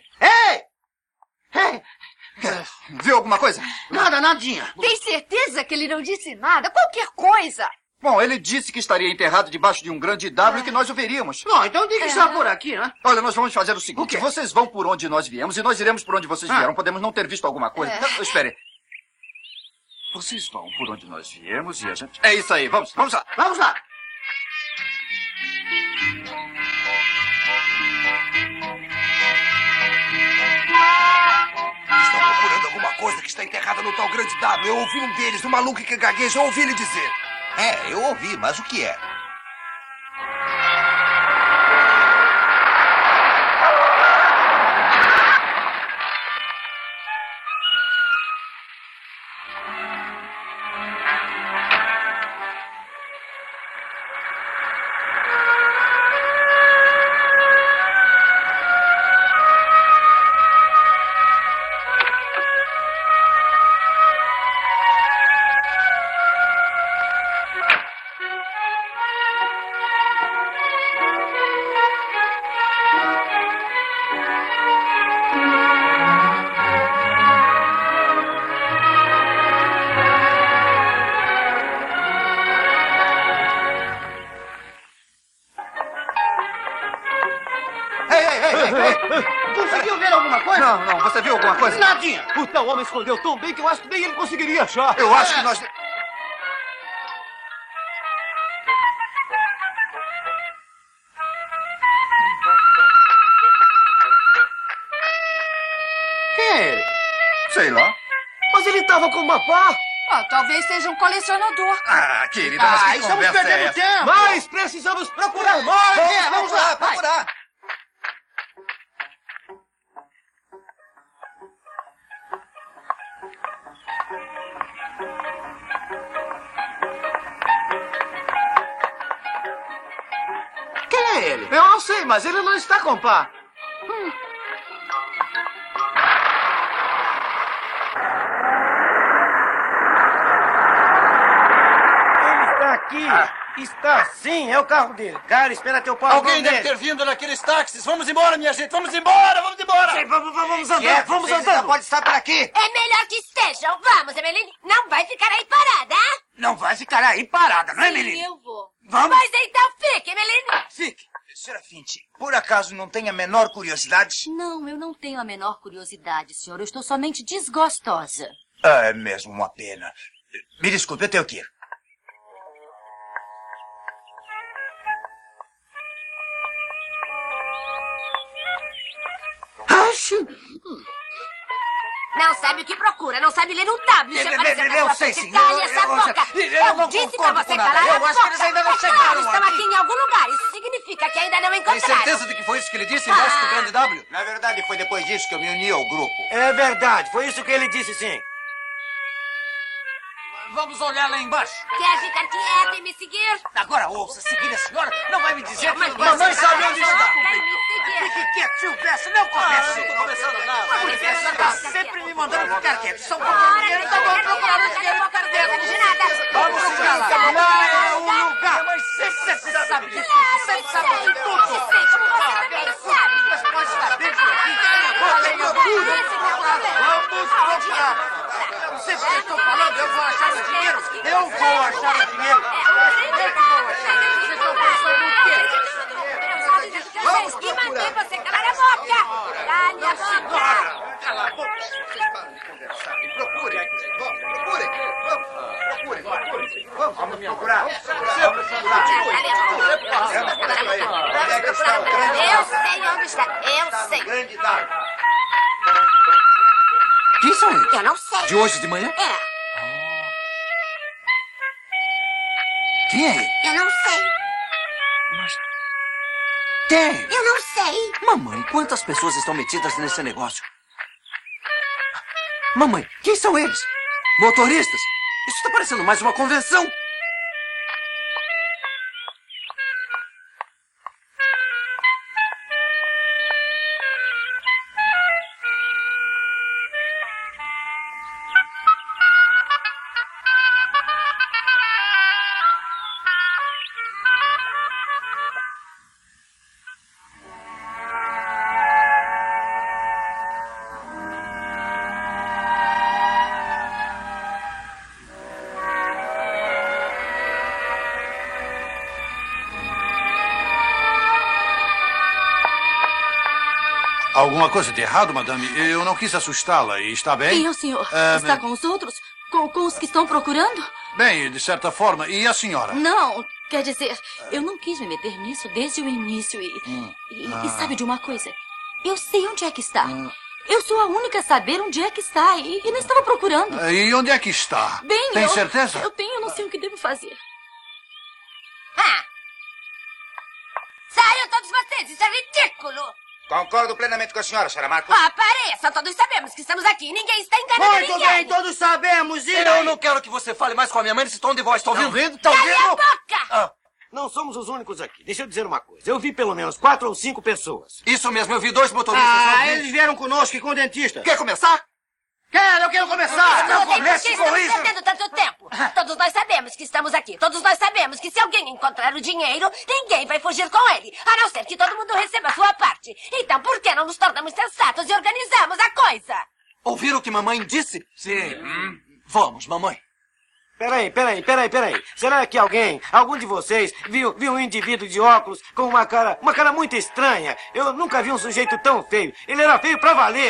Viu alguma coisa? Nadinha. Tem certeza que ele não disse nada? Qualquer coisa. Bom, ele disse que estaria enterrado debaixo de um grande W e que nós o veríamos. Não, então tem que estar por aqui, né? Olha, nós vamos fazer o seguinte. Vocês vão por onde nós viemos e nós iremos por onde vocês vieram. Podemos não ter visto alguma coisa. Não, espere. Vocês vão por onde nós viemos e a gente... É isso aí, vamos lá. Vamos lá. Estão procurando alguma coisa que está enterrada errada no tal grande W. Eu ouvi um deles, um maluco que gagueja, eu ouvi ele dizer. É, eu ouvi, mas o que é? Conseguiu ver alguma coisa? Não, você viu alguma coisa? Nadinha! O tal homem escondeu tão bem que eu acho que nem ele conseguiria achar. Eu acho que nós... Quem é ele? Sei lá. Mas ele estava com uma pá. Talvez seja um colecionador. Ah, querida, mas que estamos conversa perdendo é essa? tempo. Mas precisamos procurar mais. Vamos lá, procurar. Quem é ele? Eu não sei, mas ele não está com pá. Ele está aqui. Está sim, é o carro dele. Cara, espera teu pau. Alguém deve ter vindo naqueles táxis. Vamos embora, minha gente. Vamos embora, vamos embora. Sim, vamos andar, Quieto, vamos vocês andando. ainda pode estar por aqui. É melhor que estejam. Vamos, Emeline. Não vai ficar aí parada, hein? Não vai ficar aí parada, não é, Emeline? Eu vou. Vamos. Pois então fique, Emeline. Fique. Serafinte, por acaso não tem a menor curiosidade? Não, eu não tenho a menor curiosidade, senhor. Eu estou somente desgostosa. Ah, é mesmo uma pena. Me desculpe, eu tenho que ir. Não sabe o que procura, não sabe ler um W. Se aparecer na Eu sua sei, frente, sim. cale essa boca. Eu não disse pra concordo você com nada. calar a Eu acho que eles boca. ainda não Claro, chegaram estão aqui. aqui em algum lugar. Isso significa que ainda não Tem encontraram. certeza de que foi isso que ele disse embaixo do grande W? Na verdade, foi depois disso que eu me uni ao grupo. É verdade, foi isso que ele disse, sim. Vamos olhar lá embaixo. Quer ficar quieto e me seguir? Agora ouça, seguir a senhora não vai me dizer que... Mas Mamãe sabe onde está. Vem me seguir. Fique quieto, Silvestre, não converse. não tô conversando nada. Mas você está sempre me mandando ficar quieto. São Ora, comprando dinheiro, então vamos procurar o dinheiro do cara dela. de nada. Vamos procurar lá. Lá é o lugar. Mas você sabe disso. Você sabe de tudo. Eu sei, como você também sabe. Mas pode estar dentro aqui. Olha aí, vamos procurar. Não sei o que eu estou falando, eu vou achar o dinheiro. Eu vou achar o dinheiro. Eu que vou achar. Vocês estão pensando no quê? Vamos que mandei você calar a boca. Cale a boca. Cala a boca. Vocês param de conversar. Procurem. Vamos procurar. Eu sei onde está. Eu sei. Grande dado. Quem são eles? Eu não sei. De hoje de manhã? É. Quem é ele? Eu não sei. Quem? Eu não sei. Mamãe, quantas pessoas estão metidas nesse negócio? Mamãe, quem são eles? Motoristas? Isso está parecendo mais uma convenção. Alguma coisa de errado, madame? Eu não quis assustá-la. E está bem? E o senhor? Está com os outros? Com os que estão procurando? Bem, de certa forma. E a senhora? Não, quer dizer, eu não quis me meter nisso desde o início e sabe de uma coisa? Eu sei onde é que está. Eu sou a única a saber onde é que está e não estava procurando. E onde é que está? Bem, Tem certeza? Eu não sei o que devo fazer. Saiam todos vocês, isso é ridículo! Concordo plenamente com a senhora, Sra. Marcos. Apareça, todos sabemos que estamos aqui, ninguém está enganando Muito ninguém! bem, todos sabemos, e eu não quero que você fale mais com a minha mãe nesse tom de voz, tá ouvindo? Tá ouvindo? Cala a boca! Não somos os únicos aqui. Deixa eu dizer uma coisa. Eu vi pelo menos 4 ou 5 pessoas. Isso mesmo, eu vi 2 motoristas. Eles vieram conosco e com o dentista. Quer começar? Eu quero começar! Não comece tem por com que isso. estamos perdendo tanto tempo. Todos nós sabemos que estamos aqui. Todos nós sabemos que se alguém encontrar o dinheiro, ninguém vai fugir com ele. A não ser que todo mundo receba a sua parte. Então por que não nos tornamos sensatos e organizamos a coisa? Ouviram o que mamãe disse? Sim. Vamos, mamãe. Peraí. Será que algum de vocês, viu um indivíduo de óculos com uma cara muito estranha? Eu nunca vi um sujeito tão feio. Ele era feio pra valer.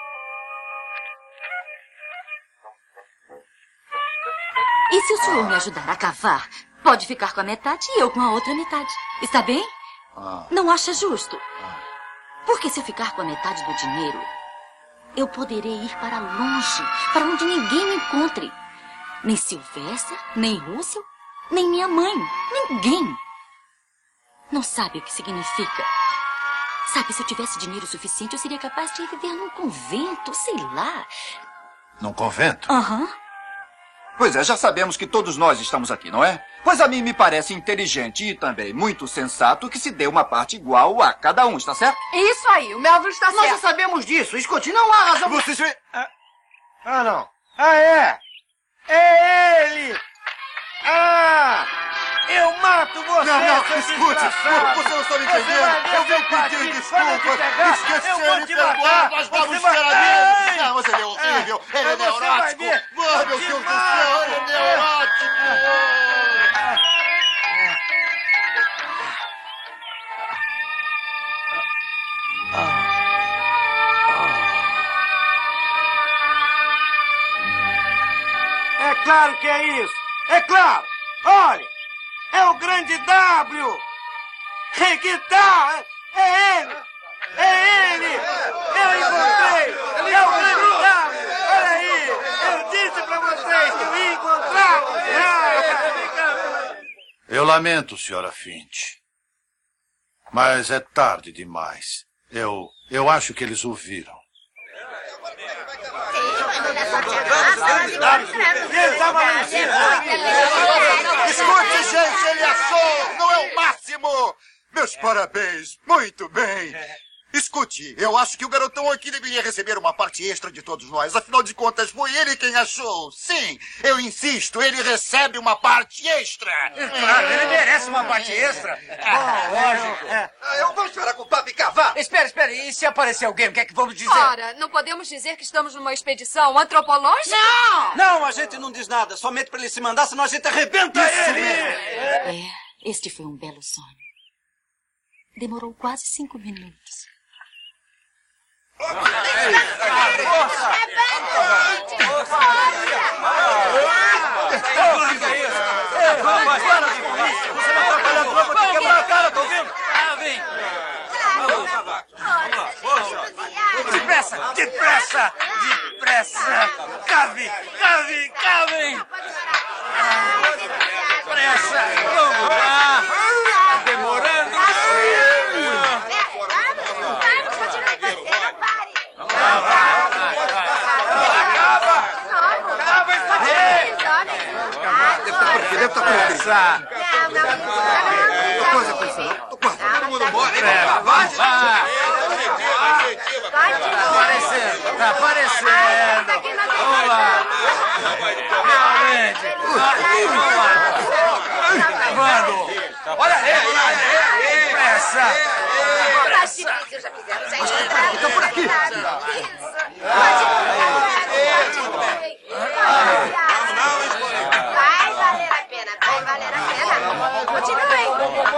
E se o senhor me ajudar a cavar, pode ficar com a metade e eu com a outra metade. Está bem? Não acha justo? Porque se eu ficar com a metade do dinheiro, eu poderei ir para longe, para onde ninguém me encontre. Nem Sylvester, nem Russell, nem minha mãe. Ninguém. Não sabe o que significa. Sabe, se eu tivesse dinheiro suficiente, eu seria capaz de viver num convento, sei lá. Num convento? Aham. Pois é, já sabemos que todos nós estamos aqui, não é? Pois a mim me parece inteligente e também muito sensato que se dê uma parte igual a cada um, está certo? Isso aí, o Melville está certo. Nós já sabemos disso. Scott, não há razão... Vocês... não. É! É ele! Eu mato você! Não, escute! Você não está me entendendo! Eu vim pedir desculpas! Esquecer e perdoar! Nós vamos ser amigos! Não, mas ele é horrível! Ele é neurótico! Meu Deus do céu! Ele é neurótico! É claro que é isso! É claro! Olha! É o grande W! Que tal? É ele! É ele! Eu encontrei! É o grande W! Olha aí! Eu disse pra vocês que eu ia encontrá-lo! Eu lamento, Sra. Finch. Mas é tarde demais. Eu acho que eles o viram. Escute, gente, ele achou! Não é o máximo! Meus parabéns! Muito bem! Escute, eu acho que o garotão aqui deveria receber uma parte extra de todos nós. Afinal de contas, foi ele quem achou. Sim, eu insisto, ele recebe uma parte extra. Claro, ele merece uma parte extra. Lógico. Eu vou esperar com o papo e cavar. Espera. E se aparecer alguém, o que é que vamos dizer? Ora, não podemos dizer que estamos numa expedição antropológica? Não, a gente não diz nada. Somente para ele se mandar, senão a gente arrebenta ele. Este foi um belo sonho. Demorou quase 5 minutos. Depressa! Cave! Pressa! Vamos lá! Demorando! Deve estar por aqui. Todo mundo embora. Tá aparecendo. Vamos lá. Realmente. Vando. Olha aí. Pressa. Tá por aqui. Vai valer a pena. Continuem.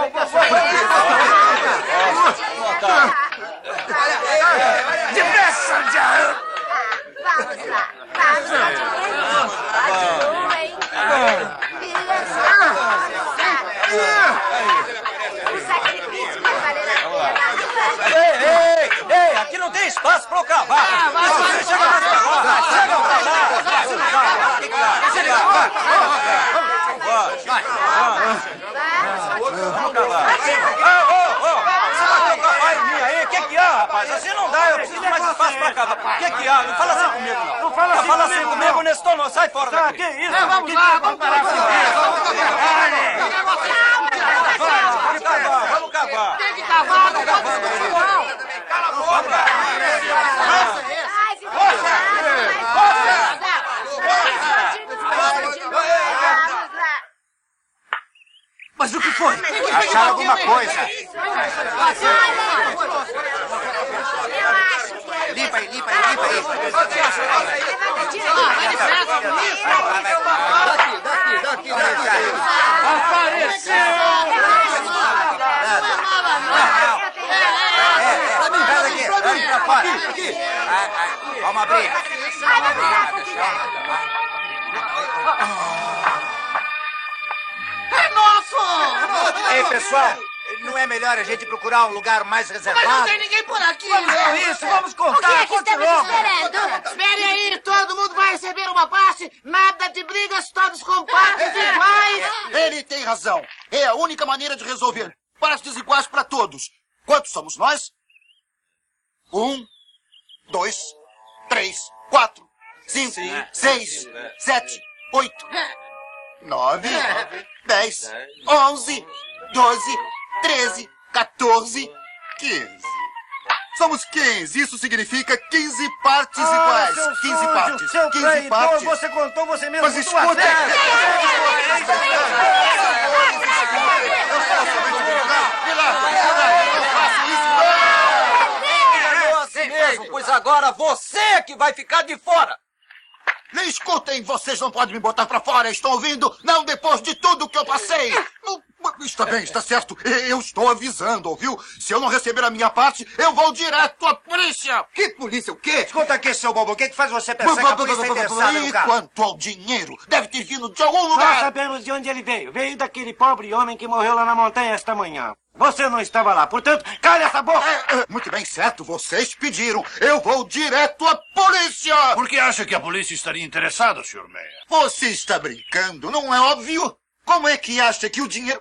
Depressa, já. Vamos lá. Continuem. O sacrifício vai valer a pena. Ei, aqui não tem espaço para eu cavar. rapaz, assim não dá. Eu preciso de mais espaço pra cavar. O que há? Não fala assim comigo, não. Não fala assim comigo, Nestor, não. Sai fora daqui. Que isso? Vamos lá, vamos parar. Vamos cavar. Tem que cavar, não pode discutir, não. Cala a boca. Mas o que foi? Acharam alguma coisa? Limpa aí. Daqui. Apareceu! Vamos abrir. É nosso! Ei, pessoal, não é melhor a gente procurar um lugar mais reservado? Mas não tem ninguém por aqui! Vamos contar! O que é que estamos esperando? Espere aí, todo mundo vai receber uma parte! Nada de brigas, todos com partes iguais! Ele tem razão. É a única maneira de resolver. Partes iguais para todos. Quantos somos nós? 1, 2, 3, 4, 5, 6, 7, 8, 9, 10, 11, 12, 13, 14, 15. Somos 15. Isso significa 15 partes iguais. 15 partes. 15 partes. Você contou você mesmo. Mas escuta! Pois agora você é que vai ficar de fora. Escutem, vocês não podem me botar pra fora, estão ouvindo? Não depois de tudo que eu passei. Está bem, está certo. Eu estou avisando, ouviu? Se eu não receber a minha parte, eu vou direto à polícia. Que polícia? O quê? Escuta aqui, seu bobo. O que faz você pensar que a polícia é interessada no E carro? quanto ao dinheiro? Deve ter vindo de algum lugar. Nós sabemos de onde ele veio. Veio daquele pobre homem que morreu lá na montanha esta manhã. Você não estava lá, portanto, cale essa boca! Muito bem, certo. Vocês pediram. Eu vou direto à polícia. Por que acha que a polícia estaria interessada, Sr. Meyer? Você está brincando, não é óbvio? Como é que acha que o dinheiro...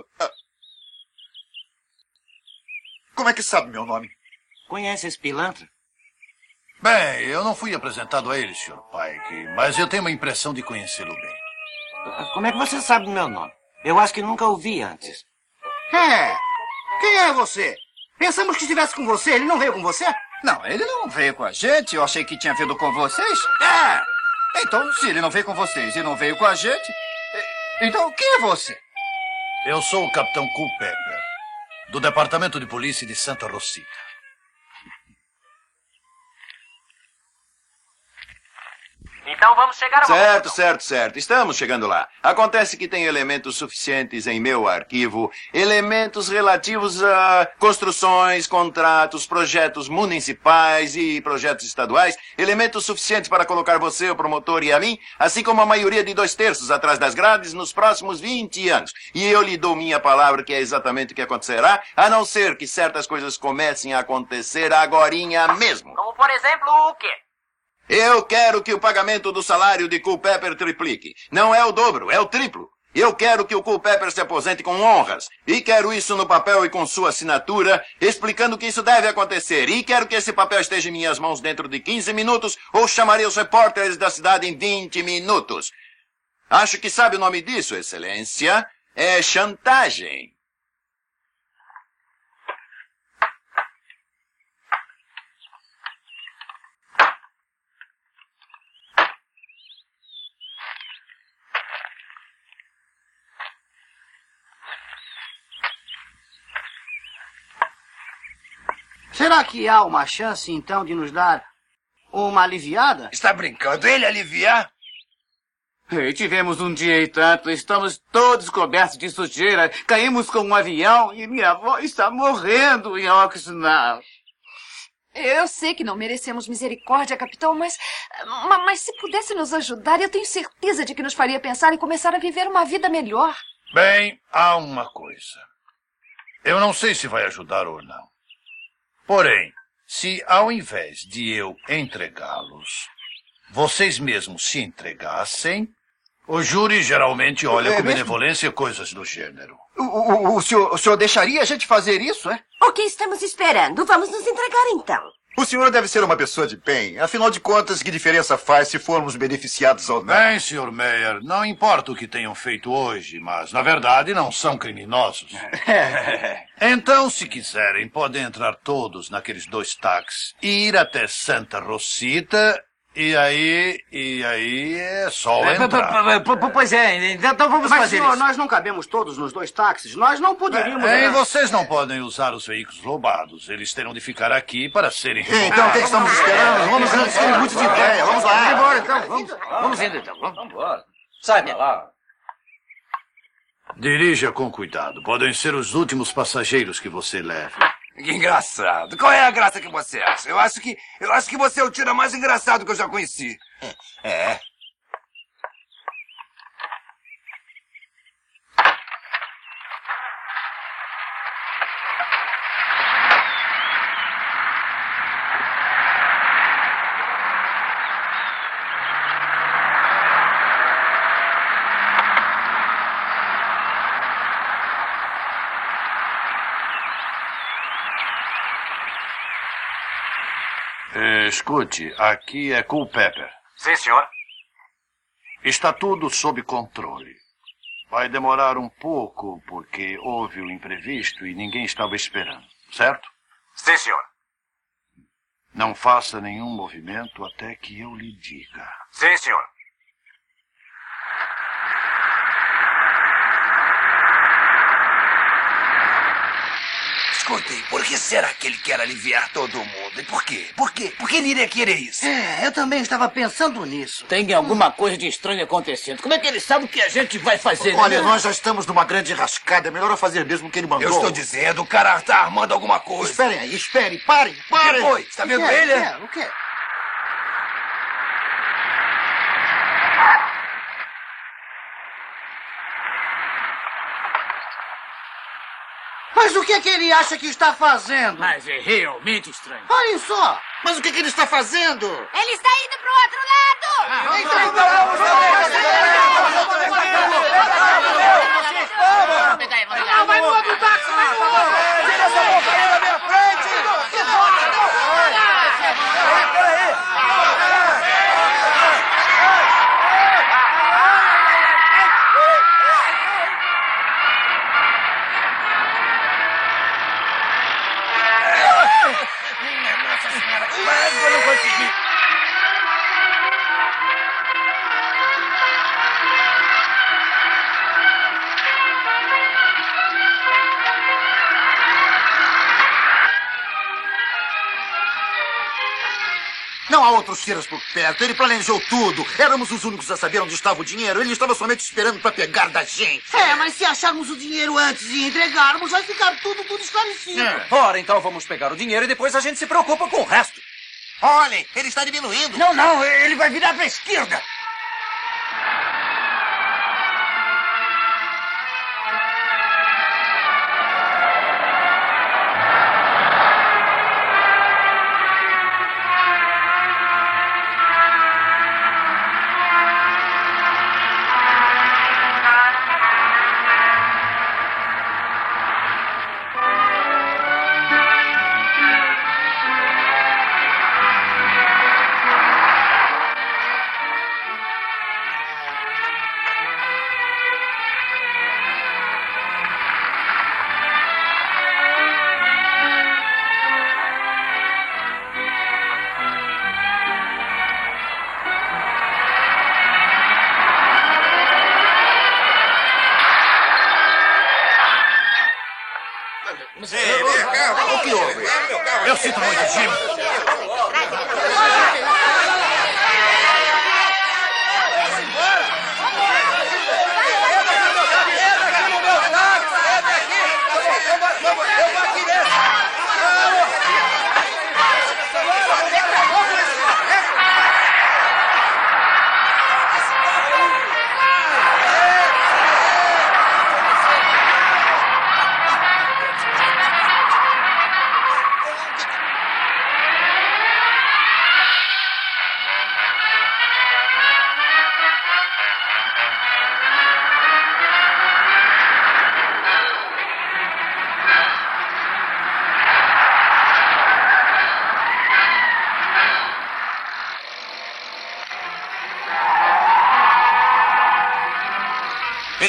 Como é que sabe meu nome? Conhece esse pilantra? Bem, eu não fui apresentado a ele, Sr. Pike, mas eu tenho uma impressão de conhecê-lo bem. Como é que você sabe meu nome? Eu acho que nunca ouvi antes. Quem é você? Pensamos que estivesse com você. Ele não veio com você? Não, ele não veio com a gente. Eu achei que tinha vindo com vocês. Então, se ele não veio com vocês e não veio com a gente... Então, quem é você? Eu sou o Capitão Culpepper, do Departamento de Polícia de Santa Rosita. Então vamos chegar a... Certo. Estamos chegando lá. Acontece que tem elementos suficientes em meu arquivo, elementos relativos a construções, contratos, projetos municipais e projetos estaduais, elementos suficientes para colocar você, o promotor e a mim, assim como a maioria de 2/3 atrás das grades nos próximos 20 anos. E eu lhe dou minha palavra que é exatamente o que acontecerá, a não ser que certas coisas comecem a acontecer agorinha mesmo. Como, por exemplo, o quê? Eu quero que o pagamento do salário de Culpepper triplique. Não é o dobro, é o triplo. Eu quero que o Culpepper se aposente com honras. E quero isso no papel e com sua assinatura, explicando que isso deve acontecer. E quero que esse papel esteja em minhas mãos dentro de 15 minutos, ou chamarei os repórteres da cidade em 20 minutos. Acho que sabe o nome disso, Excelência. É chantagem. Será que há uma chance, então, de nos dar uma aliviada? Está brincando? Ele aliviar? Tivemos um dia e tanto, estamos todos cobertos de sujeira, caímos com um avião e minha avó está morrendo em Oxnard. Eu sei que não merecemos misericórdia, capitão, mas se pudesse nos ajudar, eu tenho certeza de que nos faria pensar em começar a viver uma vida melhor. Bem, há uma coisa. Eu não sei se vai ajudar ou não. Porém, se ao invés de eu entregá-los, vocês mesmos se entregassem, o júri geralmente olha com benevolência coisas do gênero. O senhor deixaria a gente fazer isso, é? O que estamos esperando? Vamos nos entregar, então. O senhor deve ser uma pessoa de bem. Afinal de contas, que diferença faz se formos beneficiados ou não? Bem, Sr. Meyer, não importa o que tenham feito hoje, mas, na verdade, não são criminosos. Então, se quiserem, podem entrar todos naqueles 2 táxis, ir até Santa Rosita, e aí é só entrar. Pois é, então vamos Mas, fazer senhor, isso. nós não cabemos todos nos 2 táxis. Nós não poderíamos... E vocês não podem usar os veículos roubados. Eles terão de ficar aqui para serem removidos. Então, o que estamos esperando? Vamos antes que ele mude de ideia. Vamos lá. Vamos embora, então. Vamos indo, então. Vamos embora. Sai pra lá. Dirija com cuidado. Podem ser os últimos passageiros que você leve. Que engraçado. Qual é a graça que você acha? Eu acho que você é o tira mais engraçado que eu já conheci. É. Escute, aqui é Culpeper. Sim, senhor. Está tudo sob controle. Vai demorar um pouco porque houve o imprevisto e ninguém estava esperando, certo? Sim, senhor. Não faça nenhum movimento até que eu lhe diga. Sim, senhor. Escutem, por que será que ele quer aliviar todo mundo? E por quê? Por quê? Por que ele iria querer isso? Eu também estava pensando nisso. Tem alguma coisa de estranho acontecendo. Como é que ele sabe o que a gente vai fazer? Olha, nós já estamos numa grande rascada. É melhor eu fazer mesmo o que ele mandou. Eu estou dizendo, o cara está armando alguma coisa. Esperem aí, esperem. Parem, parem. O que foi? Está vendo ele? O que é? Mas o que é que ele acha que está fazendo? Mas é realmente estranho. Olhem só. Mas o que é que ele está fazendo? Ele está indo pro outro lado! Vai no outro táxi, vai no outro! Tira essa porcaria da minha frente! Nossa senhora, quase eu não consegui. Não há outros tiras por perto. Ele planejou tudo. Éramos os únicos a saber onde estava o dinheiro. Ele estava somente esperando para pegar da gente. Mas se acharmos o dinheiro antes e entregarmos, vai ficar tudo esclarecido. Ora, então vamos pegar o dinheiro e depois a gente se preocupa com o resto. Olhem, ele está diminuindo. Não, ele vai virar para a esquerda. O que houve? Eu sinto muito, Jim.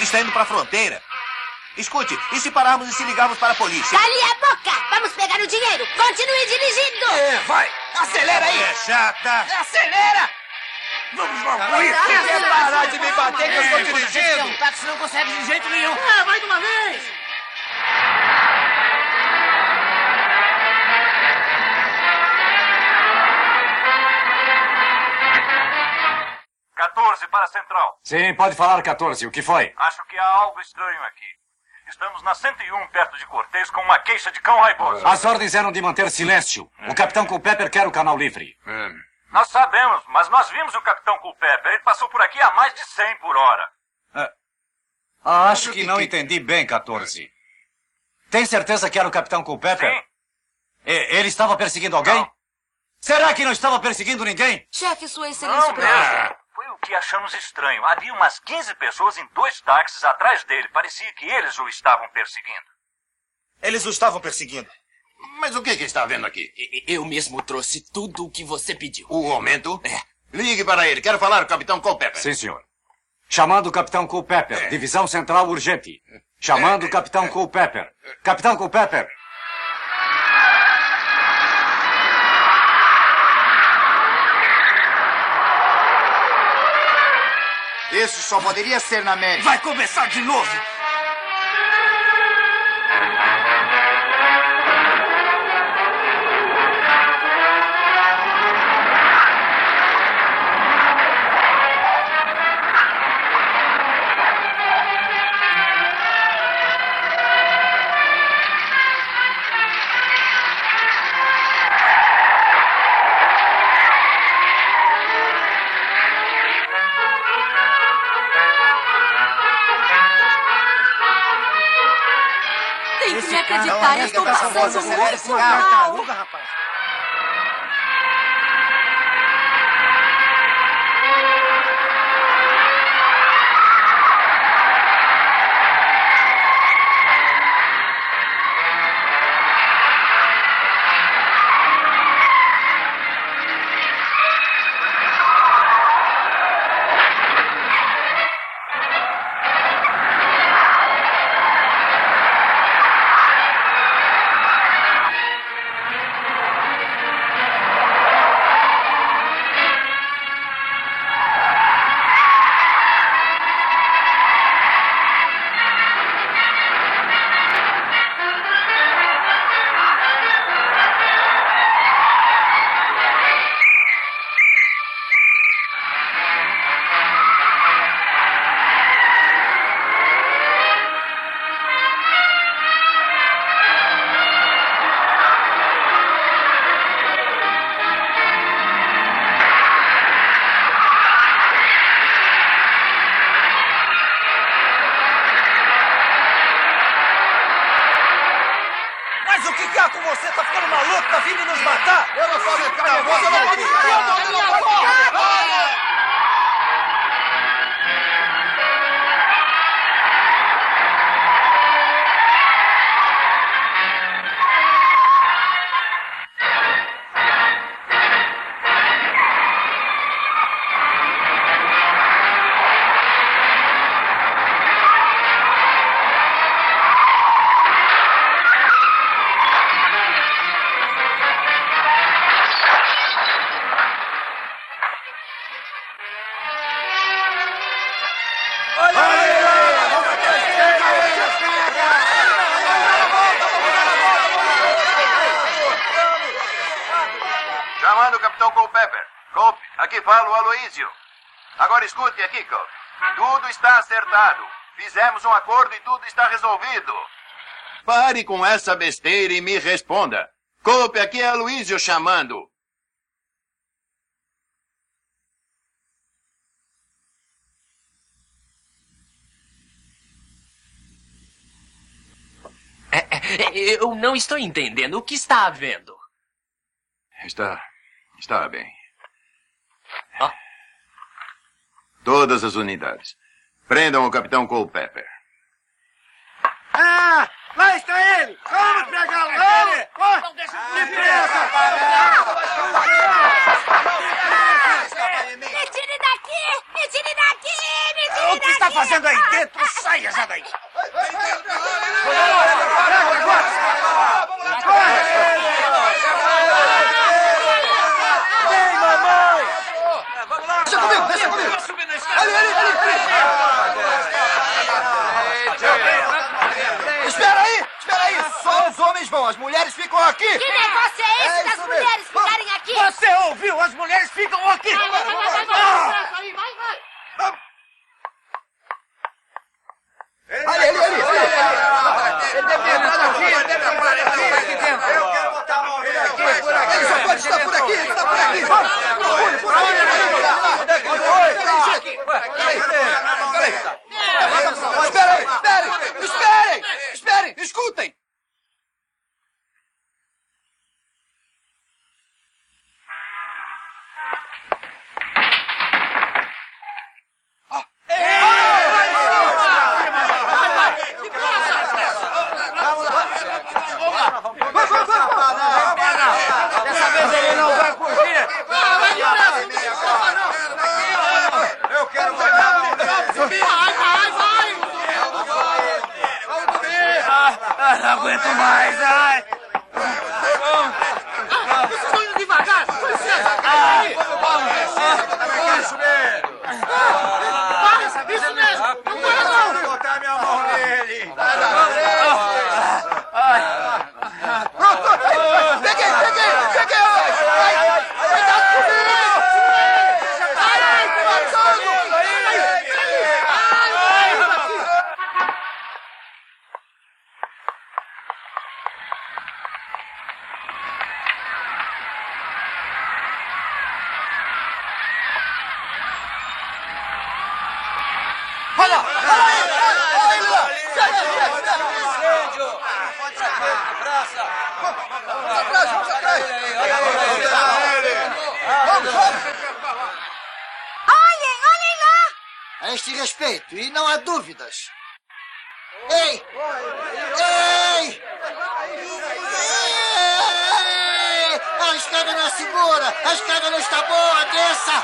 está indo para a fronteira. Escute, e se pararmos e se ligarmos para a polícia? Cale a boca! Vamos pegar o dinheiro! Continue dirigindo! Vai! Acelera aí! É chata! Acelera! Vamos logo! Você quer parar de me bater que eu estou Você dirigindo? é um táxi, não consegue de jeito nenhum. Vai de uma vez! Para a central. Sim, pode falar, 14. O que foi? Acho que há algo estranho aqui. Estamos na 101, perto de Cortez, com uma queixa de cão raivoso. As ordens eram de manter silêncio. O Capitão Culpepper quer o canal livre. Nós sabemos, mas nós vimos o Capitão Culpepper. Ele passou por aqui a mais de 100 por hora. Acho que não entendi bem, 14. Tem certeza que era o Capitão Culpepper? Sim. Ele estava perseguindo alguém? Não. Será que não estava perseguindo ninguém? Chefe, Sua Excelência... Foi o que achamos estranho. Havia umas 15 pessoas em 2 táxis atrás dele. Parecia que eles o estavam perseguindo. Eles o estavam perseguindo. Mas o que está havendo aqui? Eu mesmo trouxe tudo o que você pediu. O aumento? Ligue para ele. Quero falar com o Capitão Culpepper. Sim, senhor. Chamando o Capitão Culpepper. Divisão Central urgente. Chamando o Capitão Culpepper. Capitão Culpepper. Isso só poderia ser na América. Vai começar de novo! Tem que me acreditar, eu estou passando muito mal. Tartaruga, rapaz. Mas o que há com você? Tá ficando maluco? Tá vindo nos matar? Eu não sou americano, você não pode ficar! Chamando o Capitão Culpepper. Culp, aqui fala o Aloysio. Agora escute aqui, Culp. Tudo está acertado. Fizemos um acordo e tudo está resolvido. Pare com essa besteira e me responda. Culpe, aqui é Aloysio chamando. Eu não estou entendendo. O que está havendo? Está bem. Oh. Todas as unidades. Prendam o Capitão Culpepper. Ah! Lá está ele! Vamos pegá-lo! Vamos! Não deixa Me tire daqui! Me tire daqui! Me tire daqui! O que está fazendo aí dentro? Saia! homens vão, as mulheres ficam aqui. Que negócio é esse das mulheres ficarem aqui? Você ouviu? As mulheres ficam aqui. Vai. Ali. Ele deve entrar aqui. Ele Eu quero botar a mão nele. Ele só pode estar por aqui. Ele está por aqui. Vamos. Por aí. Esperem. Escutem. Dessa vez ele não vai fugir. Eu quero botar a mão nele. Vai. Não aguento mais. Ai. Vocês estão indo devagar. Com licença. Isso mesmo. Não para não. Vou botar minha mão nele. Pronto. Peguei. Cuidado comigo. Olha ele lá! Vamos atrás! Vamos! Olhem lá! A este respeito, e não há dúvidas. Ei! A escada não é segura! A escada não está boa! Desça!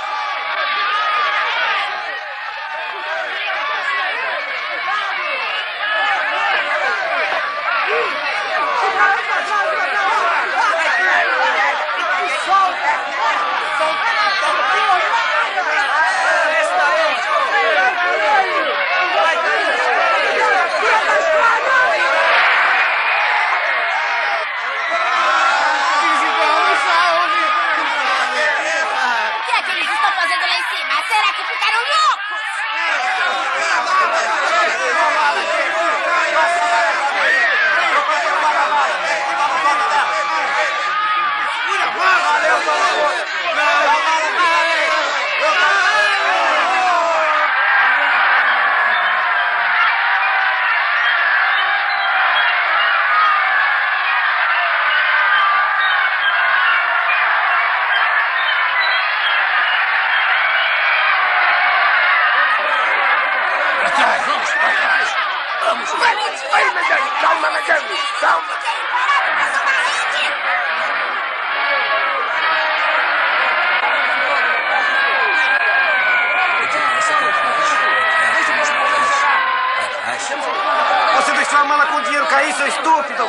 Você deixou a mala com o dinheiro cair, seu estúpido!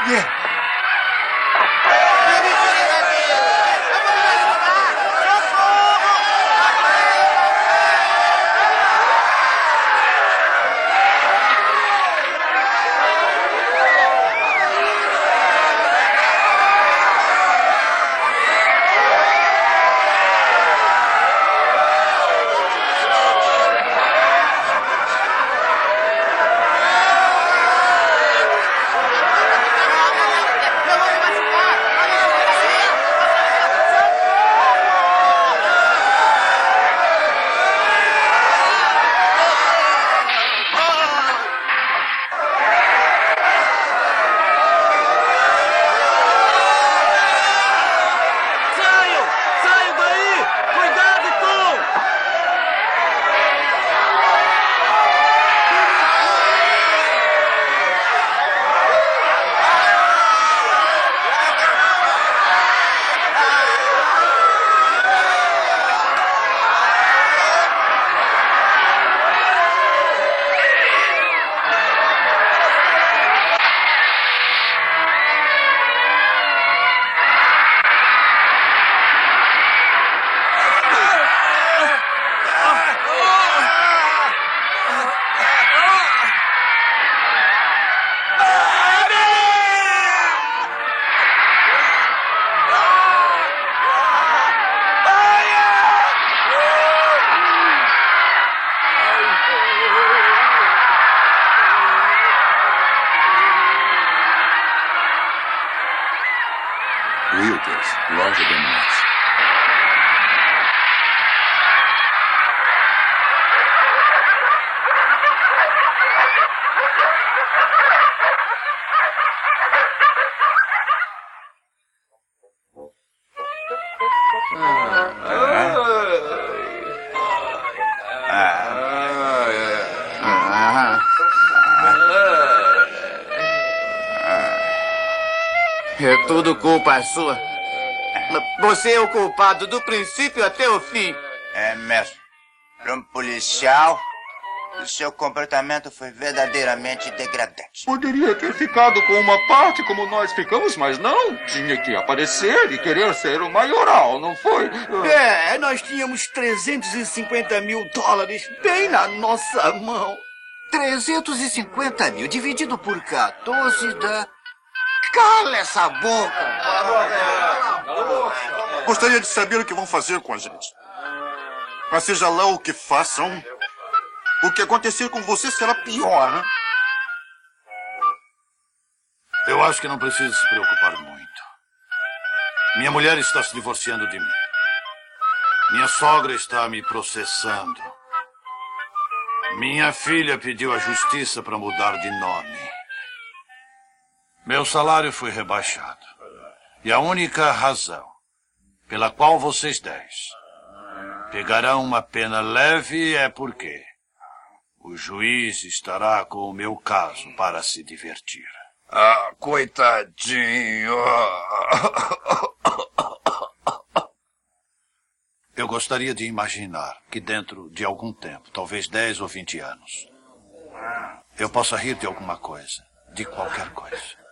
Wilkers, loja de animais. É tudo culpa sua. Você é o culpado do princípio até o fim. É mesmo. Para um policial, o seu comportamento foi verdadeiramente degradante. Poderia ter ficado com uma parte como nós ficamos, mas não. Tinha que aparecer e querer ser o maioral, não foi? Nós tínhamos 350 mil dólares bem na nossa mão. 350 mil dividido por 14 dá... Cala essa boca! Gostaria de saber o que vão fazer com a gente. Mas seja lá o que façam, o que acontecer com você será pior, né? Eu acho que não precisa se preocupar muito. Minha mulher está se divorciando de mim. Minha sogra está me processando. Minha filha pediu à justiça para mudar de nome. Meu salário foi rebaixado. E a única razão pela qual vocês 10 pegarão uma pena leve é porque o juiz estará com o meu caso para se divertir. Ah, coitadinho. Eu gostaria de imaginar que dentro de algum tempo, talvez 10 ou 20 anos, eu possa rir de alguma coisa, de qualquer coisa.